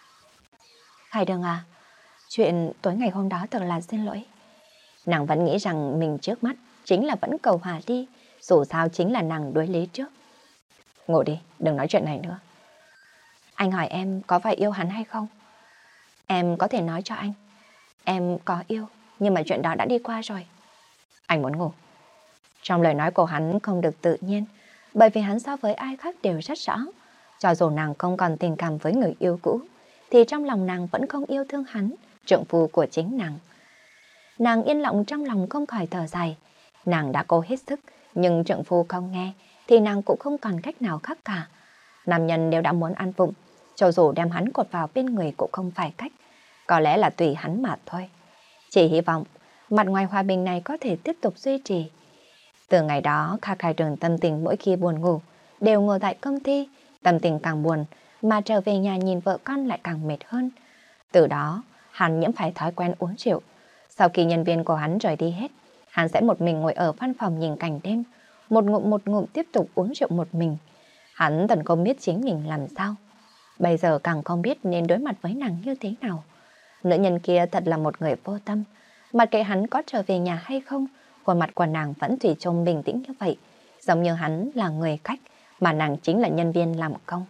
Khai Đường à, chuyện tối ngày hôm đó thật là xin lỗi. Nàng vẫn nghĩ rằng mình trước mắt chính là vẫn cầu hòa đi, dù sao chính là nàng đối lý trước. Ngủ đi, đừng nói chuyện này nữa. Anh hỏi em có phải yêu hắn hay không? Em có thể nói cho anh. Em có yêu, nhưng mà chuyện đó đã đi qua rồi. Anh muốn ngủ. Trong lời nói của hắn không được tự nhiên, bởi vì hắn so với ai khác đều rất rõ. Cho dù nàng không còn tình cảm với người yêu cũ, thì trong lòng nàng vẫn không yêu thương hắn, trượng phu của chính nàng. Nàng yên lặng trong lòng không khỏi thở dài. Nàng đã cố hết sức, nhưng trượng phu không nghe, thì nàng cũng không còn cách nào khác cả. Nam nhân đều đã muốn ăn vụng, cho dù đem hắn cột vào bên người cũng không phải cách. Có lẽ là tùy hắn mà thôi. Chỉ hy vọng mặt ngoài hòa bình này có thể tiếp tục duy trì. Từ ngày đó, Kha Khai Đường tâm tình mỗi khi buồn ngủ đều ngồi tại công ty, tâm tình càng buồn mà trở về nhà nhìn vợ con lại càng mệt hơn. Từ đó, hắn nhiễm phải thói quen uống rượu. Sau khi nhân viên của hắn rời đi hết, hắn sẽ một mình ngồi ở văn phòng nhìn cảnh đêm, một ngụm một ngụm tiếp tục uống rượu một mình. Hắn tần không biết chính mình làm sao. Bây giờ càng không biết nên đối mặt với nàng như thế nào. Nữ nhân kia thật là một người vô tâm. Mặc kệ hắn có trở về nhà hay không, khuôn mặt của nàng vẫn thủy chung bình tĩnh như vậy. Giống như hắn là người khách, mà nàng chính là nhân viên làm công.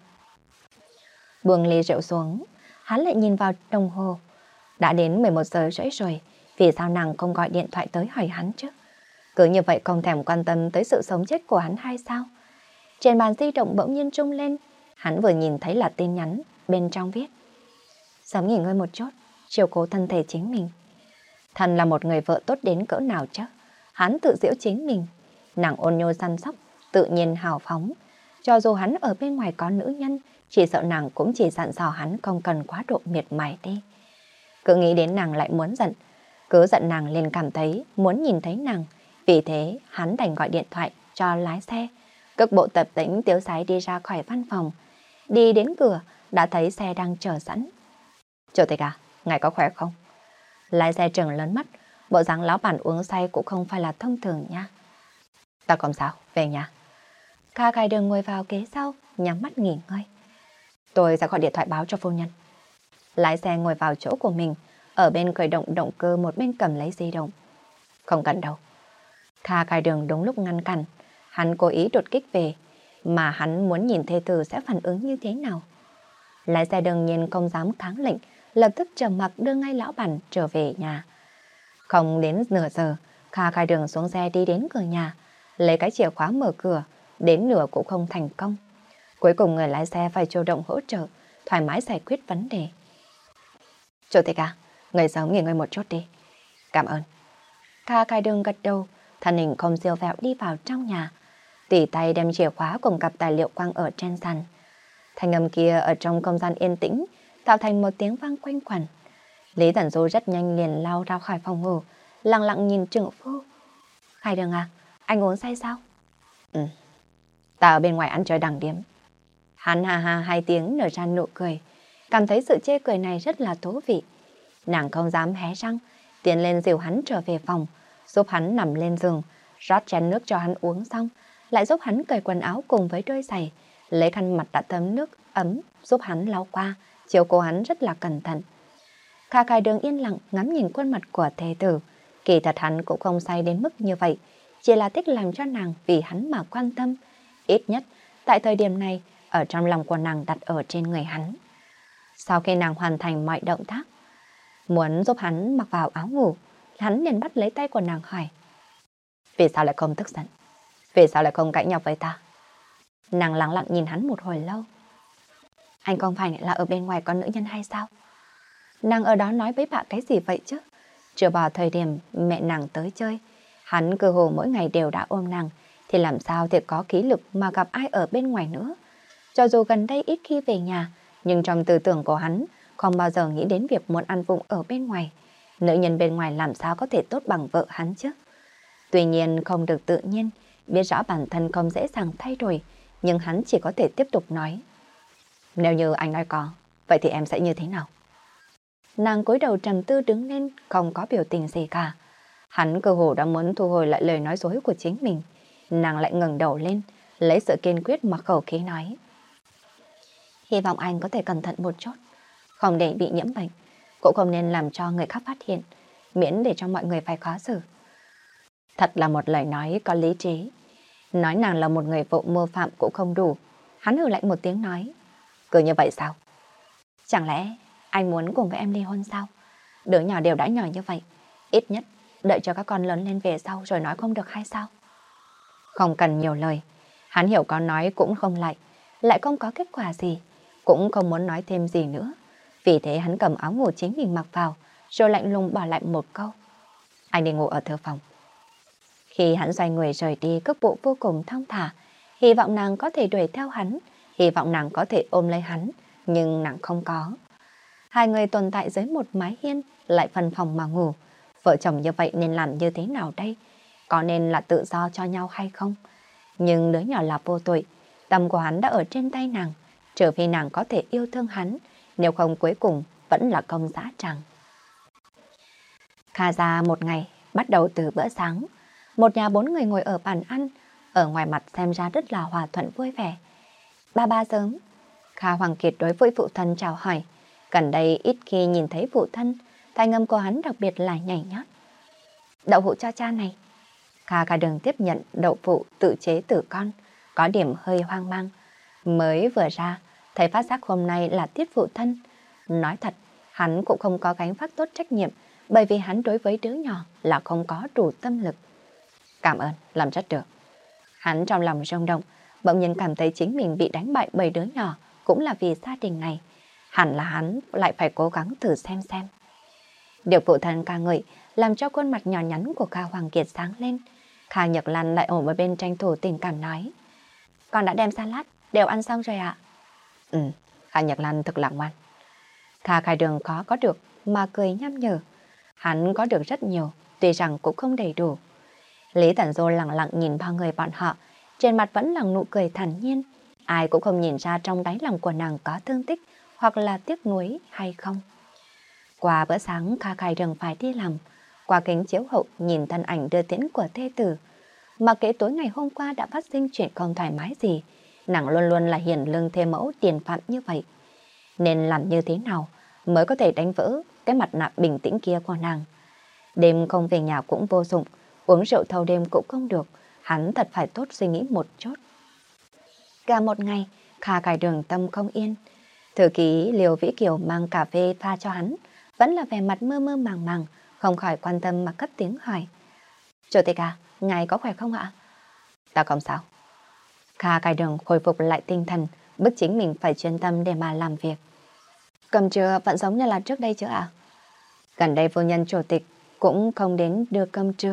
Buông ly rượu xuống, hắn lại nhìn vào đồng hồ. Đã đến mười một giờ rưỡi rồi, vì sao nàng không gọi điện thoại tới hỏi hắn chứ? Cứ như vậy không thèm quan tâm tới sự sống chết của hắn hay sao? Trên bàn di động bỗng nhiên rung lên, hắn vừa nhìn thấy là tin nhắn, bên trong viết. Sớm nghỉ ngơi một chút, chiều cố thân thể chính mình. Thần là một người vợ tốt đến cỡ nào chứ? Hắn tự giễu chính mình. Nàng ôn nhô săn sóc, tự nhiên hào phóng. Cho dù hắn ở bên ngoài có nữ nhân, chỉ sợ nàng cũng chỉ dặn dò hắn không cần quá độ miệt mài đi. Cứ nghĩ đến nàng lại muốn giận. Cứ giận nàng liền cảm thấy muốn nhìn thấy nàng. Vì thế hắn đành gọi điện thoại cho lái xe. Cước bộ tập tĩnh tiếu sái đi ra khỏi văn phòng. Đi đến cửa đã thấy xe đang chờ sẵn. Chủ tịch à, ngài có khỏe không? Lái xe trừng lớn mắt, bộ dáng lão bản uống say cũng không phải là thông thường nha. Ta không sao, về nhà. Kha Khai Đường ngồi vào ghế sau, nhắm mắt nghỉ ngơi. Tôi sẽ gọi điện thoại báo cho phu nhân. Lái xe ngồi vào chỗ của mình, ở bên khởi động động cơ một bên cầm lấy di động. Không cần đâu. Kha Khai Đường đúng lúc ngăn cản, hắn cố ý đột kích về, mà hắn muốn nhìn thê tử sẽ phản ứng như thế nào. Lái xe đương nhiên không dám kháng lệnh, lập tức trầm mặc đưa ngay lão bản trở về nhà. Không đến nửa giờ, Kha Khai Đường xuống xe đi đến cửa nhà, lấy cái chìa khóa mở cửa, đến nửa cũng không thành công. Cuối cùng người lái xe phải chủ động hỗ trợ, thoải mái giải quyết vấn đề. Chủ tịch à, người sớm nghỉ ngơi một chút đi. Cảm ơn. Kha Khai Đường gật đầu, thân hình không siêu vẹo đi vào trong nhà, tỉ tay đem chìa khóa cùng cặp tài liệu quăng ở trên sàn. Thanh âm kia ở trong không gian yên tĩnh tạo thành một tiếng vang quanh quẩn. Lý Tần Du rất nhanh liền lao ra khỏi phòng ngủ, lặng lặng nhìn trượng phu. Khai Đường à, anh uống say sao? Ừ, ta ở bên ngoài ăn chơi đằng điếm. Hắn ha ha hai tiếng nở ra nụ cười, cảm thấy sự chê cười này rất là thú vị. Nàng không dám hé răng, tiến lên dìu hắn trở về phòng, giúp hắn nằm lên giường, rót chén nước cho hắn uống xong, lại giúp hắn cởi quần áo cùng với đôi giày, lấy khăn mặt đã thấm nước ấm giúp hắn lau qua, chiếu cố hắn rất là cẩn thận. Kha Khai Đường yên lặng ngắm nhìn khuôn mặt của thê tử, kỳ thật hắn cũng không say đến mức như vậy, chỉ là thích làm cho nàng vì hắn mà quan tâm, ít nhất tại thời điểm này ở trong lòng của nàng đặt ở trên người hắn. Sau khi nàng hoàn thành mọi động tác, muốn giúp hắn mặc vào áo ngủ, hắn liền bắt lấy tay của nàng hỏi: vì sao lại không tức giận? Vì sao lại không cãi nhau với ta? Nàng lặng lặng nhìn hắn một hồi lâu. Anh không phải là ở bên ngoài có nữ nhân hay sao? Nàng ở đó nói với bạn cái gì vậy chứ? Chưa vào thời điểm mẹ nàng tới chơi, hắn cơ hồ mỗi ngày đều đã ôm nàng, thì làm sao thì có khí lực mà gặp ai ở bên ngoài nữa. Cho dù gần đây ít khi về nhà, nhưng trong tư tưởng của hắn không bao giờ nghĩ đến việc muốn ăn vụng ở bên ngoài. Nữ nhân bên ngoài làm sao có thể tốt bằng vợ hắn chứ? Tuy nhiên không được tự nhiên, biết rõ bản thân không dễ dàng thay đổi, nhưng hắn chỉ có thể tiếp tục nói. Nếu như anh nói có, vậy thì em sẽ như thế nào? Nàng cúi đầu trầm tư đứng lên, không có biểu tình gì cả. Hắn cơ hồ đã muốn thu hồi lại lời nói dối của chính mình. Nàng lại ngẩng đầu lên, lấy sự kiên quyết mà khẩu khí nói. Hy vọng anh có thể cẩn thận một chút, không để bị nhiễm bệnh, cũng không nên làm cho người khác phát hiện, miễn để cho mọi người phải khó xử. Thật là một lời nói có lý trí. Nói nàng là một người vợ mơ phạm cũng không đủ. Hắn hừ lạnh một tiếng nói. Cứ như vậy sao? Chẳng lẽ anh muốn cùng với em ly hôn sao? Đứa nhỏ đều đã nhỏ như vậy, ít nhất đợi cho các con lớn lên về sau rồi nói không được hay sao? Không cần nhiều lời. Hắn hiểu có nói cũng không lại, lại không có kết quả gì, cũng không muốn nói thêm gì nữa. Vì thế hắn cầm áo ngủ chính mình mặc vào, rồi lạnh lùng bỏ lại một câu. Anh đi ngủ ở thư phòng. Khi hắn xoay người rời đi, cước bộ vô cùng thong thả, hy vọng nàng có thể đuổi theo hắn, hy vọng nàng có thể ôm lấy hắn, nhưng nàng không có. Hai người tồn tại dưới một mái hiên, lại phân phòng mà ngủ. Vợ chồng như vậy nên làm như thế nào đây? Có nên là tự do cho nhau hay không? Nhưng đứa nhỏ là vô tội, tâm của hắn đã ở trên tay nàng, trừ phi nàng có thể yêu thương hắn, nếu không cuối cùng vẫn là công dã tràng. Kha ra một ngày, bắt đầu từ bữa sáng. Một nhà bốn người ngồi ở bàn ăn, ở ngoài mặt xem ra rất là hòa thuận vui vẻ. Ba ba sớm. Kha Hoàng Kiệt đối với phụ thân chào hỏi. Gần đây ít khi nhìn thấy phụ thân, thanh âm của hắn đặc biệt là nhảy nhót. Đậu phụ cho cha này. Kha Khai Đường tiếp nhận đậu phụ tự chế từ con, có điểm hơi hoang mang. Mới vừa ra, thấy phát giác hôm nay là tiết phụ thân. Nói thật, hắn cũng không có gánh vác tốt trách nhiệm, bởi vì hắn đối với đứa nhỏ là không có đủ tâm lực. Cảm ơn, làm rất được. Hắn trong lòng rung động, bỗng nhiên cảm thấy chính mình bị đánh bại bởi đứa nhỏ, cũng là vì gia đình này. Hẳn là hắn lại phải cố gắng thử xem xem. Được phụ thân ca ngợi, làm cho khuôn mặt nhỏ nhắn của Kha Hoàng Kiệt sáng lên. Kha Nhật Lan lại ở một bên tranh thủ tình cảm nói. Con đã đem salad, đều ăn xong rồi ạ. Ừ, Kha Nhật Lan thật là ngoan. Kha Khai Đường khó có được mà cười nham nhở. Hắn có được rất nhiều, tuy rằng cũng không đầy đủ. Lý Tần Du lặng lặng nhìn ba người bọn họ, trên mặt vẫn là nụ cười thản nhiên. Ai cũng không nhìn ra trong đáy lòng của nàng có thương tích hoặc là tiếc nuối hay không. Qua bữa sáng, Kha Khai Đường phải đi làm. Qua kính chiếu hậu nhìn thân ảnh đưa tiễn của thê tử. Mà kể tối ngày hôm qua đã phát sinh chuyện không thoải mái gì, nàng luôn luôn là hiển lương thê mẫu tiền phạm như vậy. Nên làm như thế nào mới có thể đánh vỡ cái mặt nạ bình tĩnh kia của nàng? Đêm không về nhà cũng vô dụng, uống rượu thâu đêm cũng không được, hắn thật phải tốt suy nghĩ một chút. Cả một ngày, Kha Khai Đường tâm không yên. Thư ký Liêu Vĩ Kiều mang cà phê pha cho hắn, vẫn là vẻ mặt mơ mơ màng màng, không khỏi quan tâm mà cất tiếng hỏi. Chủ tịch à, ngài có khỏe không ạ? Ta không sao. Kha Khai Đường khôi phục lại tinh thần, bức chính mình phải chuyên tâm để mà làm việc. Cơm trưa vẫn giống như là trước đây chứ ạ? Gần đây phu nhân chủ tịch cũng không đến đưa cơm trưa,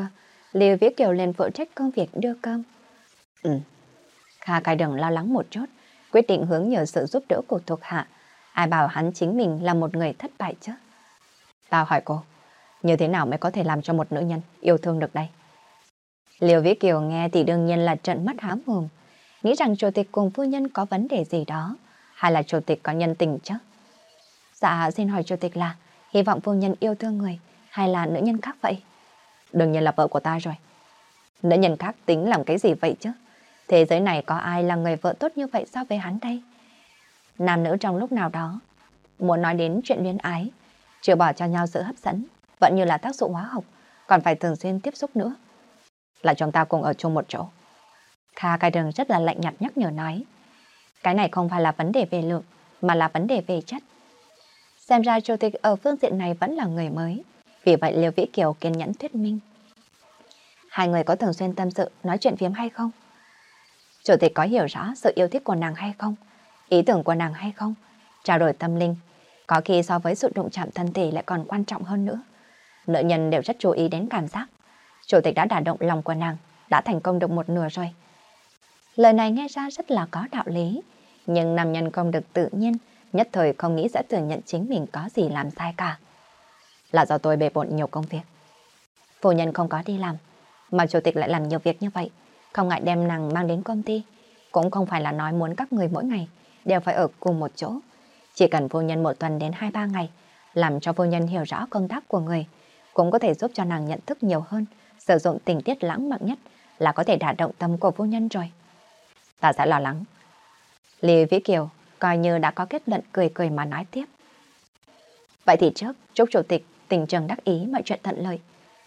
Lưu Vĩ Kiều liền phụ trách công việc đưa cơm. Ừ. Kha Khai Đường lo lắng một chút, quyết định hướng nhờ sự giúp đỡ của thuộc hạ. Ai bảo hắn chính mình là một người thất bại chứ? Tao hỏi cô, như thế nào mới có thể làm cho một nữ nhân yêu thương được đây? Liêu Vĩ Kiều nghe thì đương nhiên là trợn mắt há mồm, nghĩ rằng chủ tịch cùng phu nhân có vấn đề gì đó, hay là chủ tịch có nhân tình chứ? Dạ, xin hỏi chủ tịch là hy vọng phu nhân yêu thương người hay là nữ nhân khác vậy? Đương nhiên là vợ của ta rồi. Nữ nhân khác tính làm cái gì vậy chứ? Thế giới này có ai là người vợ tốt như vậy so với hắn đây? Nam nữ trong lúc nào đó muốn nói đến chuyện luyến ái, chưa bỏ cho nhau sự hấp dẫn, vẫn như là tác dụng hóa học, còn phải thường xuyên tiếp xúc nữa. Là chúng ta cùng ở chung một chỗ. Kha Khai Đường rất là lạnh nhạt nhắc nhở nói. Cái này không phải là vấn đề về lượng, mà là vấn đề về chất. Xem ra chủ tịch ở phương diện này vẫn là người mới, vì vậy Liêu Vĩ Kiều kiên nhẫn thuyết minh. Hai người có thường xuyên tâm sự, nói chuyện phiếm hay không? Chủ tịch có hiểu rõ sự yêu thích của nàng hay không? Ý tưởng của nàng hay không? Trao đổi tâm linh, có khi so với sự đụng chạm thân thể lại còn quan trọng hơn nữa. Nữ nhân đều rất chú ý đến cảm giác. Chủ tịch đã đả động lòng của nàng, đã thành công được một nửa rồi. Lời này nghe ra rất là có đạo lý, nhưng nam nhân không được tự nhiên, nhất thời không nghĩ sẽ thừa nhận chính mình có gì làm sai cả. Là do tôi bề bộn nhiều công việc. Phu nhân không có đi làm, mà chủ tịch lại làm nhiều việc như vậy, không ngại đem nàng mang đến công ty. Cũng không phải là nói muốn các người mỗi ngày đều phải ở cùng một chỗ. Chỉ cần phu nhân một tuần đến hai ba ngày, làm cho phu nhân hiểu rõ công tác của người, cũng có thể giúp cho nàng nhận thức nhiều hơn, sử dụng tình tiết lãng mạn nhất là có thể đả động tâm của phu nhân rồi. Ta sẽ lo lắng. Lý Vĩ Kiều coi như đã có kết luận, cười cười mà nói tiếp. Vậy thì trước, chúc chủ tịch tình trường đắc ý, mọi chuyện thuận lợi.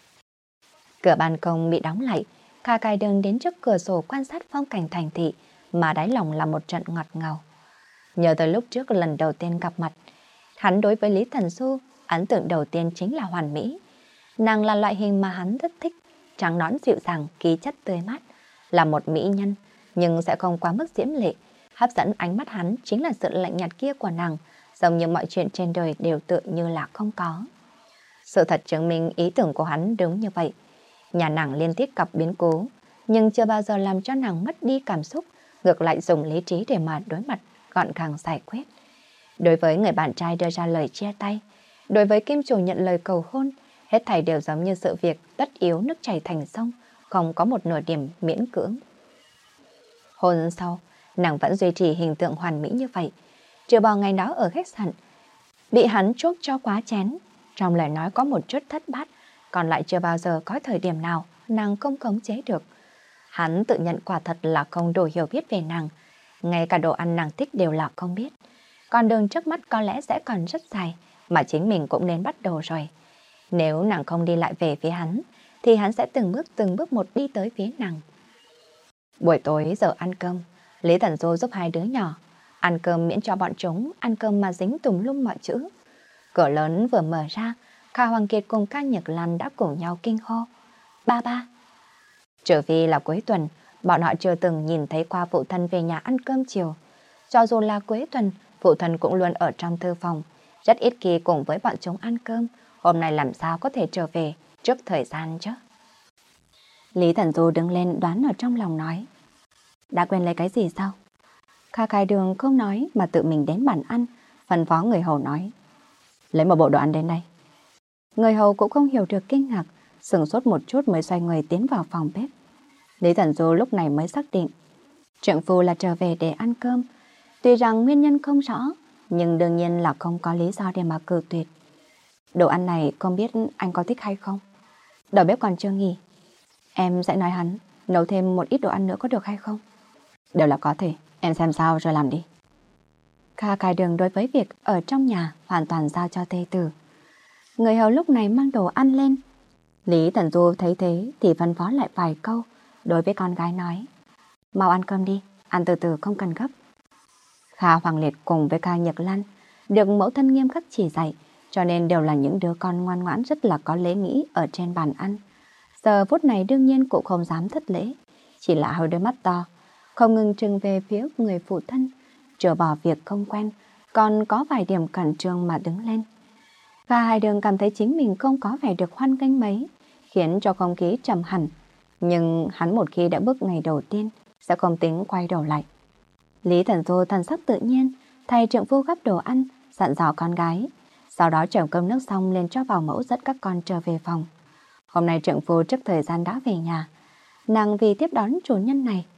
Cửa ban công bị đóng lại, Kha Khai Đường đến trước cửa sổ quan sát phong cảnh thành thị, mà đáy lòng là một trận ngọt ngào. Nhớ tới lúc trước lần đầu tiên gặp mặt, hắn đối với Lý Thần Du, ấn tượng đầu tiên chính là hoàn mỹ. Nàng là loại hình mà hắn rất thích, trắng nõn dịu dàng, khí chất tươi mát, là một mỹ nhân, nhưng sẽ không quá mức diễm lệ. Hấp dẫn ánh mắt hắn chính là sự lạnh nhạt kia của nàng, giống như mọi chuyện trên đời đều tựa như là không có. Sự thật chứng minh ý tưởng của hắn đúng như vậy. Nhà nàng liên tiếp gặp biến cố, nhưng chưa bao giờ làm cho nàng mất đi cảm xúc, ngược lại dùng lý trí để mà đối mặt, gọn gàng giải quyết. Đối với người bạn trai đưa ra lời chia tay, đối với kim chủ nhận lời cầu hôn, hết thảy đều giống như sự việc tất yếu nước chảy thành sông, không có một nửa điểm miễn cưỡng. Hôn sau, nàng vẫn duy trì hình tượng hoàn mỹ như vậy. Trừ bỏ ngày đó ở khách sạn, bị hắn chuốc cho quá chén, trong lời nói có một chút thất bát, còn lại chưa bao giờ có thời điểm nào nàng không khống chế được. Hắn tự nhận quả thật là không đủ hiểu biết về nàng, ngay cả đồ ăn nàng thích đều là không biết. Còn đường trước mắt có lẽ sẽ còn rất dài, mà chính mình cũng nên bắt đầu rồi. Nếu nàng không đi lại về phía hắn, thì hắn sẽ từng bước từng bước một đi tới phía nàng. Buổi tối giờ ăn cơm, Lý Thần Du giúp hai đứa nhỏ ăn cơm miễn cho bọn chúng ăn cơm mà dính tùm lum mọi chữ. Cửa lớn vừa mở ra, Kha Hoàng Kiệt cùng Kha Nhật Lan đã cùng nhau kinh hô. Ba ba. Trừ phi là cuối tuần, bọn họ chưa từng nhìn thấy qua phụ thân về nhà ăn cơm chiều. Cho dù là cuối tuần, phụ thân cũng luôn ở trong thư phòng, rất ít khi cùng với bọn chúng ăn cơm. Hôm nay làm sao có thể trở về trước thời gian chứ? Lý Thần Du đứng lên đoán ở trong lòng nói. Đã quên lấy cái gì sao? Kha Khai Đường không nói mà tự mình đến bàn ăn, phân phó người hầu nói. Lấy một bộ đồ ăn đến đây. Người hầu cũng không hiểu được kinh ngạc, sửng sốt một chút mới xoay người tiến vào phòng bếp. Lý Thần Du lúc này mới xác định trượng phu là trở về để ăn cơm. Tuy rằng nguyên nhân không rõ, nhưng đương nhiên là không có lý do để mà cự tuyệt. Đồ ăn này không biết anh có thích hay không? Đầu bếp còn chưa nghỉ. Em sẽ nói hắn nấu thêm một ít đồ ăn nữa có được hay không? Đều là có thể, em xem sao rồi làm đi. Kha Khai Đường đối với việc ở trong nhà hoàn toàn giao cho thê tử. Người hầu lúc này mang đồ ăn lên. Lý Thần Du thấy thế thì phân phó lại vài câu, đối với con gái nói. Mau ăn cơm đi, ăn từ từ không cần gấp. Kha Hoàng Liệt cùng với Kha Nhật Lan được mẫu thân nghiêm khắc chỉ dạy, cho nên đều là những đứa con ngoan ngoãn rất là có lễ nghĩ ở trên bàn ăn. Giờ phút này đương nhiên cũng không dám thất lễ, chỉ là hơi đôi mắt to, không ngừng trừng về phía người phụ thân, trừ bỏ việc không quen, còn có vài điểm cẩn trương mà đứng lên. Kha Hai Đường cảm thấy chính mình không có vẻ được hoan nghênh mấy, khiến cho không khí trầm hẳn. Nhưng hắn một khi đã bước ngày đầu tiên, sẽ không tính quay đầu lại. Lý Thần Du thần sắc tự nhiên, thay trượng phu gắp đồ ăn, dặn dò con gái. Sau đó chồng cơm nước xong lên cho bảo mẫu dẫn các con trở về phòng. Hôm nay trượng phu trước thời gian đã về nhà. Nàng vì tiếp đón chủ nhân này